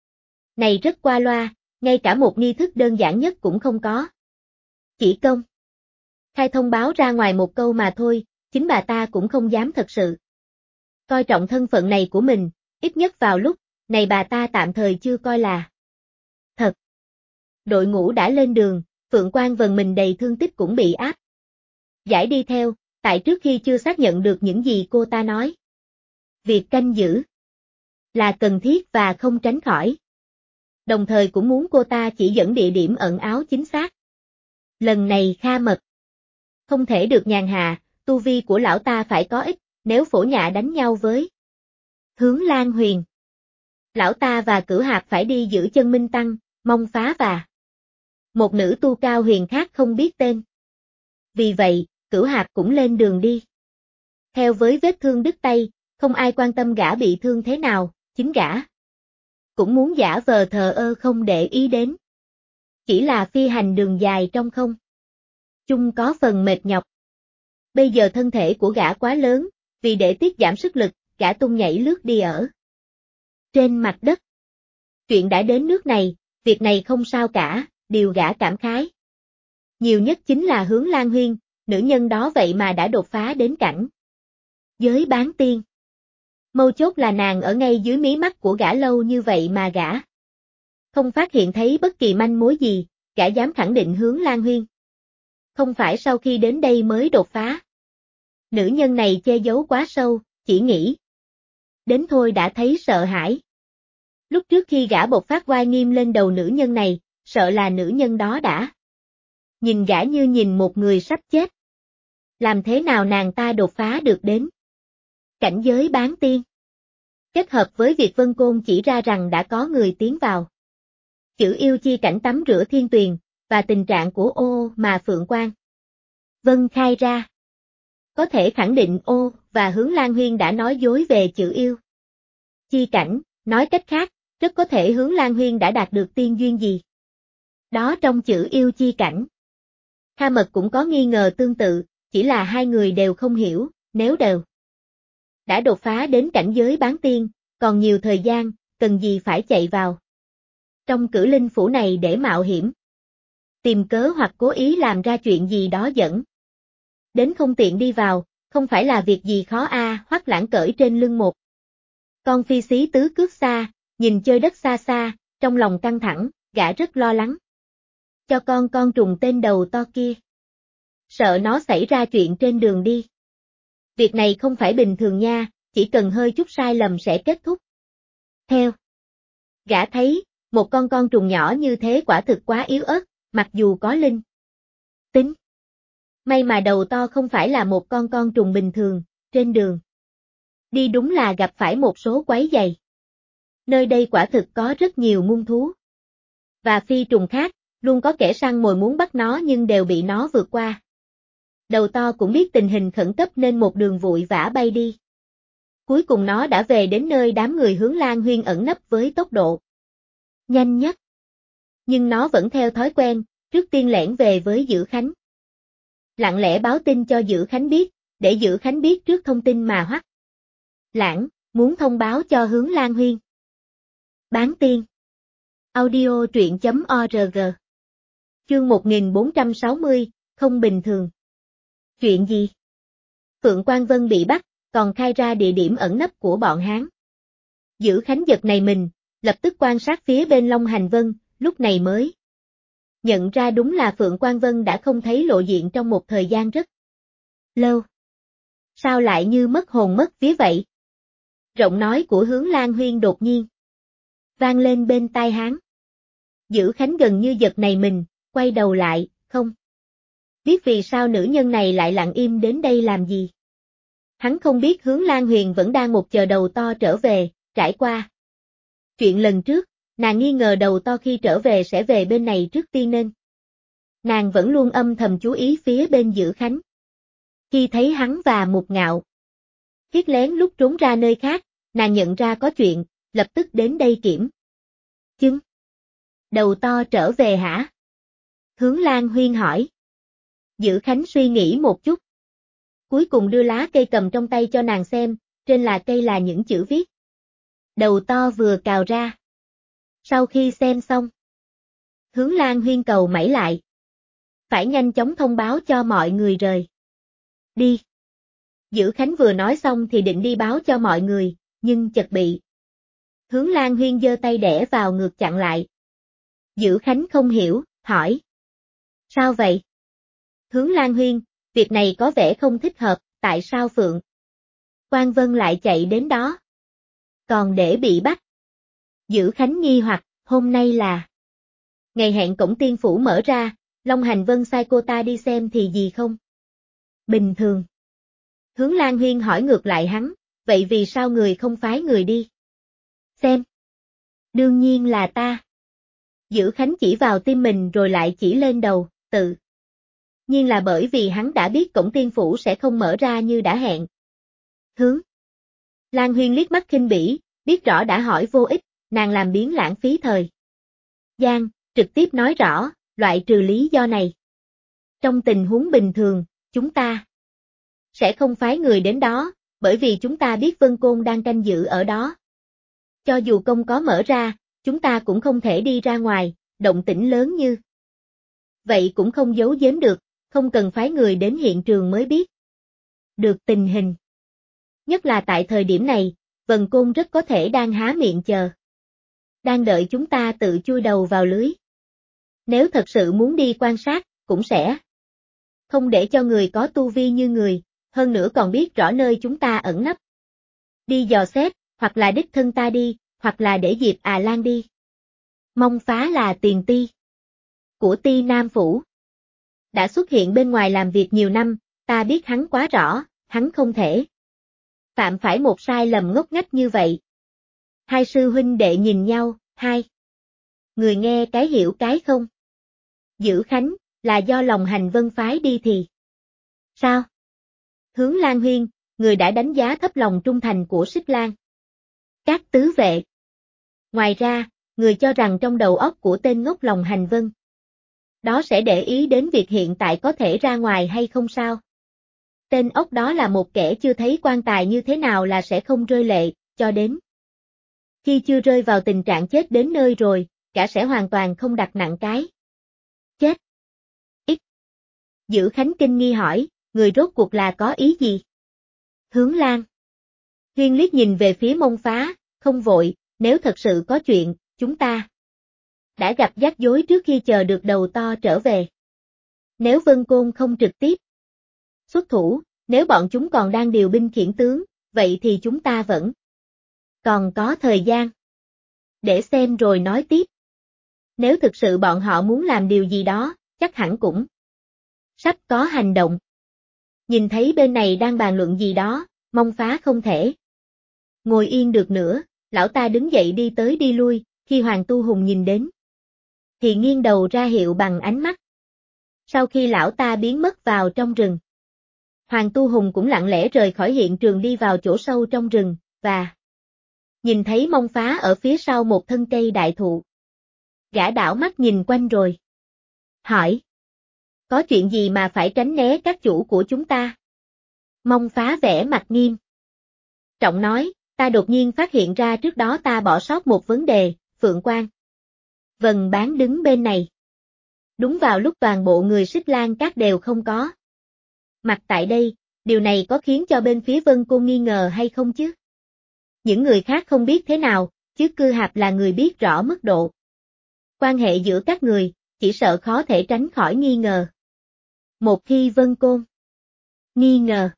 này rất qua loa, ngay cả một nghi thức đơn giản nhất cũng không có. Chỉ công khai thông báo ra ngoài một câu mà thôi, chính bà ta cũng không dám thật sự coi trọng thân phận này của mình, ít nhất vào lúc này bà ta tạm thời chưa coi là thật. Đội ngũ đã lên đường, Phượng Quang Vân mình đầy thương tích cũng bị áp giải đi theo, tại trước khi chưa xác nhận được những gì cô ta nói. Việc canh giữ là cần thiết và không tránh khỏi. Đồng thời cũng muốn cô ta chỉ dẫn địa điểm ẩn áo chính xác. Lần này Kha Mật không thể được nhàn hạ, tu vi của lão ta phải có ít, nếu Phổ Nhã đánh nhau với Hướng Lan Huyền, lão ta và Cửu Hạc phải đi giữ chân Minh Tăng, Mông Phá và một nữ tu cao huyền khác không biết tên. Vì vậy, Cửu Hạc cũng lên đường đi. Theo với vết thương đứt tay, không ai quan tâm gã bị thương thế nào, chính gã cũng muốn giả vờ thờ ơ không để ý đến. Chỉ là phi hành đường dài trong không chung có phần mệt nhọc. Bây giờ thân thể của gã quá lớn, vì để tiết giảm sức lực, gã tung nhảy lướt đi ở trên mặt đất. Chuyện đã đến nước này, việc này không sao cả, điều gã cảm khái nhiều nhất chính là Hướng Lan Huyên, nữ nhân đó vậy mà đã đột phá đến cảnh giới bán tiên. Mấu chốt là nàng ở ngay dưới mí mắt của gã lâu như vậy mà gã không phát hiện thấy bất kỳ manh mối gì, gã dám khẳng định Hướng Lan Huyên không phải sau khi đến đây mới đột phá. Nữ nhân này che giấu quá sâu, chỉ nghĩ đến thôi đã thấy sợ hãi. Lúc trước khi gã bộc phát oai nghiêm lên đầu nữ nhân này, sợ là nữ nhân đó đã nhìn gã như nhìn một người sắp chết. Làm thế nào nàng ta đột phá được đến cảnh giới bán tiên? Kết hợp với việc Vân Côn chỉ ra rằng đã có người tiến vào chữ yêu chi cảnh tắm rửa thiên tuyền, và tình trạng của Ô mà Phượng Quang Vân khai ra, có thể khẳng định Ô và Hướng Lan Huyên đã nói dối về chữ yêu chi cảnh, nói cách khác, rất có thể Hướng Lan Huyên đã đạt được tiên duyên gì đó trong chữ yêu chi cảnh. Kha Mật cũng có nghi ngờ tương tự, chỉ là hai người đều không hiểu, nếu đều đã đột phá đến cảnh giới bán tiên, còn nhiều thời gian, cần gì phải chạy vào trong Cử Linh Phủ này để mạo hiểm, tìm cớ hoặc cố ý làm ra chuyện gì đó dẫn đến không tiện đi vào, không phải là việc gì khó Hoắc Lãng cởi trên lưng một con phi xí tứ cước xa, nhìn chơi đất xa xa, trong lòng căng thẳng, gã rất lo lắng cho con trùng tên đầu to kia. Sợ nó xảy ra chuyện trên đường đi. Việc này không phải bình thường nha, chỉ cần hơi chút sai lầm sẽ kết thúc. Theo gã thấy, một con trùng nhỏ như thế quả thực quá yếu ớt, mặc dù có linh tính. May mà đầu to không phải là một con trùng bình thường, trên đường đi đúng là gặp phải một số quái dày. Nơi đây quả thực có rất nhiều muôn thú và phi trùng khác, luôn có kẻ săn mồi muốn bắt nó nhưng đều bị nó vượt qua. Đầu to cũng biết tình hình khẩn cấp nên một đường vội vã bay đi. Cuối cùng nó đã về đến nơi đám người Hướng Lan Huyên ẩn nấp với tốc độ nhanh nhất. Nhưng nó vẫn theo thói quen, trước tiên lẻn về với Dữ Khánh. Lặng lẽ báo tin cho Dữ Khánh biết, để Dữ Khánh biết trước thông tin mà Hoắc Lãng muốn thông báo cho Hướng Lan Huyên. Bán tiên. Audio truyện.org. Chương 1460, không bình thường. Chuyện gì? Phượng Quang Vân bị bắt, còn khai ra địa điểm ẩn nấp của bọn Hán. Dữ Khánh giật này mình, lập tức quan sát phía bên Long Hành Vân, lúc này mới nhận ra đúng là Phượng Quang Vân đã không thấy lộ diện trong một thời gian rất lâu. Sao lại như mất hồn mất vía vậy? Giọng nói của Hướng Lan Huyên đột nhiên vang lên bên tai hắn. Dữ Khánh gần như giật này mình, quay đầu lại, không biết vì sao nữ nhân này lại lặng im đến đây làm gì. Hắn không biết Hướng Lan Huyền vẫn đang một chờ đầu to trở về, trải qua chuyện lần trước, nàng nghi ngờ đầu to khi trở về sẽ về bên này trước tiên nên nàng vẫn luôn âm thầm chú ý phía bên Dữ Khánh. Khi thấy hắn và Mục Ngạo thiết lén lúc trốn ra nơi khác, nàng nhận ra có chuyện, lập tức đến đây kiểm chứng. Đầu to trở về hả? Hướng Lan Huyên hỏi. Dữ Khánh suy nghĩ một chút. Cuối cùng đưa lá cây cầm trong tay cho nàng xem, trên là cây là những chữ viết. Đầu to vừa cào ra. Sau khi xem xong, Hướng Lan Huyên cầu mảy lại. Phải nhanh chóng thông báo cho mọi người rời đi. Dữ Khánh vừa nói xong thì định đi báo cho mọi người, nhưng chợt bị Hướng Lan Huyên giơ tay đẻ vào ngược chặn lại. Dữ Khánh không hiểu, hỏi. Sao vậy? Hướng Lan Huyên, việc này có vẻ không thích hợp, tại sao Phượng Quang Vân lại chạy đến đó? Còn để bị bắt. Dữ Khánh nghi hoặc, hôm nay là ngày hẹn cổng tiên phủ mở ra, Long Hành Vân sai cô ta đi xem thì gì không? Bình thường. Hướng Lan Huyên hỏi ngược lại hắn, vậy vì sao người không phái người đi? Xem. Đương nhiên là ta. Dữ Khánh chỉ vào tim mình rồi lại chỉ lên đầu, tự nhiên là bởi vì hắn đã biết cổng tiên phủ sẽ không mở ra như đã hẹn. Hướng Lan Huyên liếc mắt khinh bỉ, biết rõ đã hỏi vô ích, nàng làm biếng lãng phí thời gian, trực tiếp nói rõ, loại trừ lý do này. Trong tình huống bình thường, chúng ta sẽ không phái người đến đó, bởi vì chúng ta biết Vân Côn đang canh giữ ở đó. Cho dù công có mở ra, chúng ta cũng không thể đi ra ngoài, động tĩnh lớn như vậy cũng không giấu giếm được, không cần phái người đến hiện trường mới biết được tình hình. Nhất là tại thời điểm này, Vân Côn rất có thể đang há miệng chờ. Đang đợi chúng ta tự chui đầu vào lưới. Nếu thật sự muốn đi quan sát, cũng sẽ không để cho người có tu vi như người, hơn nữa còn biết rõ nơi chúng ta ẩn nấp. Đi dò xét, hoặc là đích thân ta đi, hoặc là để Diệp À Lan đi. Mông Phá là tiền ti của Ti Nam Phủ. Đã xuất hiện bên ngoài làm việc nhiều năm, ta biết hắn quá rõ, hắn không thể phạm phải một sai lầm ngốc nghếch như vậy. Hai sư huynh đệ nhìn nhau, hai người nghe cái hiểu cái không. Dữ Khánh, là do lòng hành vân phái đi thì sao? Hướng Lan Huyên, người đã đánh giá thấp lòng trung thành của Xích Lan các tứ vệ. Ngoài ra, người cho rằng trong đầu óc của tên ngốc lòng hành vân đó sẽ để ý đến việc hiện tại có thể ra ngoài hay không sao? Tên ốc đó là một kẻ chưa thấy quan tài như thế nào là sẽ không rơi lệ, cho đến khi chưa rơi vào tình trạng chết đến nơi rồi, cả sẽ hoàn toàn không đặt nặng cái chết. Ít. Dữ Khánh kinh nghi hỏi, người rốt cuộc là có ý gì? Hướng Lan Huyên liếc nhìn về phía Mông Phá, không vội, nếu thật sự có chuyện, chúng ta đã gặp rắc rối trước khi chờ được đầu to trở về. Nếu Vân Côn không trực tiếp xuất thủ, nếu bọn chúng còn đang điều binh khiển tướng, vậy thì chúng ta vẫn còn có thời gian để xem rồi nói tiếp. Nếu thực sự bọn họ muốn làm điều gì đó, chắc hẳn cũng sắp có hành động. Nhìn thấy bên này đang bàn luận gì đó, Mông Phá không thể ngồi yên được nữa, lão ta đứng dậy đi tới đi lui, khi Hoàng Tu Hùng nhìn đến thì nghiêng đầu ra hiệu bằng ánh mắt. Sau khi lão ta biến mất vào trong rừng, Hoàng Tu Hùng cũng lặng lẽ rời khỏi hiện trường đi vào chỗ sâu trong rừng, và nhìn thấy Mông Phá ở phía sau một thân cây đại thụ. Gã đảo mắt nhìn quanh rồi hỏi, có chuyện gì mà phải tránh né các chủ của chúng ta? Mông Phá vẻ mặt nghiêm trọng nói, ta đột nhiên phát hiện ra trước đó ta bỏ sót một vấn đề, Phượng Quang Vân Bán đứng bên này. Đúng vào lúc toàn bộ người Xích Lan Các đều không có mặt tại đây, điều này có khiến cho bên phía Vân Cô nghi ngờ hay không chứ? Những người khác không biết thế nào, chứ Cư Hạp là người biết rõ mức độ quan hệ giữa các người, chỉ sợ khó thể tránh khỏi nghi ngờ. Một khi Vân Côn nghi ngờ,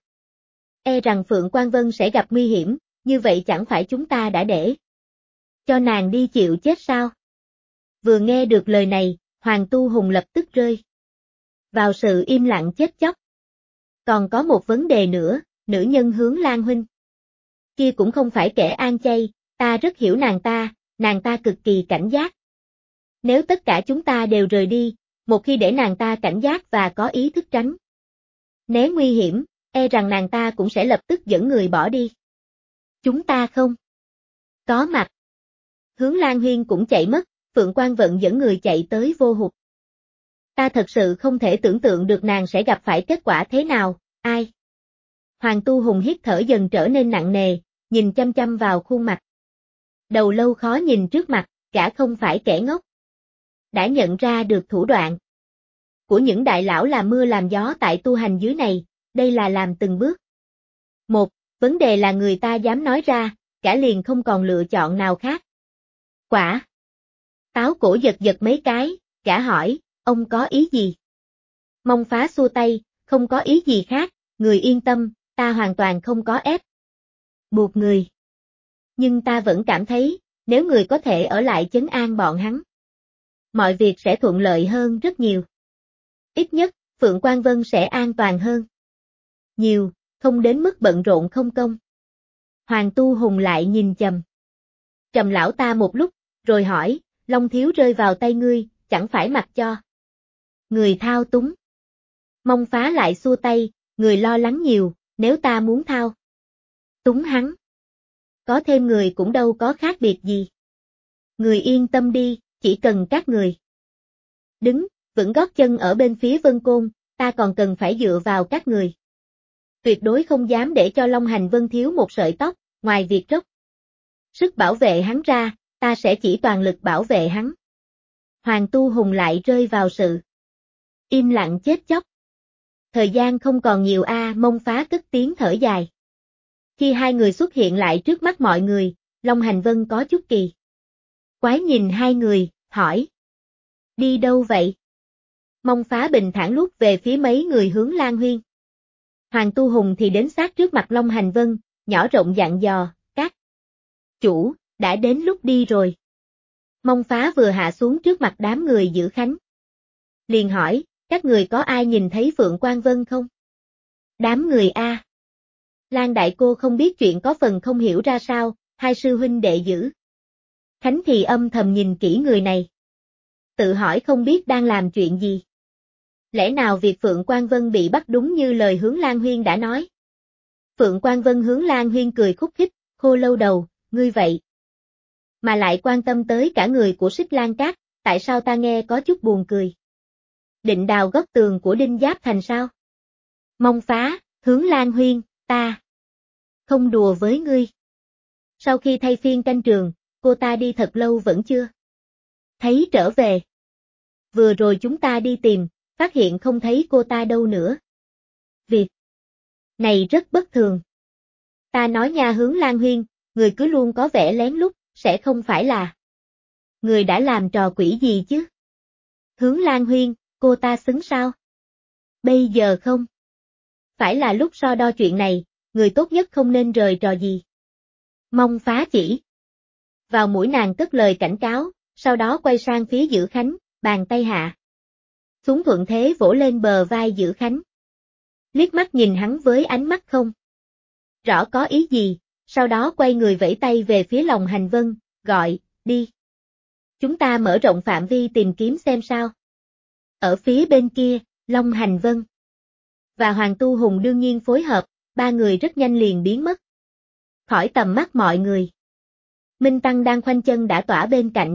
e rằng Phượng Quang Vân sẽ gặp nguy hiểm, như vậy chẳng phải chúng ta đã để cho nàng đi chịu chết sao? Vừa nghe được lời này, Hoàng Tu Hùng lập tức rơi vào sự im lặng chết chóc. Còn có một vấn đề nữa, nữ nhân Hướng Lan huynh kia cũng không phải kẻ an chay, ta rất hiểu nàng ta cực kỳ cảnh giác. Nếu tất cả chúng ta đều rời đi, một khi để nàng ta cảnh giác và có ý thức tránh né nguy hiểm, e rằng nàng ta cũng sẽ lập tức dẫn người bỏ đi. Chúng ta không có mặt. Hướng Lan Huyên cũng chạy mất, Phượng Quang Vận dẫn người chạy tới vô hụt. Ta thật sự không thể tưởng tượng được nàng sẽ gặp phải kết quả thế nào, ai? Hoàng Tu Hùng hít thở dần trở nên nặng nề, nhìn chăm chăm vào khuôn mặt. Đầu lâu khó nhìn trước mặt, gã không phải kẻ ngốc. Đã nhận ra được thủ đoạn của những đại lão làm mưa làm gió tại tu hành dưới này, đây là làm từng bước. Một, vấn đề là người ta dám nói ra, gã liền không còn lựa chọn nào khác. Quả. Táo cổ giật giật mấy cái, gã hỏi, ông có ý gì? Mông Phá xua tay, không có ý gì khác, người yên tâm, ta hoàn toàn không có ép buộc người. Nhưng ta vẫn cảm thấy, nếu người có thể ở lại trấn an bọn hắn, mọi việc sẽ thuận lợi hơn rất nhiều. Ít nhất, Phượng Quang Vân sẽ an toàn hơn nhiều, không đến mức bận rộn không công. Hoàng Tu Hùng lại nhìn Trầm lão ta một lúc, rồi hỏi, Long Thiếu rơi vào tay ngươi, chẳng phải mặc cho người thao túng. Mông Phá lại xua tay, người lo lắng nhiều, nếu ta muốn thao túng hắn, có thêm người cũng đâu có khác biệt gì. Người yên tâm đi, chỉ cần các người đứng vững gót chân ở bên phía Vân Côn, ta còn cần phải dựa vào các người. Tuyệt đối không dám để cho Long Hành Vân thiếu một sợi tóc, ngoài việc dốc sức bảo vệ hắn ra, ta sẽ chỉ toàn lực bảo vệ hắn. Hoàng Tu Hùng lại rơi vào sự im lặng chết chóc. Thời gian không còn nhiều Mông Phá cất tiếng thở dài. Khi hai người xuất hiện lại trước mắt mọi người, Long Hành Vân có chút kỳ quái nhìn hai người, hỏi. Đi đâu vậy? Mông Phá bình thản luốt về phía mấy người hướng Lan Huyên. Hoàng Tu Hùng thì đến sát trước mặt Long Hành Vân, nhỏ rộng dặn dò, các chủ, đã đến lúc đi rồi. Mông Phá vừa hạ xuống trước mặt đám người giữ khánh. Liền hỏi, các người có ai nhìn thấy Phượng Quang Vân không? Đám người Lan đại cô không biết chuyện có phần không hiểu ra sao, hai sư huynh đệ giữ khánh thì âm thầm nhìn kỹ người này. Tự hỏi không biết đang làm chuyện gì. Lẽ nào việc Phượng Quang Vân bị bắt đúng như lời Hướng Lan Huyên đã nói? Phượng Quang Vân Hướng Lan Huyên cười khúc khích, khô lâu đầu, ngươi vậy mà lại quan tâm tới cả người của Xích Lan Cát, tại sao ta nghe có chút buồn cười? Định đào góc tường của Đinh Giáp Thành sao? Mông Phá, Hướng Lan Huyên, ta không đùa với ngươi. Sau khi thay phiên canh trường, cô ta đi thật lâu vẫn chưa thấy trở về. Vừa rồi chúng ta đi tìm, phát hiện không thấy cô ta đâu nữa. Việc này rất bất thường. Ta nói nha Hướng Lan Huyên, người cứ luôn có vẻ lén lút, sẽ không phải là người đã làm trò quỷ gì chứ? Hướng Lan Huyên, cô ta xứng sao? Bây giờ không phải là lúc so đo chuyện này, người tốt nhất không nên rời trò gì. Mông Phá chỉ vào mũi nàng cất lời cảnh cáo, sau đó quay sang phía Giữ Khánh, bàn tay hạ xuống thuận thế vỗ lên bờ vai Giữ Khánh. Liếc mắt nhìn hắn với ánh mắt không rõ có ý gì, sau đó quay người vẫy tay về phía Long Hành Vân, gọi, đi. Chúng ta mở rộng phạm vi tìm kiếm xem sao. Ở phía bên kia, Long Hành Vân và Hoàng Tu Hùng đương nhiên phối hợp, ba người rất nhanh liền biến mất khỏi tầm mắt mọi người. Minh Tăng đang khoanh chân đã tỏa bên cạnh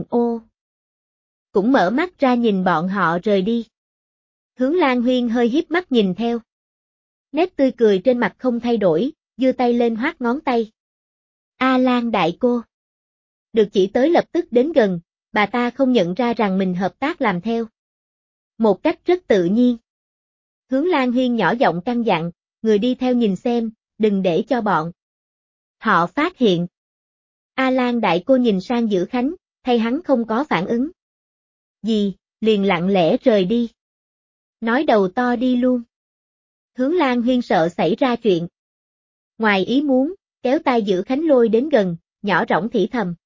cũng mở mắt ra nhìn bọn họ rời đi. Hướng Lan Huyên hơi híp mắt nhìn theo. Nét tươi cười trên mặt không thay đổi, giơ tay lên hoát ngón tay. Lan đại cô. Được chỉ tới lập tức đến gần, bà ta không nhận ra rằng mình hợp tác làm theo. Một cách rất tự nhiên. Hướng Lan Huyên nhỏ giọng căn dặn, người đi theo nhìn xem, đừng để cho bọn họ phát hiện. Lan đại cô nhìn sang Giữ Khánh, thấy hắn không có phản ứng gì, liền lặng lẽ rời đi. Nói đầu to đi luôn. Hướng Lan Huyên sợ xảy ra chuyện ngoài ý muốn, kéo tay Giữ Khánh lôi đến gần, nhỏ rõng thì thầm.